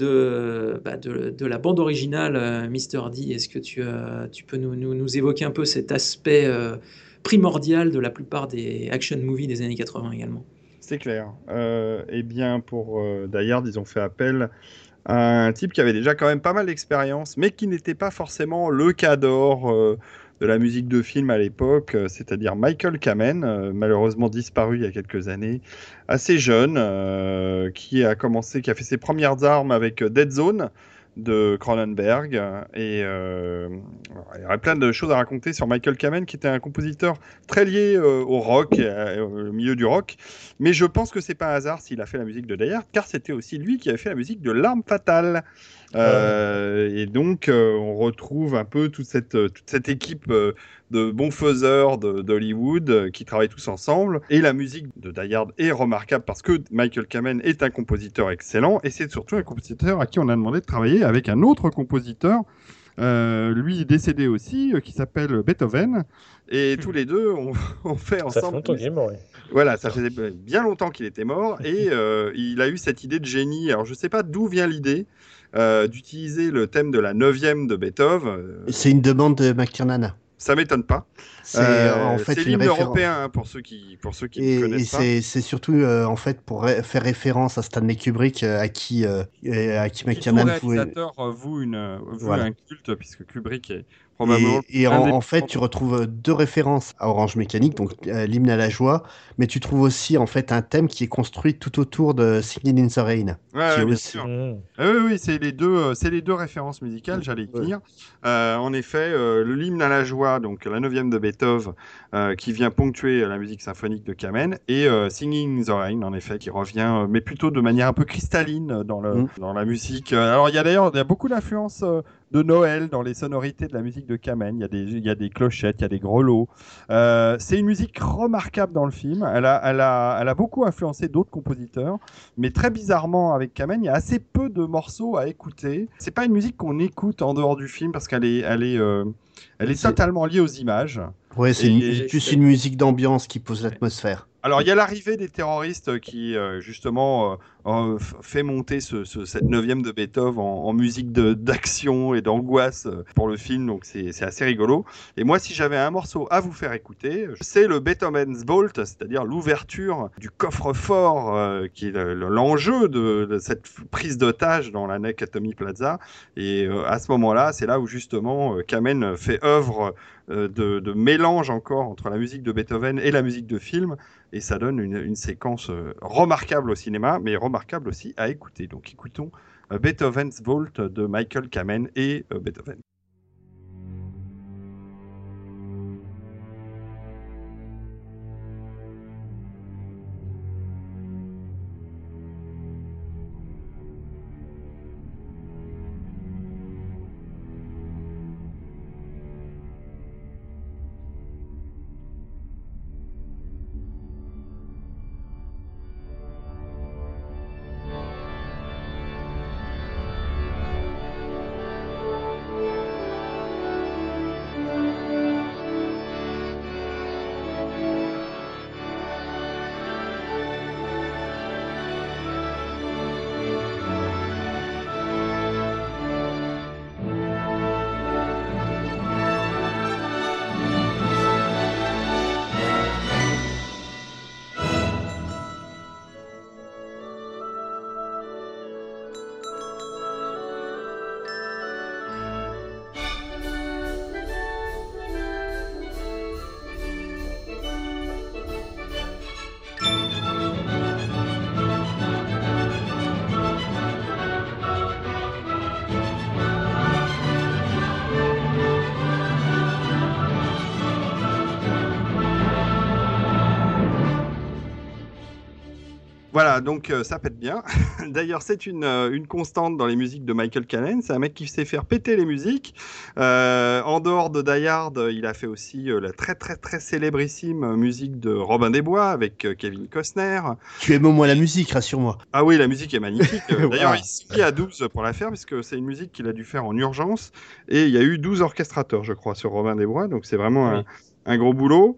de la bande originale, Mr. D, est-ce que tu peux nous évoquer un peu cet aspect primordial de la plupart des action movies des années 80 également? C'est clair. Eh bien, pour Die Hard, ils ont fait appel à un type qui avait déjà quand même pas mal d'expérience, mais qui n'était pas forcément le cador de la musique de film à l'époque, c'est-à-dire Michael Kamen, malheureusement disparu il y a quelques années, assez jeune, qui a fait ses premières armes avec Dead Zone de Cronenberg, et il y aurait plein de choses à raconter sur Michael Kamen, qui était un compositeur très lié au rock, au milieu du rock, mais je pense que c'est pas un hasard s'il a fait la musique de Die Hard, car c'était aussi lui qui avait fait la musique de L'Arme Fatale. Et donc on retrouve un peu toute cette équipe de bons faiseurs d'Hollywood qui travaillent tous ensemble. Et la musique de Die Hard est remarquable parce que Michael Kamen est un compositeur excellent, et c'est surtout un compositeur à qui on a demandé de travailler avec un autre compositeur, lui décédé aussi, qui s'appelle Beethoven. Et tous les deux ont fait ensemble. Ça fait longtemps qu'il est mort, oui. Voilà, ça faisait bien longtemps qu'il était mort, et il a eu cette idée de génie. Alors je sais pas d'où vient l'idée d'utiliser le thème de la 9e de Beethoven. C'est une demande de McTiernan. Ça m'étonne pas. C'est en fait c'est l'hymne européen, hein, pour ceux qui ne connaissent pas. Et c'est surtout en fait pour faire référence à Stanley Kubrick, à qui McTiernan voue un culte, puisque Kubrick est probablement. Et en fait, tu retrouves 2 références à Orange Mécanique, donc l'hymne à la joie, mais tu trouves aussi en fait un thème qui est construit tout autour de Singing in the Rain. Ouais, bien sûr. Oui, c'est les deux références musicales, j'allais y venir. En effet, l'hymne à la joie, donc la 9e de Beethoven, qui vient ponctuer la musique symphonique de Kamen, et Singing in the Rain, en effet, qui revient, mais plutôt de manière un peu cristalline dans la musique. Alors, il y a beaucoup d'influences de Noël dans les sonorités de la musique de Kamen. Il y a des clochettes, il y a des grelots. C'est une musique remarquable dans le film. Elle a beaucoup influencé d'autres compositeurs, mais très bizarrement, avec Kamen, il y a assez peu de morceaux à écouter. C'est pas une musique qu'on écoute en dehors du film parce qu'elle est totalement liée aux images. Ouais, c'est plus une musique d'ambiance qui pose l'atmosphère. Alors, il y a l'arrivée des terroristes qui, justement, fait monter cette 9e de Beethoven en musique d'action et d'angoisse pour le film, donc c'est assez rigolo. Et moi, si j'avais un morceau à vous faire écouter, c'est le Beethoven's Vault, c'est-à-dire l'ouverture du coffre-fort, qui est l'enjeu de cette prise d'otage dans la Nakatomi Plaza. Et à ce moment-là, c'est là où, justement, Kamen fait œuvre de mélange encore entre la musique de Beethoven et la musique de film, et ça donne une séquence remarquable au cinéma, mais remarquable aussi à écouter. Donc écoutons Beethoven's Vault de Michael Kamen et Beethoven. Voilà, donc ça pète bien. D'ailleurs, c'est une constante dans les musiques de Michael Canen. C'est un mec qui sait faire péter les musiques. En dehors de Die Hard, il a fait aussi la très très très célébrissime musique de Robin des Bois avec Kevin Costner. Tu aimes au moins la musique, rassure-moi. Ah oui, la musique est magnifique. D'ailleurs, Voilà. il s'est mis à 12 pour la faire, puisque c'est une musique qu'il a dû faire en urgence. Et il y a eu 12 orchestrateurs, je crois, sur Robin des Bois. Donc c'est vraiment un gros boulot.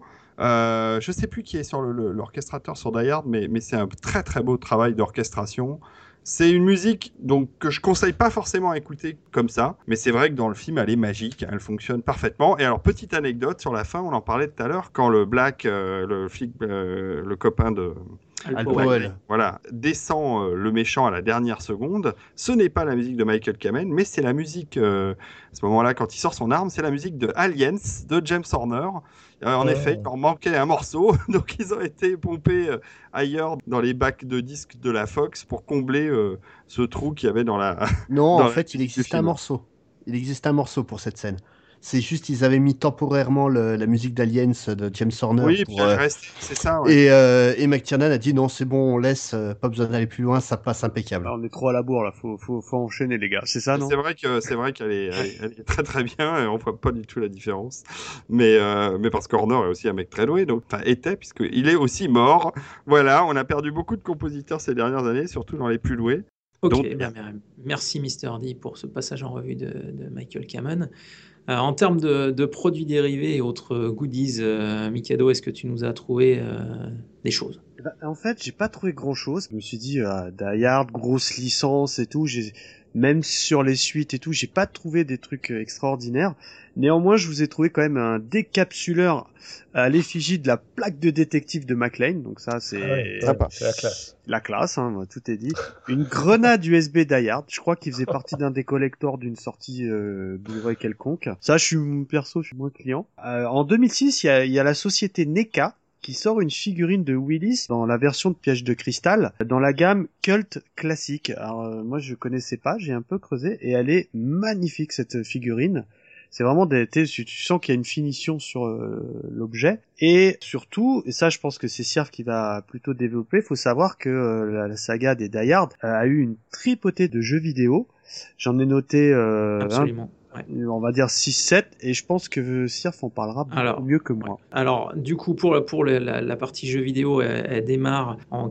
Je sais plus qui est sur l'orchestrateur sur Die Hard, mais c'est un très très beau travail d'orchestration. C'est une musique donc que je conseille pas forcément à écouter comme ça, mais c'est vrai que dans le film elle est magique, elle fonctionne parfaitement. Et alors petite anecdote sur la fin, on en parlait tout à l'heure, quand le Black, le flic, le copain de Al Powell, voilà, descend le méchant à la dernière seconde, ce n'est pas la musique de Michael Kamen, mais c'est la musique à ce moment-là quand il sort son arme, c'est la musique de Aliens de James Horner. En effet, il leur manquait un morceau, donc ils ont été pompés ailleurs dans les bacs de disques de la Fox pour combler ce trou qu'il y avait dans la. Non, dans en fait, il existait un morceau. Il existait un morceau pour cette scène. C'est juste ils avaient mis temporairement la musique d'Aliens de James Horner. Oui, pour, puis elle reste, c'est ça. Ouais. Et McTiernan a dit non, c'est bon, on laisse, pas besoin d'aller plus loin, ça passe impeccable. Alors, on est trop à la bourre là, faut enchaîner les gars, c'est ça non? C'est vrai qu'elle est très très bien, et on voit pas du tout la différence. Mais parce qu'Horner est aussi un mec très doué, donc était puisqu'il est aussi mort. Voilà, on a perdu beaucoup de compositeurs ces dernières années, surtout dans les plus doués. Ok, Donc, merci Mister D pour ce passage en revue de Michael Kamen. En termes de produits dérivés et autres goodies, Mikado, est-ce que tu nous as trouvé des choses? En fait, j'ai pas trouvé grand-chose. Je me suis dit, Die Hard, grosse licence et tout. Même sur les suites et tout, j'ai pas trouvé des trucs extraordinaires. Néanmoins, je vous ai trouvé quand même un décapsuleur à l'effigie de la plaque de détective de McLean. Donc ça, c'est sympa. C'est la classe. La classe, hein, tout est dit. Une grenade USB Die Hard. Je crois qu'il faisait partie d'un des collectors d'une sortie Blu-ray quelconque. Ça, je suis moins client. En 2006, il y a la société NECA qui sort une figurine de Willis dans la version de Piège de cristal, dans la gamme Cult classique. Alors moi je connaissais pas, j'ai un peu creusé, et elle est magnifique cette figurine. C'est vraiment tu sens qu'il y a une finition sur l'objet. Et surtout, et ça je pense que c'est Sierf qui va plutôt développer, faut savoir que la saga des Die Hard a eu une tripotée de jeux vidéo. J'en ai noté Absolument. on va dire 6-7, et je pense que Sierf en parlera beaucoup mieux que moi. Alors, du coup, pour la partie jeux vidéo, elle démarre en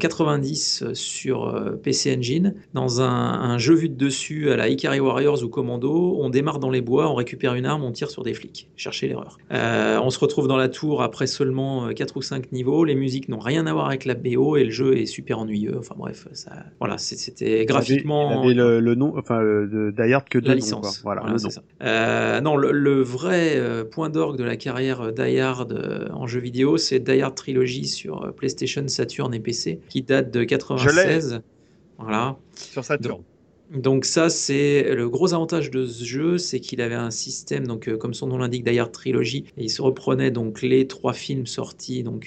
90 sur PC Engine, dans un jeu vu de dessus à la Ikari Warriors ou Commando. On démarre dans les bois, on récupère une arme, on tire sur des flics. Cherchez l'erreur. On se retrouve dans la tour après seulement 4 ou 5 niveaux. Les musiques n'ont rien à voir avec la BO et le jeu est super ennuyeux. Enfin bref, voilà, c'était graphiquement... Il avait le nom, enfin, de Die Hard que de la nom, licence. Quoi. Voilà, c'est ça. Non, le vrai point d'orgue de la carrière Die Hard en jeu vidéo, c'est Die Hard Trilogy sur PlayStation, Saturn et PC, qui date de 96. Voilà. Sur Saturn. Donc ça, c'est le gros avantage de ce jeu, c'est qu'il avait un système, donc comme son nom l'indique, Die Hard Trilogy, et il se reprenait donc les 3 films sortis, donc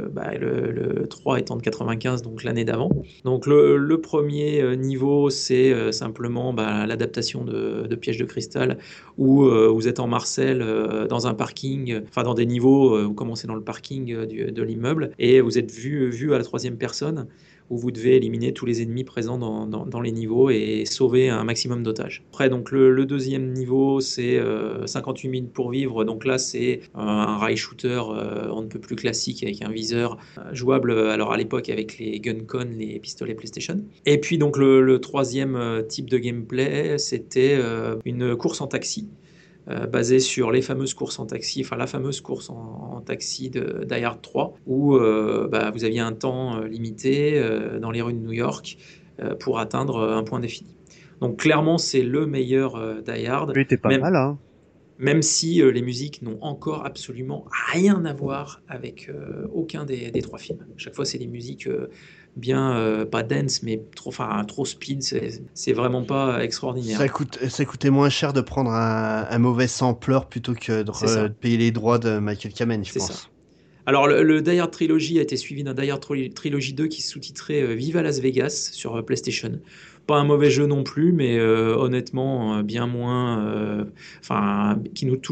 le 3 étant de 95, donc l'année d'avant. Donc le premier niveau, c'est simplement l'adaptation de Piège de cristal, où vous êtes en Marcel dans un parking, enfin dans des niveaux, vous commencez dans le parking de l'immeuble, et vous êtes vu à la 3e personne, où vous devez éliminer tous les ennemis présents dans les niveaux et sauver un maximum d'otages. Après, donc le deuxième niveau, c'est 58 minutes pour vivre. Donc là, c'est un rail shooter on ne peut plus classique avec un viseur jouable. Alors à l'époque avec les Gun-Con, les pistolets PlayStation. Et puis donc le troisième type de gameplay, c'était une course en taxi. Basé sur les fameuses courses en taxi, enfin la fameuse course en taxi de Die Hard 3, où vous aviez un temps limité dans les rues de New York pour atteindre un point défini. Donc clairement, c'est le meilleur Die Hard. Il était pas mal, hein. Même si les musiques n'ont encore absolument rien à voir avec aucun des 3 films. Chaque fois, c'est des musiques bien, pas dance, mais trop speed, c'est vraiment pas extraordinaire. Ça coûtait moins cher de prendre un mauvais sampler plutôt que de payer les droits de Michael Kamen, je pense. Ça. Alors, le Die Hard Trilogy a été suivi d'un Die Hard Trilogy 2 qui sous-titrait Viva Las Vegas sur PlayStation. Pas un mauvais jeu non plus, mais honnêtement, bien moins... qui nous touche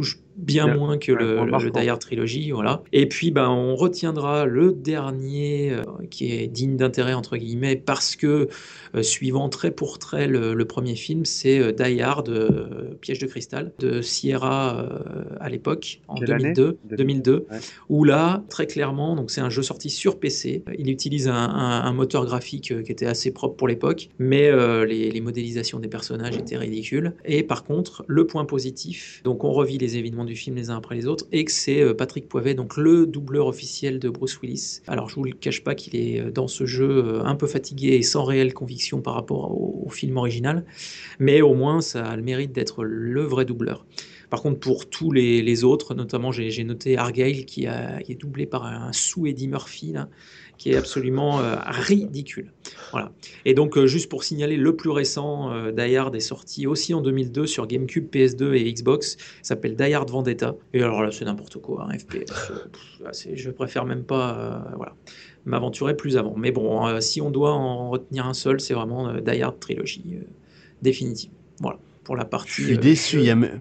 bien moins que le Die Hard trilogie, voilà. Et puis, on retiendra le dernier qui est digne d'intérêt entre guillemets parce que suivant trait pour trait le premier film, c'est Die Hard, Piège de cristal de Sierra à l'époque en 2002, ouais. Où là, très clairement, donc c'est un jeu sorti sur PC. Il utilise un moteur graphique qui était assez propre pour l'époque, mais les modélisations des personnages étaient ridicules. Et par contre, le point positif, donc on revit les événements du film les uns après les autres, et que c'est Patrick Poivet, donc le doubleur officiel de Bruce Willis. Alors je vous le cache pas qu'il est dans ce jeu un peu fatigué et sans réelle conviction par rapport au film original, mais au moins ça a le mérite d'être le vrai doubleur. Par contre, pour tous les autres, notamment j'ai noté Argyle qui est doublé par un sous-Eddie Murphy, là, qui est absolument ridicule. Voilà. Et donc, juste pour signaler, le plus récent, Die Hard est sorti aussi en 2002 sur GameCube, PS2 et Xbox. Ça s'appelle Die Hard Vendetta. Et alors là, c'est n'importe quoi, un FPS. Je préfère même pas m'aventurer plus avant. Mais bon, si on doit en retenir un seul, c'est vraiment Die Hard trilogie définitive. Voilà, pour la partie... Je suis déçu,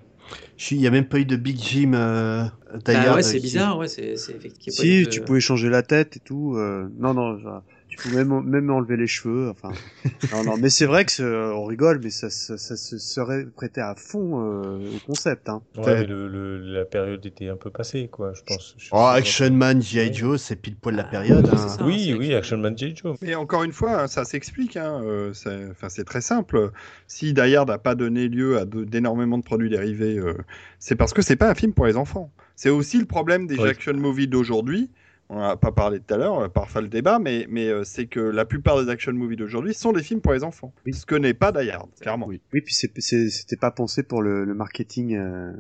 il n'y a même pas eu de Big Jim Die Hard. Ouais, c'est bizarre, ouais, c'est effectivement. Si, tu pouvais changer la tête et tout. Non, tu pouvais même enlever les cheveux. Enfin, non, mais c'est vrai que on rigole, mais ça se serait prêté à fond au concept. Hein. Ouais, mais la période était un peu passée, quoi, je pense. Action Man, G.I. Joe, c'est pile poil la période. Ça, oui, Action Man, G.I. Joe. Mais encore une fois, ça s'explique. C'est très simple. Si Die Hard n'a pas donné lieu à d'énormément de produits dérivés, c'est parce que c'est pas un film pour les enfants. C'est aussi le problème des action movies d'aujourd'hui. On n'a pas parlé tout à l'heure, on va pas refaire le débat, mais c'est que la plupart des action movies d'aujourd'hui sont des films pour les enfants. Oui. Ce que n'est pas Die Hard, clairement. Oui, puis c'était pas pensé pour le marketing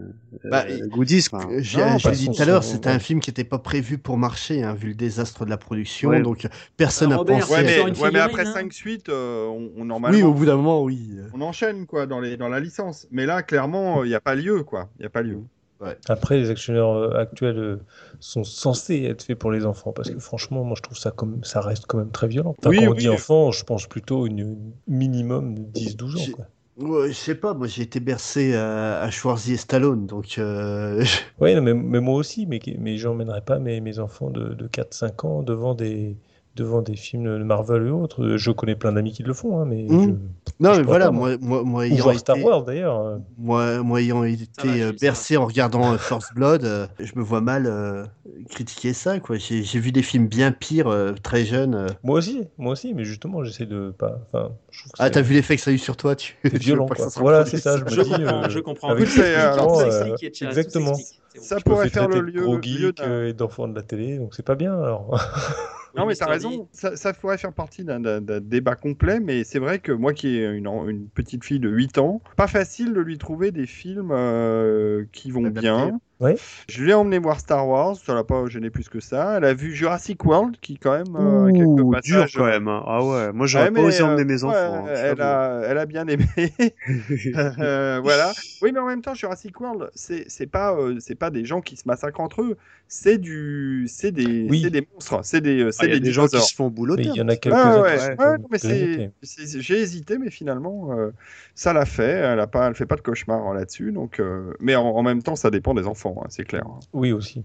goodies. Je l'ai dit tout à l'heure, c'était un film qui n'était pas prévu pour marcher, vu le désastre de la production, donc personne n'a pensé. Mais après 5 suites, on normalement... Oui, au bout d'un moment, oui. On enchaîne, quoi, dans la licence. Mais là, clairement, il n'y a pas lieu, quoi. Il n'y a pas lieu. Ouais. Après, les actionneurs actuels sont censés être faits pour les enfants, parce que franchement, moi je trouve ça reste quand même très violent. Enfin, quand on dit enfant, je pense plutôt une minimum de 10-12 ans. Quoi. Ouais, je sais pas, moi j'ai été bercé à Schwarzy et Stallone, donc... Oui, mais moi aussi, mais j'emmènerais pas mes enfants de 4-5 ans devant des films de Marvel et autres. Je connais plein d'amis qui le font, mais... Non, mais voilà, moi ayant été... Star Wars, d'ailleurs. Moi ayant été bercé en regardant First Blood, je me vois mal critiquer ça, quoi. J'ai vu des films bien pires, très jeunes. Moi aussi, mais justement, j'essaie de pas... Enfin, t'as vu l'effet que ça a eu sur toi, c'est violent, quoi. Voilà, c'est ça, je comprends. Avec exactement. Ça pourrait faire le lieu... gros geek et d'enfants de la télé, donc c'est pas bien, alors... Non, mais t'as raison, ça pourrait faire partie d'un débat complet, mais c'est vrai que moi qui ai une petite fille de 8 ans, pas facile de lui trouver des films qui vont bien. Ouais. Je l'ai emmené voir Star Wars, ça l'a pas gêné plus que ça. Elle a vu Jurassic World, qui quand même a quelques passages... dur quand même. Ah ouais, moi j'aurais pas osé emmener mes enfants. Elle a bien aimé. Voilà. Oui, mais en même temps, Jurassic World, c'est pas des gens qui se massacrent entre eux. C'est des monstres. C'est des gens qui se font boulotter. Il y en a quelques-uns. J'ai hésité, mais finalement, ça l'a fait. Elle fait pas de cauchemar là-dessus. Donc, mais en même temps, ça dépend des enfants, c'est clair. Oui, aussi.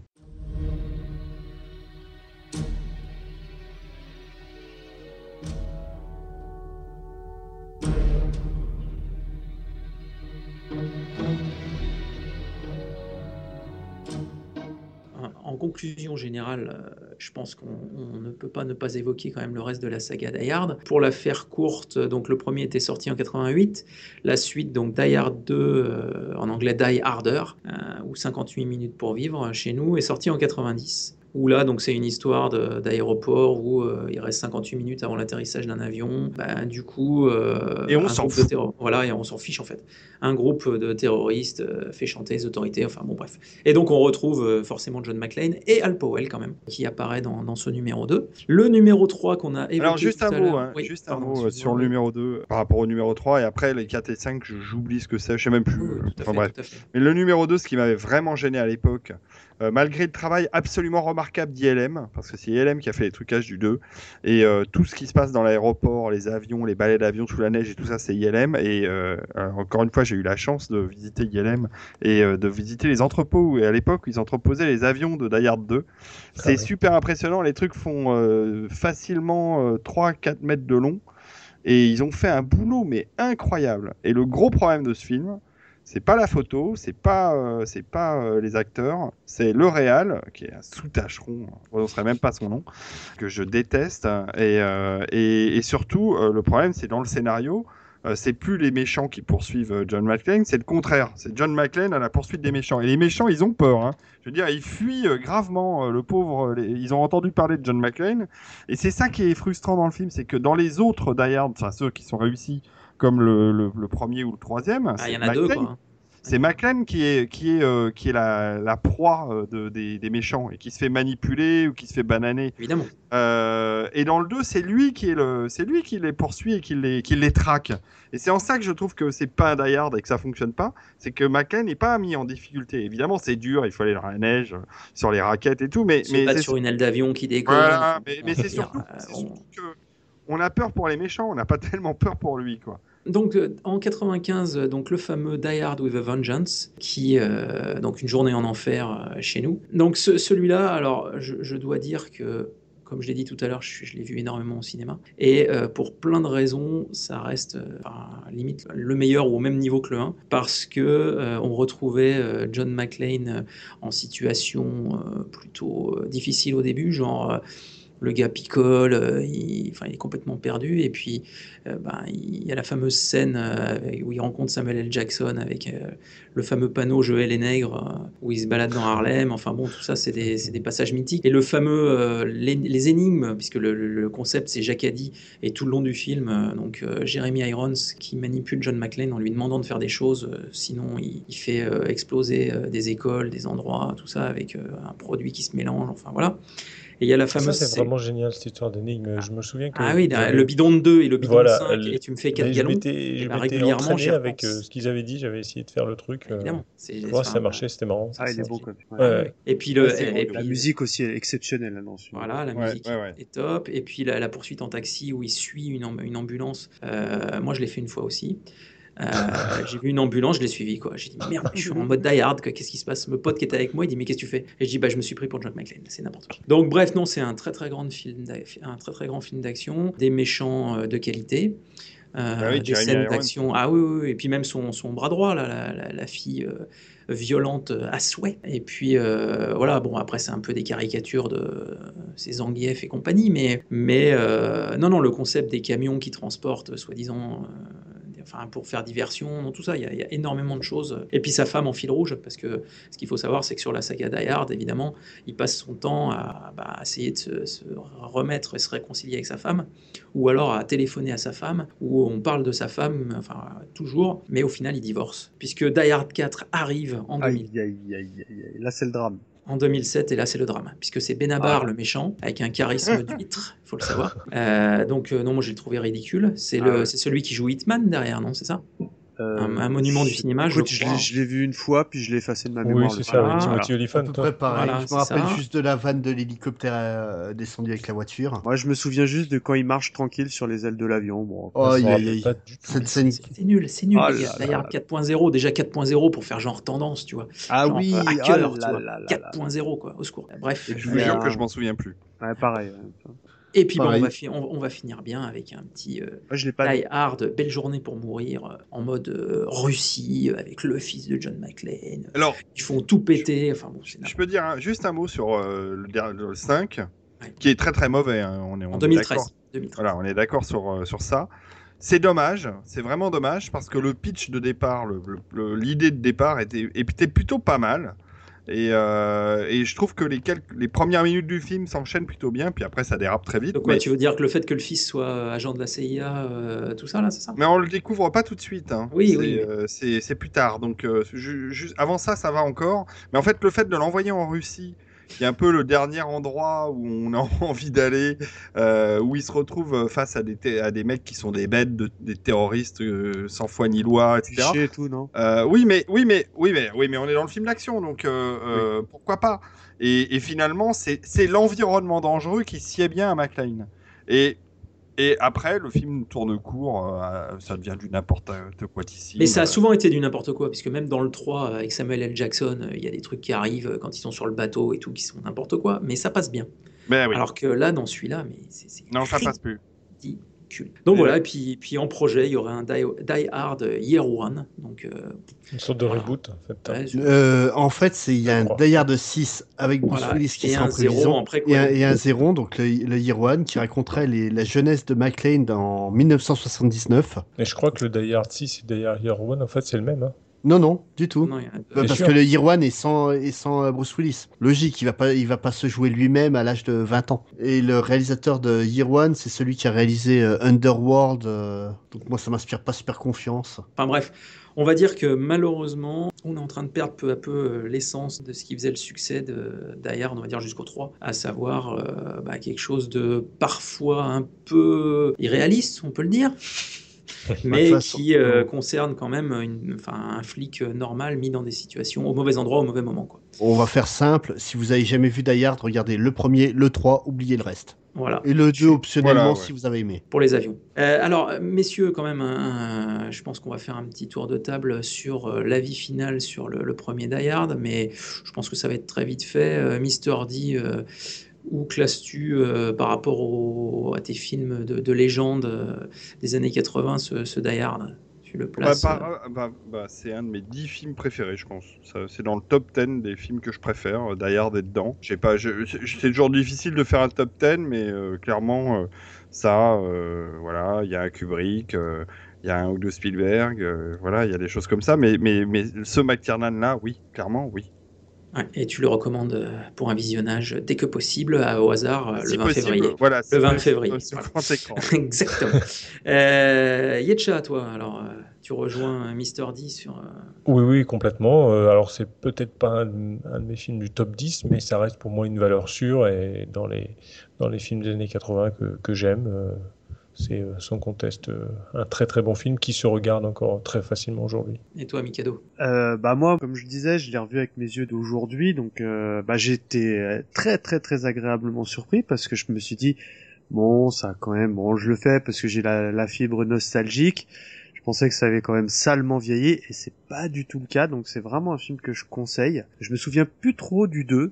En conclusion générale, je pense qu'on ne peut pas ne pas évoquer quand même le reste de la saga Die Hard. Pour la faire courte, donc le premier était sorti en 88, la suite donc Die Hard 2, en anglais Die Harder, ou 58 minutes pour vivre chez nous, est sorti en 90. Où là, donc c'est une histoire d'aéroport où il reste 58 minutes avant l'atterrissage d'un avion. Du coup, et on s'en fout. Voilà, et on s'en fiche en fait. Un groupe de terroristes fait chanter les autorités. Enfin bon, bref. Et donc on retrouve forcément John McClane et Al Powell quand même, qui apparaît dans ce numéro 2. Le numéro 3 qu'on a évoqué. Alors juste un mot, sur le numéro 2 par rapport au numéro 3 et après les 4 et 5, j'oublie ce que c'est, je sais même plus. Bref. Mais le numéro 2, ce qui m'avait vraiment gêné à l'époque, malgré le travail absolument remarquable remarquable d'ILM, parce que c'est ILM qui a fait les trucages du 2, et tout ce qui se passe dans l'aéroport, les avions, les balais d'avions sous la neige et tout ça, c'est ILM, et encore une fois, j'ai eu la chance de visiter ILM et de visiter les entrepôts, où à l'époque, ils entreposaient les avions de Die Hard 2. C'est super impressionnant, les trucs font facilement 3-4 mètres de long, et ils ont fait un boulot, mais incroyable. Et le gros problème de ce film, c'est pas la photo, c'est pas les acteurs, c'est le réal, qui est un sous-tâcheron, on ne saurait même pas son nom, que je déteste. Et surtout, le problème, c'est dans le scénario, c'est plus les méchants qui poursuivent John McClane, c'est le contraire. C'est John McClane à la poursuite des méchants. Et les méchants, ils ont peur. Hein. Je veux dire, ils fuient gravement le pauvre. Ils ont entendu parler de John McClane. Et c'est ça qui est frustrant dans le film, c'est que dans les autres Die Hard, enfin ceux qui sont réussis, comme le premier ou le troisième, il y en a deux, quoi. C'est McClane qui est la proie des méchants et qui se fait manipuler ou qui se fait bananer. Évidemment. Et dans le 2, c'est lui qui les poursuit et qui les traque. Et c'est en ça que je trouve que c'est pas un Die Hard et que ça fonctionne pas. C'est que McClane n'est pas mis en difficulté. Évidemment, c'est dur, il faut aller dans la neige, sur les raquettes et tout. Mais c'est sur une aile d'avion qui décolle. Voilà, mais c'est surtout que on a peur pour les méchants, on n'a pas tellement peur pour lui, quoi. Donc en 95, donc le fameux Die Hard with a Vengeance, qui donc une journée en enfer chez nous. Donc celui-là, alors je dois dire que, comme je l'ai dit tout à l'heure, je l'ai vu énormément au cinéma, et pour plein de raisons, ça reste limite le meilleur ou au même niveau que le 1, parce que on retrouvait John McClane en situation plutôt difficile au début, genre le gars picole, il est complètement perdu, et puis il y a la fameuse scène où il rencontre Samuel L. Jackson avec le fameux panneau Joël et Nègre, où il se balade dans Harlem. Enfin bon, tout ça, c'est des passages mythiques. Et le fameux, les énigmes, puisque le concept c'est Jacadi, et tout le long du film, Jeremy Irons qui manipule John McClane en lui demandant de faire des choses, sinon il fait exploser des écoles, des endroits, tout ça avec un produit qui se mélange, enfin voilà. Et il y a la fameuse. Ça, c'est vraiment génial, cette histoire d'énigme. Je me souviens que. Ah oui, le bidon de 2 et le bidon de 5, et tu me fais 4 galons. Je m'étais entraîné avec ce qu'ils avaient dit, j'avais essayé de faire le truc. Évidemment. Ça marchait, c'était marrant. Il est beau, quoi. Ouais. Et puis la musique aussi est exceptionnelle là-dedans. Voilà, la musique est top. Et puis la poursuite en taxi où il suit une ambulance. Moi, je l'ai fait une fois aussi. J'ai vu une ambulance, je l'ai suivi, quoi. J'ai dit merde, je suis en mode Die Hard, qu'est-ce qui se passe? Mon pote qui était avec moi, il dit mais qu'est-ce que tu fais? Et je dis je me suis pris pour John McClane, c'est n'importe quoi. Donc bref, non, c'est un très très grand film d'action, des méchants de qualité. Des scènes d'action, oui, et puis même son bras droit, là, la fille violente à souhait. Et puis voilà, bon, après c'est un peu des caricatures de ces Zangief et compagnie, mais non, le concept des camions qui transportent soi-disant pour faire diversion, tout ça, il y a énormément de choses. Et puis sa femme en fil rouge, parce que ce qu'il faut savoir, c'est que sur la saga Die Hard, évidemment, il passe son temps à essayer de se remettre et se réconcilier avec sa femme, ou alors à téléphoner à sa femme, où on parle de sa femme, toujours, mais au final, il divorce. Puisque Die Hard 4 arrive en 2000. Là, c'est le drame. En 2007, et là c'est le drame, puisque c'est Benabar le méchant, avec un charisme d'huître, il faut le savoir. Non, moi je l'ai trouvé ridicule. C'est celui qui joue Hitman derrière, non, c'est ça? Un monument du cinéma, je crois. Je l'ai vu une fois, puis je l'ai effacé de ma mémoire. Oui, c'est ça, Timothy Olyphant. À peu près pareil. Voilà, je me rappelle juste de la vanne de l'hélicoptère descendu avec la voiture. Moi, je me souviens juste de quand il marche tranquille sur les ailes de l'avion. Bon, cette scène. C'est nul, les gars. D'ailleurs, 4.0, déjà 4.0 pour faire genre tendance, tu vois. Ah oui, hacker, 4.0 quoi, au secours. Bref. Et je vous jure que je m'en souviens plus. Ouais, pareil. Et puis on va finir bien avec un petit Die Hard, belle journée pour mourir, en mode Russie, avec le fils de John McClane. Alors, ils font tout péter. Enfin, bon, je peux dire juste un mot sur le 5, qui est très très mauvais. Hein. On en 2013. Voilà, on est d'accord sur ça. C'est dommage, c'est vraiment dommage, parce que le pitch de départ, l'idée de départ était plutôt pas mal. Et je trouve que les premières minutes du film s'enchaînent plutôt bien, puis après ça dérape très vite. Donc tu veux dire que le fait que le fils soit agent de la CIA, tout ça là, c'est ça? Mais on le découvre pas tout de suite. Hein. Oui. C'est plus tard. Donc avant ça va encore. Mais en fait, le fait de l'envoyer en Russie qui est un peu le dernier endroit où on a envie d'aller, où il se retrouve face à des mecs qui sont des bêtes, des terroristes sans foi ni loi, etc. Cliché et tout, non? Oui, mais on est dans le film d'action, donc pourquoi pas? Et finalement, c'est l'environnement dangereux qui sied bien à McClane. Et après, le film tourne court, ça devient du n'importe quoi d'ici. Mais ça a souvent été du n'importe quoi, puisque même dans le 3, avec Samuel L. Jackson, il y a des trucs qui arrivent quand ils sont sur le bateau et tout, qui sont n'importe quoi, mais ça passe bien. Mais oui. Alors que là, dans celui-là, mais c'est non, ça passe plus. Donc voilà, et puis en projet, il y aurait un Die Hard Year One. Donc, une sorte de reboot, en fait. En fait, il y a un Die Hard 6 avec Bruce Willis qui sera en prison et un 0, donc le Year One, qui raconterait la jeunesse de McClane en 1979. Et je crois que le Die Hard 6 et Die Hard Year One, en fait, c'est le même. Hein. Non, du tout. Non, parce que le Year One est sans Bruce Willis. Logique, il va pas se jouer lui-même à l'âge de 20 ans. Et le réalisateur de Year One, c'est celui qui a réalisé Underworld. Donc moi, ça m'inspire pas super confiance. Enfin bref, on va dire que malheureusement, on est en train de perdre peu à peu l'essence de ce qui faisait le succès de Die Hard, on va dire jusqu'au 3, à savoir quelque chose de parfois un peu irréaliste, on peut le dire. Mais qui concerne quand même un flic normal mis dans des situations au mauvais endroit, au mauvais moment. Quoi. On va faire simple, si vous avez jamais vu Die Hard, regardez le premier, le 3, oubliez le reste. Voilà. Et le 2 optionnellement si vous avez aimé. Pour les avions. Alors, messieurs, quand même, je pense qu'on va faire un petit tour de table sur l'avis final sur le premier Die Hard, mais je pense que ça va être très vite fait. Mister D, où classes-tu par rapport à tes films de légende des années 80, ce Die Hard? Tu le places c'est un de mes 10 films préférés, je pense. C'est dans le top 10 des films que je préfère. Die Hard est dedans. C'est toujours difficile de faire un top 10, mais clairement, voilà, il y a un Kubrick, il y a un ou deux Spielberg, voilà, il y a des choses comme ça. Mais ce McTiernan-là, oui, clairement, oui. Ouais, et tu le recommandes pour un visionnage dès que possible, au hasard, le 20 février. Voilà, le 20 février. Exactement. Yetcha, toi, alors, tu rejoins Mister D sur... Oui, complètement. Alors, c'est peut-être pas un de mes films du top 10, mais ça reste pour moi une valeur sûre, et dans les films des années 80 que j'aime, c'est sans conteste un très très bon film qui se regarde encore très facilement aujourd'hui. Et toi, Mikado? Moi, comme je disais, je l'ai revu avec mes yeux d'aujourd'hui, donc j'ai été très très très agréablement surpris parce que je me suis dit bon, ça quand même, je le fais parce que j'ai la fibre nostalgique. Je pensais que ça avait quand même salement vieilli et c'est pas du tout le cas, donc c'est vraiment un film que je conseille. Je me souviens plus trop du 2,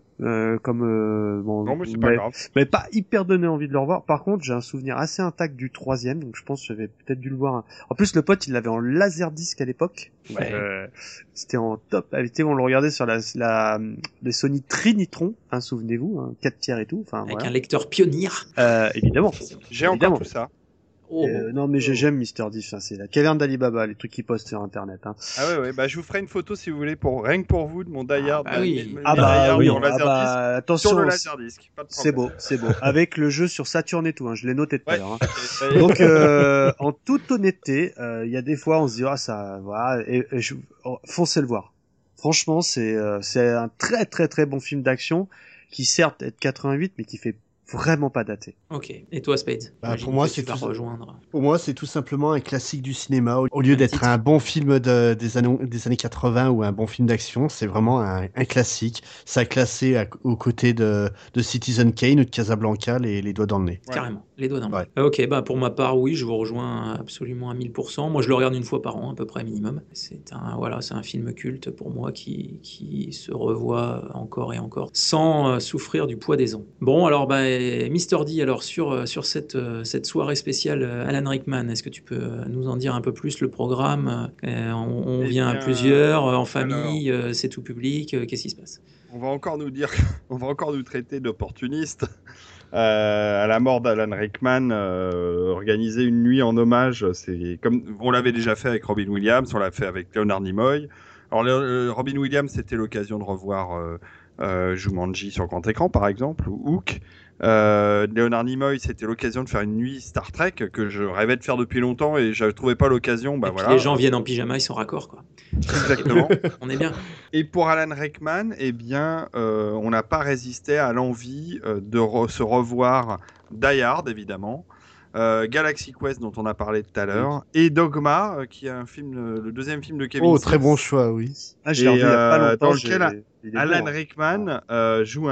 non, mais c'est pas grave. Mais pas hyper donné envie de le revoir. Par contre, j'ai un souvenir assez intact du 3e, donc je pense que j'avais peut-être dû le voir. En plus, le pote, il l'avait en laserdisc à l'époque. Ouais. C'était en top. On le regardait sur les Sony Trinitron, souvenez-vous, 4 tiers et tout. Enfin, avec voilà. un lecteur Pioneer. Évidemment. J'ai encore tout ça. Non mais j'aime Mister D, c'est la caverne d'Alibaba, les trucs qu'il poste sur internet. Ah ouais, je vous ferai une photo si vous voulez rien que pour vous de mon Die Hard. Attention, sur le laserdisc. Pas de problème. C'est beau. Avec le jeu sur Saturn et tout, je l'ai noté tout à l'heure. Donc en toute honnêteté, il y a des fois on se dit ça, voilà, foncez le voir. Franchement, c'est un très très très bon film d'action qui certes est de 88 mais qui fait vraiment pas daté. Ok. Et toi, Spade? Pour moi, c'est tout simplement un classique du cinéma. Au lieu d'être un bon film des années 80 ou un bon film d'action, c'est vraiment un classique. Ça a classé aux côtés de Citizen Kane ou de Casablanca, les doigts dans le nez. Carrément, les doigts dans le nez. Ok, pour ma part, oui, je vous rejoins absolument à 1000%. Moi, je le regarde une fois par an, à peu près minimum. C'est un film culte pour moi qui se revoit encore et encore sans souffrir du poids des ans. Bon, alors, Mister D, alors sur cette soirée spéciale Alan Rickman, est-ce que tu peux nous en dire un peu plus le programme? On vient à plusieurs, en famille, c'est tout public, qu'est-ce qui se passe? On va encore nous traiter d'opportunistes. À la mort d'Alan Rickman, organiser une nuit en hommage, c'est comme on l'avait déjà fait avec Robin Williams, on l'a fait avec Leonard Nimoy. Alors Robin Williams, c'était l'occasion de revoir Jumanji sur grand écran par exemple, ou Hook. Leonard Nimoy, c'était l'occasion de faire une nuit Star Trek que je rêvais de faire depuis longtemps et je trouvais pas l'occasion. Et puis les gens viennent en pyjama, ils sont raccords, quoi. Exactement. On est bien. Et pour Alan Rickman, eh bien, on n'a pas résisté à l'envie de se revoir Die Hard, évidemment. Galaxy Quest dont on a parlé tout à l'heure, et Dogma, qui est un film, le deuxième film de Kevin Smith. Très bon choix, oui. J'ai revu il y a pas longtemps. Dans lequel Alan Rickman joue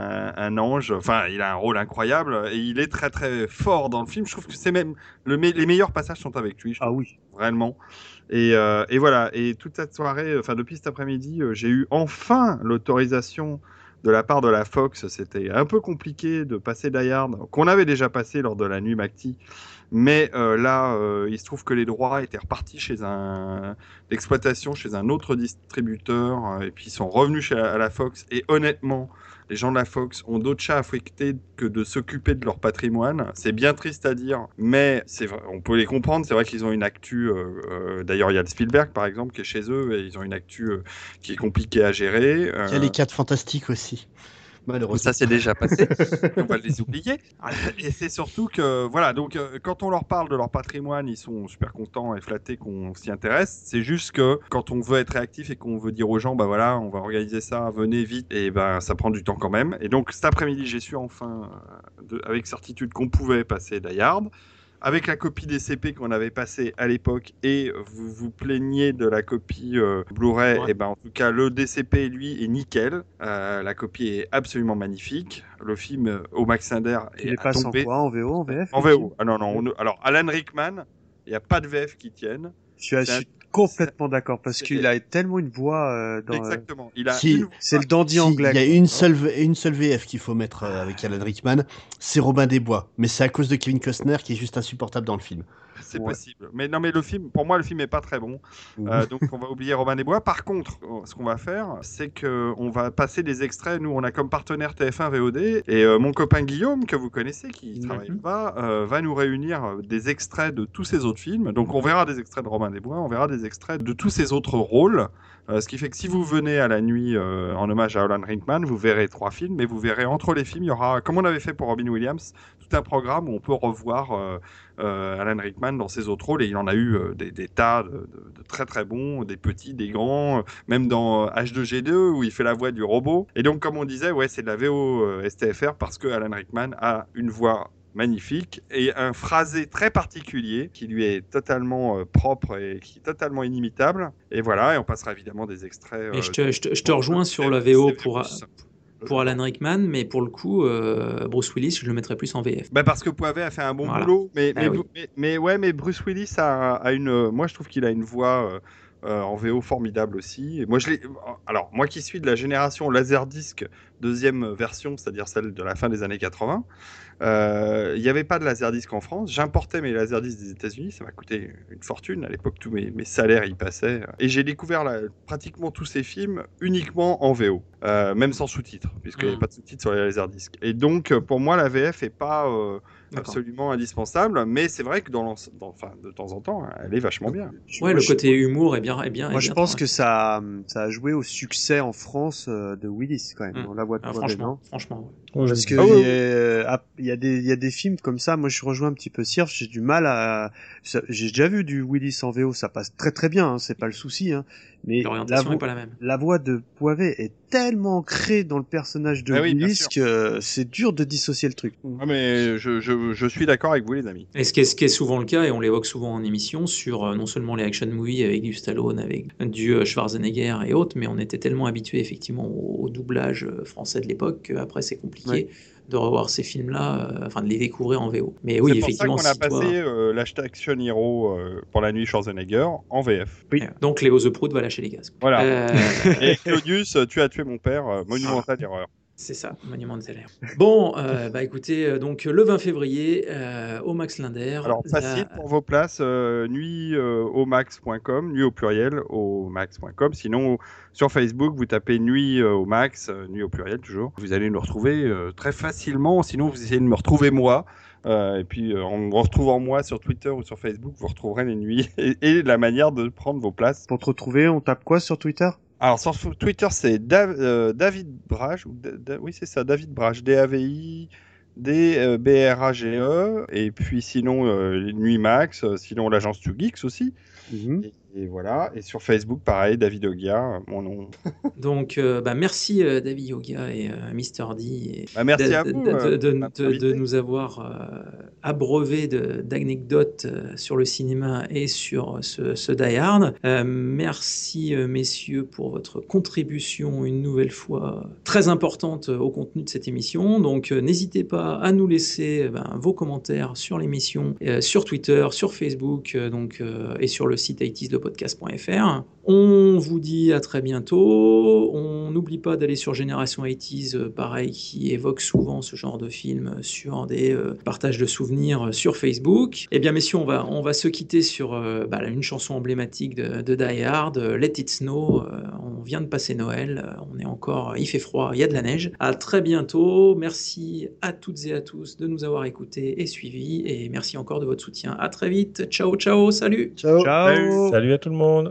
un ange. Enfin, il a un rôle incroyable et il est très très fort dans le film. Je trouve que c'est même les meilleurs passages sont avec lui. Ah oui, vraiment. Et voilà. Et toute cette soirée, enfin depuis cet après-midi, j'ai eu enfin l'autorisation de la part de la Fox. C'était un peu compliqué de passer Die Hard, qu'on avait déjà passé lors de la nuit Macti. Mais là, il se trouve que les droits étaient repartis chez l'exploitation chez un autre distributeur, et puis ils sont revenus à la Fox. Et honnêtement, les gens de la Fox ont d'autres chats à fouetter que de s'occuper de leur patrimoine. C'est bien triste à dire, mais c'est vrai, on peut les comprendre. C'est vrai qu'ils ont une actu. D'ailleurs, il y a Spielberg, par exemple, qui est chez eux, et ils ont une actu qui est compliquée à gérer. Il y a les 4 Fantastiques aussi. Malheureusement. Ça c'est déjà passé, on va les oublier. Et c'est surtout que, voilà, donc quand on leur parle de leur patrimoine, ils sont super contents et flattés qu'on s'y intéresse. C'est juste que quand on veut être réactif et qu'on veut dire aux gens, bah voilà, on va organiser ça, venez vite, et ben ça prend du temps quand même. Et donc cet après-midi, j'ai su enfin, avec certitude, qu'on pouvait passer Die Hard. Avec la copie DCP qu'on avait passée à l'époque, et vous vous plaignez de la copie Blu-ray, et ben en tout cas le DCP lui est nickel. La copie est absolument magnifique. Le film au Max Linder est passe en quoi, en VO, en VF? En VO. Ah non. Alors Alan Rickman, il n'y a pas de VF qui tienne. Je suis complètement d'accord, parce qu'il a tellement une voix dans... Exactement. C'est le dandy anglais. Il y a une seule VF qu'il faut mettre avec Alan Rickman, c'est Robin des Bois. Mais c'est à cause de Kevin Costner qui est juste insupportable dans le film. C'est possible. Mais non, mais le film, pour moi, le film est pas très bon. Donc on va oublier Robin des Bois. Par contre, ce qu'on va faire, c'est que on va passer des extraits. Nous, on a comme partenaire TF1 VOD, et mon copain Guillaume, que vous connaissez, qui travaille là-bas, va nous réunir des extraits de tous ces autres films. Donc on verra des extraits de Robin des Bois, on verra des extraits de tous ces autres rôles. Ce qui fait que si vous venez à la nuit en hommage à Alan Rickman, vous verrez 3 films, mais vous verrez entre les films, il y aura, comme on avait fait pour Robin Williams, tout un programme où on peut revoir Alan Rickman dans ses autres rôles, et il en a eu des tas de très très bons, des petits, des grands, même dans H2G2 où il fait la voix du robot. Et donc comme on disait, ouais, c'est de la VO STFR parce que Alan Rickman a une voix magnifique et un phrasé très particulier qui lui est totalement propre et qui est totalement inimitable. Et voilà, et on passera évidemment des extraits. Et je te rejoins sur la VO pour Alan Rickman, mais pour le coup, Bruce Willis, je le mettrais plus en VF. Bah parce que Poivet a fait un bon boulot, mais Bruce Willis a une. Moi, je trouve qu'il a une voix en VO formidable aussi. Et moi, alors, moi qui suis de la génération Laserdisc deuxième version, c'est-à-dire celle de la fin des années 80. Il n'y avait pas de Laserdisc en France. J'importais mes Laserdisc des États-Unis. Ça m'a coûté une fortune. À l'époque, tous mes salaires y passaient. Et j'ai découvert pratiquement tous ces films uniquement en VO, même sans sous-titres, puisqu'il n'y avait pas de sous-titres sur les Laserdisc. Et donc, pour moi, la VF n'est pas absolument indispensable. Mais c'est vrai que de temps en temps, elle est vachement bien. Ouais, le côté humour est bien. Moi, je pense que ça a joué au succès en France de Willis, quand même. La voix de franchement. Ouais. Parce que il y a des films comme ça. Moi, je rejoins un petit peu Sirf. J'ai du mal à. J'ai déjà vu du Willis en VO. Ça passe très très bien. Hein, c'est pas le souci. Hein. Mais l'orientation n'est pas la même. La voix de Poivet est tellement ancrée dans le personnage de Willis que c'est dur de dissocier le truc. Ah, mais je suis d'accord avec vous, les amis. Et ce qui est souvent le cas, et on l'évoque souvent en émission, sur non seulement les action movies avec du Stallone, avec du Schwarzenegger et autres, mais on était tellement habitués effectivement au doublage français de l'époque qu'après c'est compliqué de revoir ces films-là, de les découvrir en VO. Mais oui, effectivement, c'est pour ça qu'on a passé l'hashtag Action Hero pour la nuit Schwarzenegger en VF. Oui. Donc Léo The Proud va lâcher les gaz. Voilà. Et Claudius, tu as tué mon père, monumentale erreur. C'est ça, monument de salaire. Bon, écoutez, donc le 20 février au Max Linder. Alors facile pour vos places, nuit-au-max.com, nuit au pluriel au max.com. Sinon sur Facebook vous tapez nuit au max, nuit au pluriel toujours. Vous allez nous retrouver très facilement. Sinon vous essayez de me retrouver moi. Et puis en me retrouvant moi sur Twitter ou sur Facebook, vous retrouverez les nuits et la manière de prendre vos places. Pour te retrouver, on tape quoi sur Twitter ? Alors sur Twitter, c'est David Brage, oui c'est ça, David Brage, DAVID BRAGE, et puis sinon Nuit Max, sinon l'agence Two Geeks aussi. Et voilà, et sur Facebook, pareil, David Yogia, mon nom. Donc, merci David Yogia et Mr. D. Et merci à vous de nous avoir abreuvé d'anecdotes sur le cinéma et sur ce Die Hard. Merci messieurs pour votre contribution une nouvelle fois très importante au contenu de cette émission. Donc, n'hésitez pas à nous laisser vos commentaires sur l'émission, sur Twitter, sur Facebook, et sur le site @podcast.fr. On vous dit à très bientôt. On n'oublie pas d'aller sur Génération 80s, pareil, qui évoque souvent ce genre de film sur des partages de souvenirs sur Facebook. Eh bien, messieurs, on va se quitter sur une chanson emblématique de Die Hard, Let It Snow. On vient de passer Noël. Il fait froid, il y a de la neige. À très bientôt. Merci à toutes et à tous de nous avoir écoutés et suivis. Et merci encore de votre soutien. À très vite. Ciao, ciao. Salut. Ciao. Salut à tout le monde.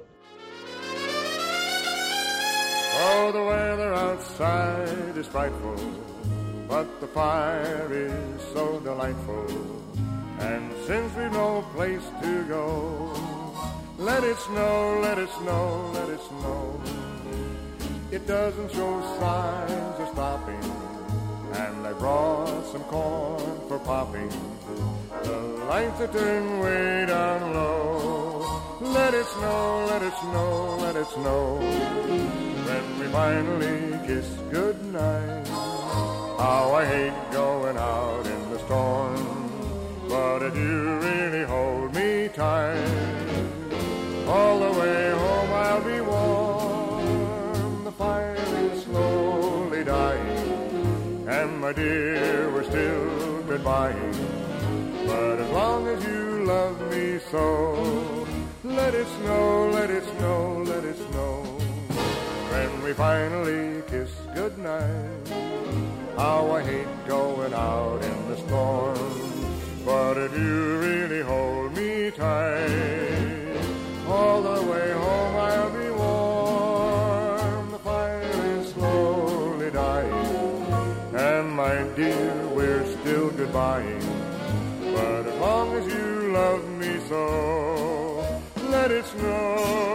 Oh, the weather outside is frightful, but the fire is so delightful. And since we've no place to go, let it snow, let it snow, let it snow. It doesn't show signs of stopping, and I brought some corn for popping. The lights are turned way down low. Let it snow, let it snow, let it snow. When we finally kiss goodnight, how I hate going out in the storm. But if you really hold me tight, all the way home I'll be warm. The fire is slowly dying, and my dear, we're still goodbying. But as long as you love me so, let it snow, let it snow, let it snow. When we finally kiss goodnight, how I hate going out in the storm. But if you really hold me tight, all the way home I'll be warm. The fire is slowly dying, and my dear, we're still goodbying. But as long as you love me so, let it snow.